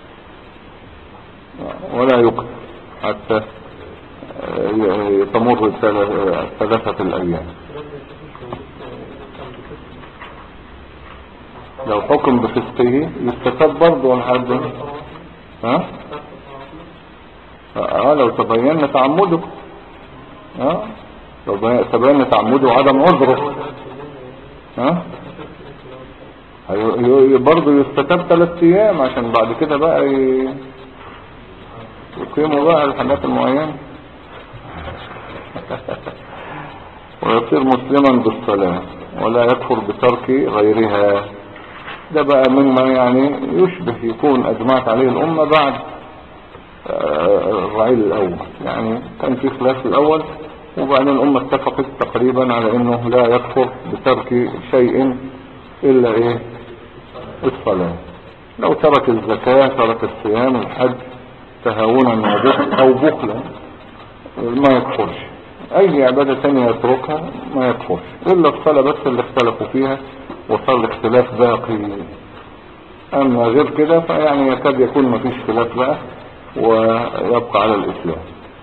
ولا يقتل حتى تمر ثلاثة الأيام. لو حكم بفسقه يستفاد برضه لحد لو تبين تعمده، لو تبين تعمده وعدم عذره برضه يستتاب 3 ايام عشان بعد كده بقى يقيموا بقى الحاجات المعينة. ويصير مسلما بالصلاة ولا يكفر بترك غيرها. ده بقى مما يعني يشبه يكون اجمعت عليه الامة بعد الرعيل الاول، يعني كان في خلاف الاول وبعدين الامة اتفقت تقريبا على انه لا يكفر بترك شيء الا ايه الصلاة. لو ترك الزكاة، ترك الصيام، الحج تهاونا او بخلا ما يكفرش. اي عبادة تانية يتركها ما يكفرش الا الصلاة بس اللي اختلفوا فيها وصار الاختلاف باقي. اما غير كده فيعني يكاد يكون ما فيش خلاف بقى ويبقى على الاسلام.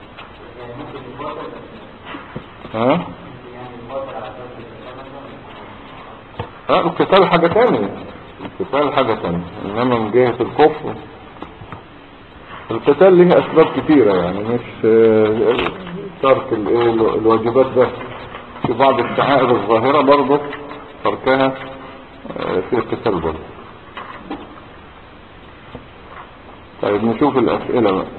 القتال حاجة تانية، القتال حاجة تانية، انما من جهة الكفر القتال له اسباب كتيرة، يعني مش ترك الواجبات بس، في بعض الشعائر الظاهرة برضه تركها في القتال برضه. طيب نشوف الاسئلة بقى.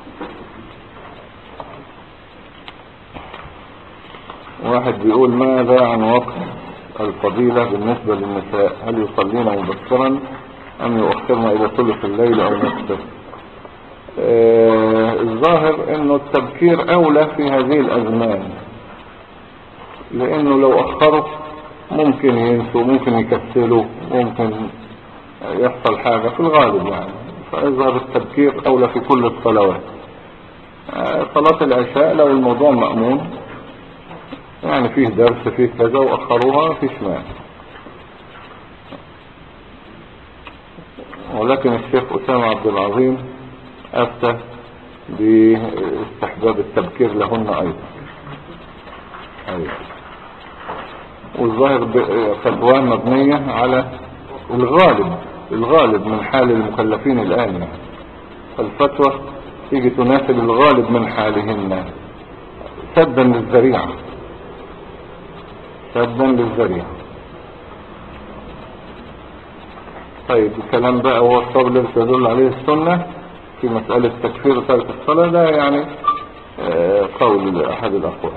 واحد بيقول ماذا عن وقت الفضيلة بالنسبة للنساء؟ هل يصلين مبكرا ام يؤخرن الى ثلث الليل او نصفه؟ الظاهر انه التبكير اولى في هذه الازمان، لانه لو اخروا ممكن ينسوا، ممكن يكسلوا، ممكن يحصل حاجة في الغالب يعني. فيظهر التبكير اولى في كل الصلوات. صلاة العشاء لو الموضوع مأمون يعني فيه درس فيه كذا واخروها مفيش مانع. ولكن الشيخ أسامة عبد العظيم أفتى باستحباب التبكير لهن أيضا. أيضا. والظاهر فتوى مبنية على الغالب من حال المكلفين الآن يعني. الفتوى تيجي تناسب الغالب من حالهن سدا للذريعة. طيب الكلام بقى هو الصبر اللي تدل عليه السنة في مسألة تكفير ترك الصلاة ده يعني قول أحد الأقوال.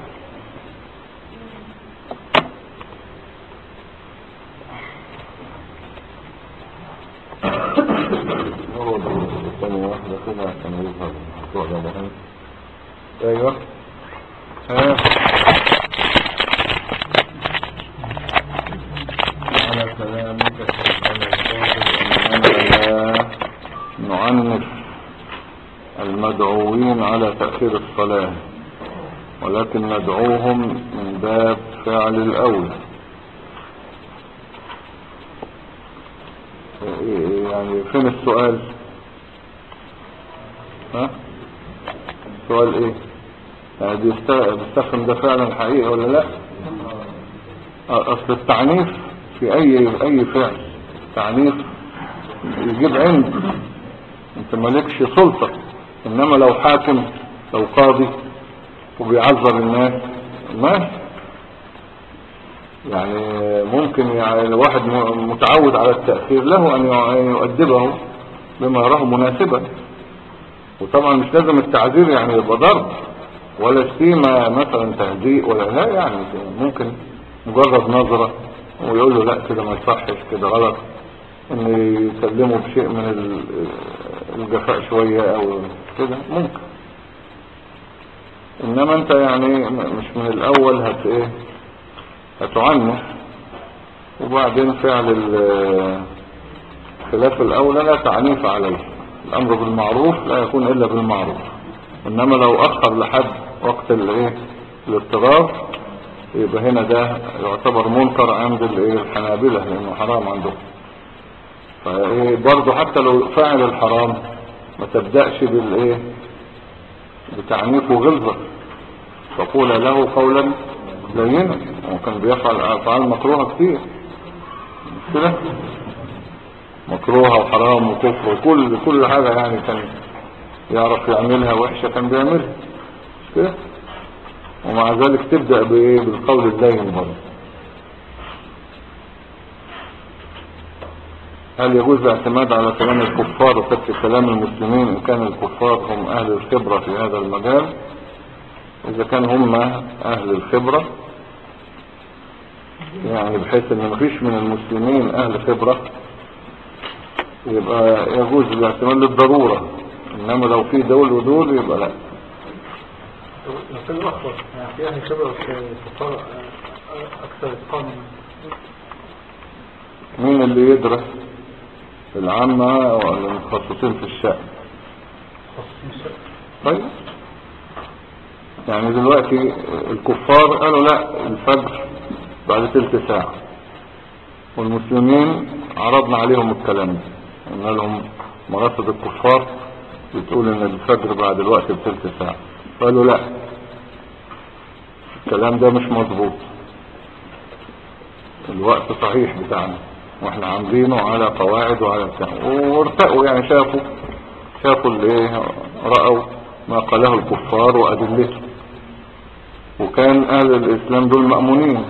ثانية واحدة كده عشان يظهر الموضوع ده مهم. أيوه على كلامك نعنف المدعوين على تأخير الصلاة، ولكن ندعوهم من باب فعل الأولى. يعني فين السؤال؟ السؤال ايه؟ يعني بيستخدم ده فعلا حقيقي ولا لا؟ اصل التعنيف في اي فعل تعنيف يجيب عند انت مالكش سلطة. انما لو حاكم لو قاضي وبيعذر الناس ماشي يعني. ممكن يعني واحد متعود على التأخير له ان يؤدبه بما يراه مناسبا. وطبعا مش لازم التعذير يعني يبقى ضرب ولا شتيمة مثلا تهديء ولا لا، يعني ممكن مجرد نظرة ويقول له لا كده ما يصحش كده غلط، ان يكلمه بشيء من الجفاء شوية او كده ممكن. انما انت يعني مش من الاول هتعنف وبعدين فعل خلاف الاولى لا تعنيف عليه. الامر بالمعروف لا يكون الا بالمعروف. انما لو اخر لحد وقت الاضطرار يبقى هنا ده يعتبر منكر عند الحنابلة لانه حرام عندهم. برضه حتى لو فاعل الحرام ما تبدأش بتعنيف وغلظة، فقول له قولا لينا. وكان بيفعل افعال مكروهة كتير كده، مكروهة وحرام وكفر وكل حاجة يعني كان يعرف يعملها وحشة كان بيعملها كده. ومع ذلك تبدأ بالقول اللين برضه. هل يجوز الاعتماد على كلام الكفار وترك كلام المسلمين ان كان الكفار هم اهل الخبرة في هذا المجال؟ اذا كان هم اهل الخبرة يعني بحيث ان مفيش من المسلمين اهل خبرة يبقى يجوز الاعتماد للضرورة. انما لو في دول ودول يبقى لا. لو كان أخبر يعني في أهل خبرة في الكفار أكثر إتقان. مين اللي يدرس العامة ولا المتخصصين في الشأن؟ طيب يعني دلوقتي الكفار قالوا لا الفجر بعد تلت ساعة، والمسلمين عرضنا عليهم الكلام ده قلنا لهم مرصد الكفار بتقول ان الفجر بعد الوقت بتلت ساعة. قالوا لا الكلام ده مش مظبوط، الوقت صحيح بتاعنا واحنا عاملينه على قواعد وعلى بتاع. وارتقوا يعني شافوا رأوا ما قاله الكفار وأدلته. وكان اهل الاسلام دول مأمونين.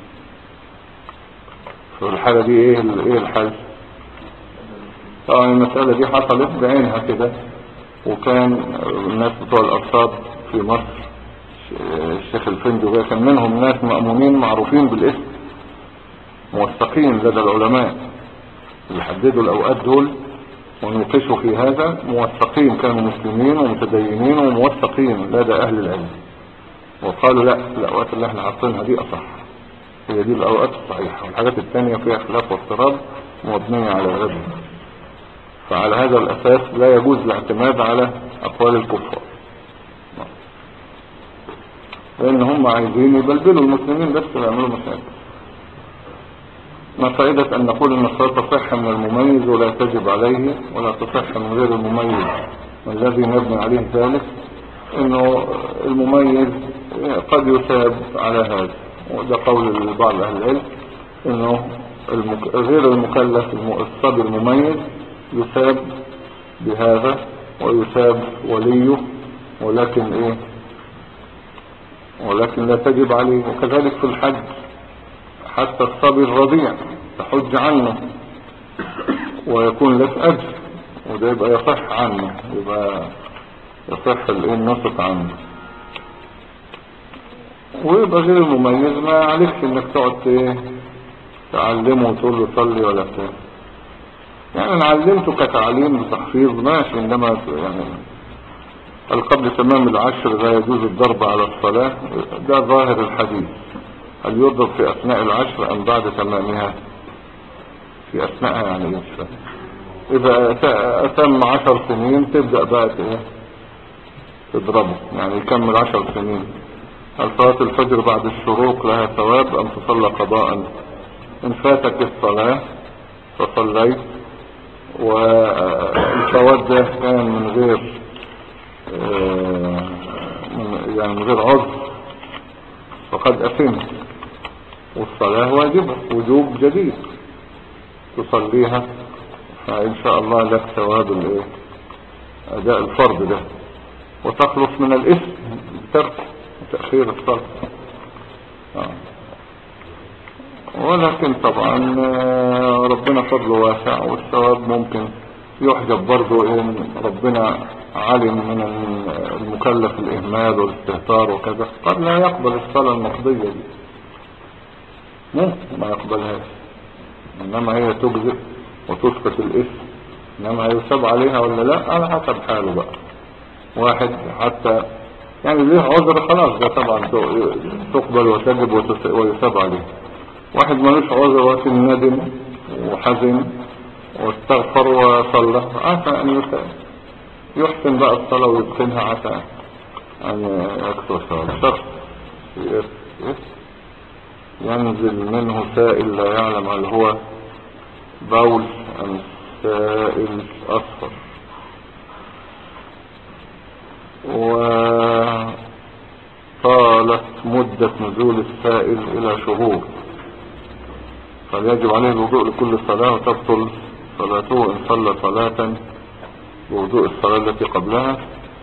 في الحالة دي ايه الحل؟ طبعا المسألة دي حصلت بعينها كده. وكان الناس بتوع الأرصاد في مصر الشيخ الفندي كان منهم ناس مأمونين معروفين بالاسم موثقين لدى العلماء اللي حددوا الأوقات دول. ونوقشوا في هذا موثقين، كانوا مسلمين ومتدينين وموثقين لدى أهل العلم، وقالوا لا، الأوقات اللي احنا حاطينها دي أصح، هي دي الأوقات الصحيحة، والحاجات التانية فيها خلاف واضطراب مبنية على الغزو. فعلى هذا الأساس لا يجوز الاعتماد على أقوال الكفار، لأن هم عايزين يبلبلوا المسلمين بس ويعملوا مشاكل. ما فائدة أن نقول أن الصلاة تصح من المميز ولا تجب عليه، ولا تصح من غير المميز، والذي نبني عليه ذلك أنه المميز قد يثاب على هذا، وده قول بعض أهل العلم، أنه غير المكلف الصبي المميز يثاب بهذا ويثاب وليه، ولكن لا تجب عليه. وكذلك في الحج، حتى الصبي الرضيع تحج عنه ويكون لك أجر، وده يبقى يصح عنه، يبقى يصح النسك عنه. ويبقى غير المميز ما عليكش انك تقعد تعلمه وتقول له صلي ولا بتاع، يعني انا علمته كتعليم بتحفيظ ماشي، انما يعني قبل تمام العشر لا يجوز الضرب على الصلاة، ده ظاهر الحديث. هل يضرب في أثناء العشر أم بعد تمامها؟ في أثناءها يعني إيه؟ إذا أتم 10 سنين تبدأ بقى تضربه، يعني يكمل 10 سنين. هل صلاة الفجر بعد الشروق لها ثواب أم تصلى قضاء؟ إن فاتك الصلاة فصليت والفوات ده كان من غير يعني من غير عذر فقد أثمت، والصلاة واجبة وجوب جديد تصليها، فإن شاء الله لك ثواب أداء الفرض ده، وتخلص من الإثم ترك وتأخير الصلاة. ولكن طبعا ربنا فضله واسع، والثواب ممكن يحجب برضو إن ربنا علم من المكلف الإهمال والاستهتار وكذا، قد لا يقبل الصلاة المقضية دي، ممكن ما يقبلهاش، إنما هي تجزئ وتسقط الإثم، إنما هيثاب عليها ولا لا على حسب حاله بقى. واحد حتى يعني ليه عذر خلاص ده طبعا تقبل وتجب ويثاب عليه. واحد ملوش عذر ولكن ندم وحزن واستغفر وصلى، عسى أن يثاب، يحسن بقى الصلاة ويتقنها، عسى أن يكثر ثواب. شخص ينزل منه سائل لا يعلم هل هو بول أم سائل أصفر، وطالت مدة نزول السائل إلى شهور، فيجب عليه الوضوء لكل صلاة وتبطل صلاته إن صلى صلاة بوضوء الصلاة التي قبلها.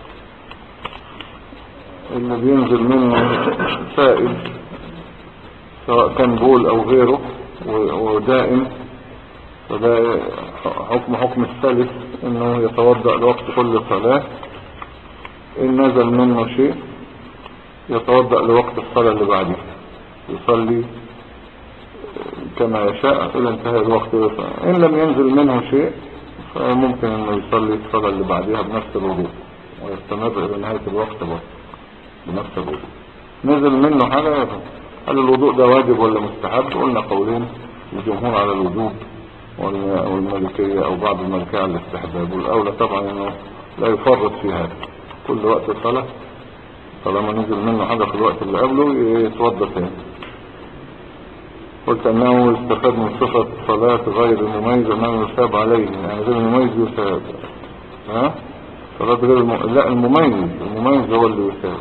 اللي بينزل منه سائل سواء كان بول أو غيره ودائم، فده حكم الثالث انه يتوضأ لوقت كل صلاة. ان نزل منه شيء يتوضأ لوقت الصلاة اللي بعدها، يصلي كما يشاء الى انتهاء الوقت. ان لم ينزل منه شيء فممكن انه يصلي الصلاة اللي بعدها بنفس الوضوء ويستمر الى نهاية الوقت بنفس الوضوء. نزل منه حاجة، هل الوضوء ده واجب ولا مستحب؟ قلنا قولين، الجمهور على الوجوب والمالكية او بعض المالكية على الاستحباب، والاولى طبعا انه لا يفرط في هذا، كل وقت صلاة طالما نزل منه حاجة في الوقت اللي قبله يتوضى تاني. قلت انه يستفاد من صفة صلاة غير المميز انه يثاب عليه، يعني غير المميز يثاب، صلاة غير لا المميز هو اللي يثاب.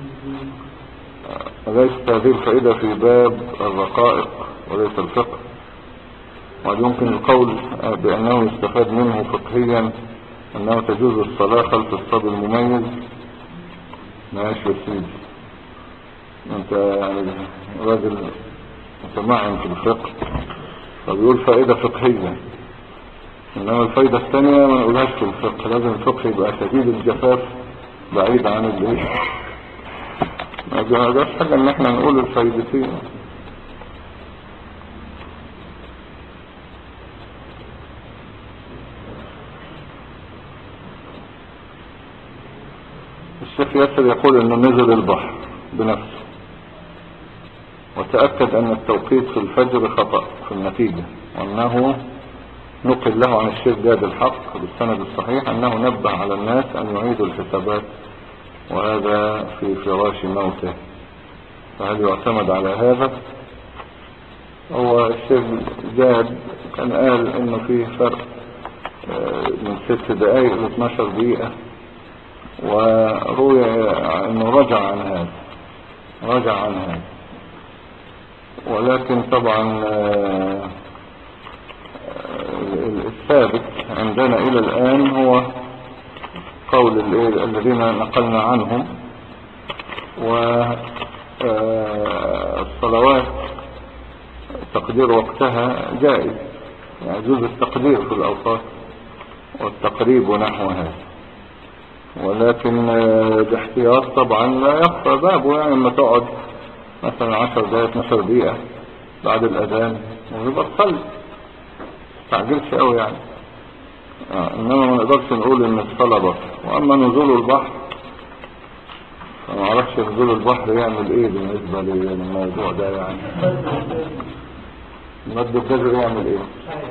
ليست هذه الفائدة في باب الرقائق وليس الفقه. ويمكن القول بأنه يستفاد منه فقهيا أنه تجوز الصلاة خلف الصبي المميز. ماشي يا سيدي، أنت يعني راجل متمعن في الفقه، فبيقول فائدة فقهية، إنما الفائدة الثانية ما نقولهاش في الفقه، لازم الفقه يبقى شديد الجفاف بعيد عن الإيه، ما جاش حاجة إن احنا نقول الفائدتين. الشيخ ياسر يقول انه نزل البحر بنفسه، وتأكد ان التوقيت في الفجر خطأ في النتيجة، وانه نقل له عن الشيخ جاد الحق بالسند الصحيح انه نبه على الناس ان يعيدوا الحسابات، وهذا في فراش موته. فهل يعتمد على هذا؟ هو الشيخ جاد كان قال انه فيه فرق من 6 دقائق ل 12 دقيقة، وروي انه رجع عن هذا، ولكن طبعا الثابت عندنا الى الان هو قول الذين نقلنا عنهم، والصلوات تقدير وقتها جائز، يعني يجوز التقدير في الأوقات والتقريب ونحو هذا، ولكن باحتياط طبعا لا يخفى بابه، يعني لما تقعد مثلا 10 دقائق 12 دقيقة بعد الأذان ويبقى تصلي، تعجلش قوي يعني. إنما ما نقدرش نقول إن الصلاة بطل. وأما نزول البحر فما عرفش نزول البحر يعمل إيه بالنسبة للموضوع ده، يعني المد الجزر يعمل إيه؟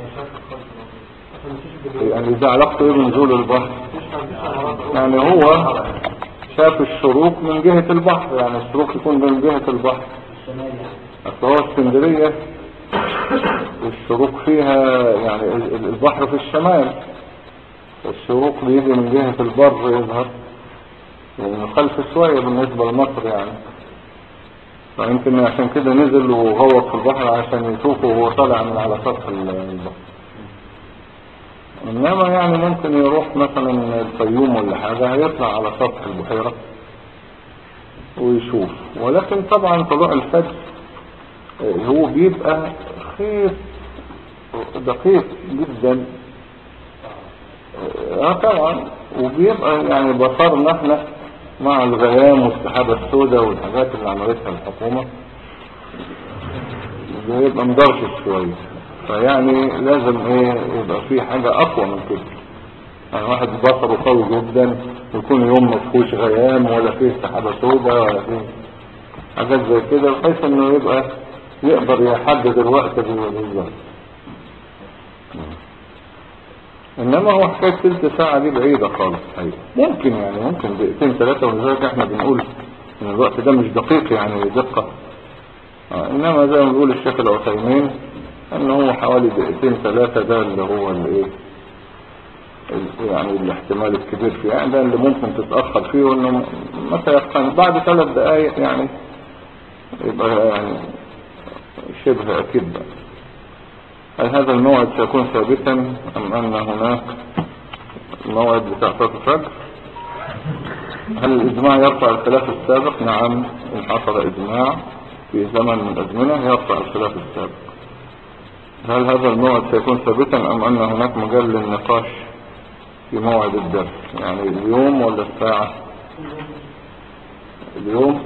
يعني ده علاقته إيه بنزول البحر؟ يعني هو شاف الشروق من جهة البحر، يعني الشروق يكون من جهة البحر، أصل هو اسكندرية الشروق فيها يعني البحر في الشمال، الشروق بيجي من جهة البر يظهر يعني خلف شوية بالنسبة لمصر يعني، فيمكن عشان كده نزل وغوط في البحر عشان يشوفه وهو طالع من على سطح البحر. انما يعني ممكن يروح مثلا الفيوم ولا حاجة هيطلع على سطح البحيرة ويشوف، ولكن طبعا طلوع الفجر هو بيبقى خيط دقيق جدا طبعا، وبيبقى يعني بصرنا احنا مع الغيام والسحابة السوداء والحاجات اللي عملتها الحكومة بيبقى مدرجش شوية، فيعني لازم يبقى فيه حاجة اقوى من كده، يعني واحد بصره قوي جدا يكون يوم مفهوش غيام ولا فيه سحابة سوداء ولا فيه حاجات زي كده، بحيث انه يبقى يقدر يحدد الوقت بالظبط. انما هو حكاية تلت ساعة دي بعيدة خالص حقيقة، ممكن يعني ممكن دقيقتين 3، ولذلك احنا بنقول ان الوقت ده مش دقيق يعني دقة، انما زي ما بيقول الشيخ العثيمين ان هو حوالي دقيقتين 3 ده اللي هو يعني الاحتمال الكبير فيه، يعني ده اللي ممكن تتأخر فيه، وانه متى يقتنع بعد 3 دقائق يعني يبقى يعني شبه اكيد بقى. هل هذا الموعد سيكون ثابتا ام ان هناك الموعد بتاع صلاة الفجر؟ هل الإجماع يرفع الخلاف السابق؟ نعم، إن حصل إجماع في زمن من الأزمنة يرفع الخلاف السابق. هل هذا الموعد سيكون ثابتا أم أن هناك مجال للنقاش في موعد الدرس؟ يعني اليوم ولا الساعة؟ اليوم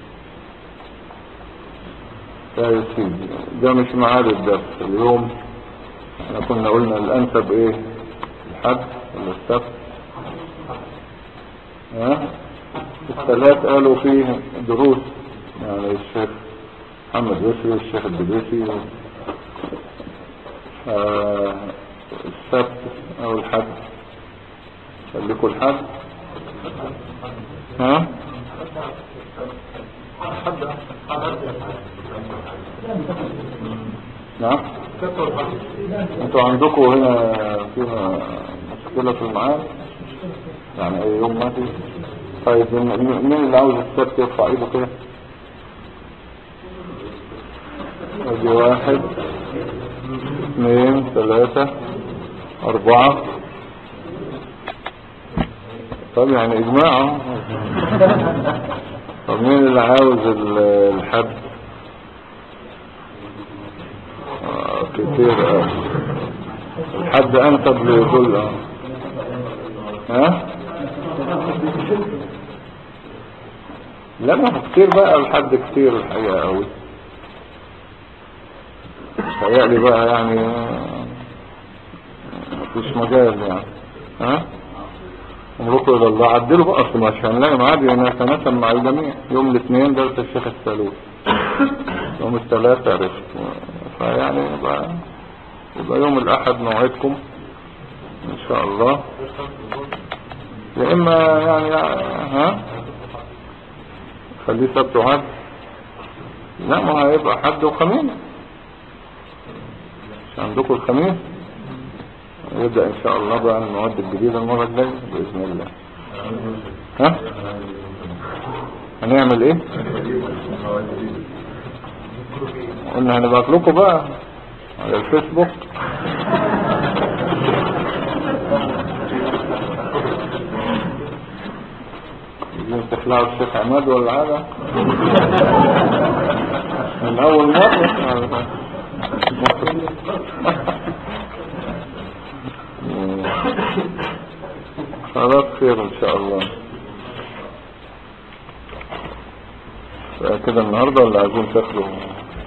يا سيدي ده مش ميعاد الدرس اليوم، احنا كنا قلنا الأنسب إيه، الحد ولا السبت؟ الثلاث قالوا فيه دروس، يعني الشيخ محمد يسري والشيخ الدبيسي، السبت او الحد، خليكوا الحد. نعم، انتوا عندكم هنا فيها مشكلة في الميعاد، يعني اي يوم ما في. طيب مين اللي عاوز السبت يرفع ايده كده؟ ادي 1 2 3 4. طب يعني اجماع. طب مين اللي عاوز الحد؟ كتير. الحد انسب لكل لا ما كتير بقى، الحد كتير الحقيقة قوي، تهيألي بقى يعني مفيش مجال يعني. امركم الى الله. عدلوا بقى، اصل مش هنلاقي ميعاد يتناسب مع الجميع. يوم الاثنين درس الشيخ الثالوث، يوم الثلاث عرفت، فيعني يبقى يوم الاحد موعدكم ان شاء الله. يا اما يعني ها خليه سبت وحد. لا، ما هيبقى حد وخميس، مش عندكم الخميس. يبدأ ان شاء الله بقى المواد الجديدة المرة الجاية بإذن الله. ها هنعمل ايه؟ قلنا هنبعت لكم بقى على الفيسبوك. عايزين تخلعوا الشيخ عماد ولا حاجة من اول مرة. خلاص خير ان شاء الله. كده النهاردة ولا عايزين تاخدوا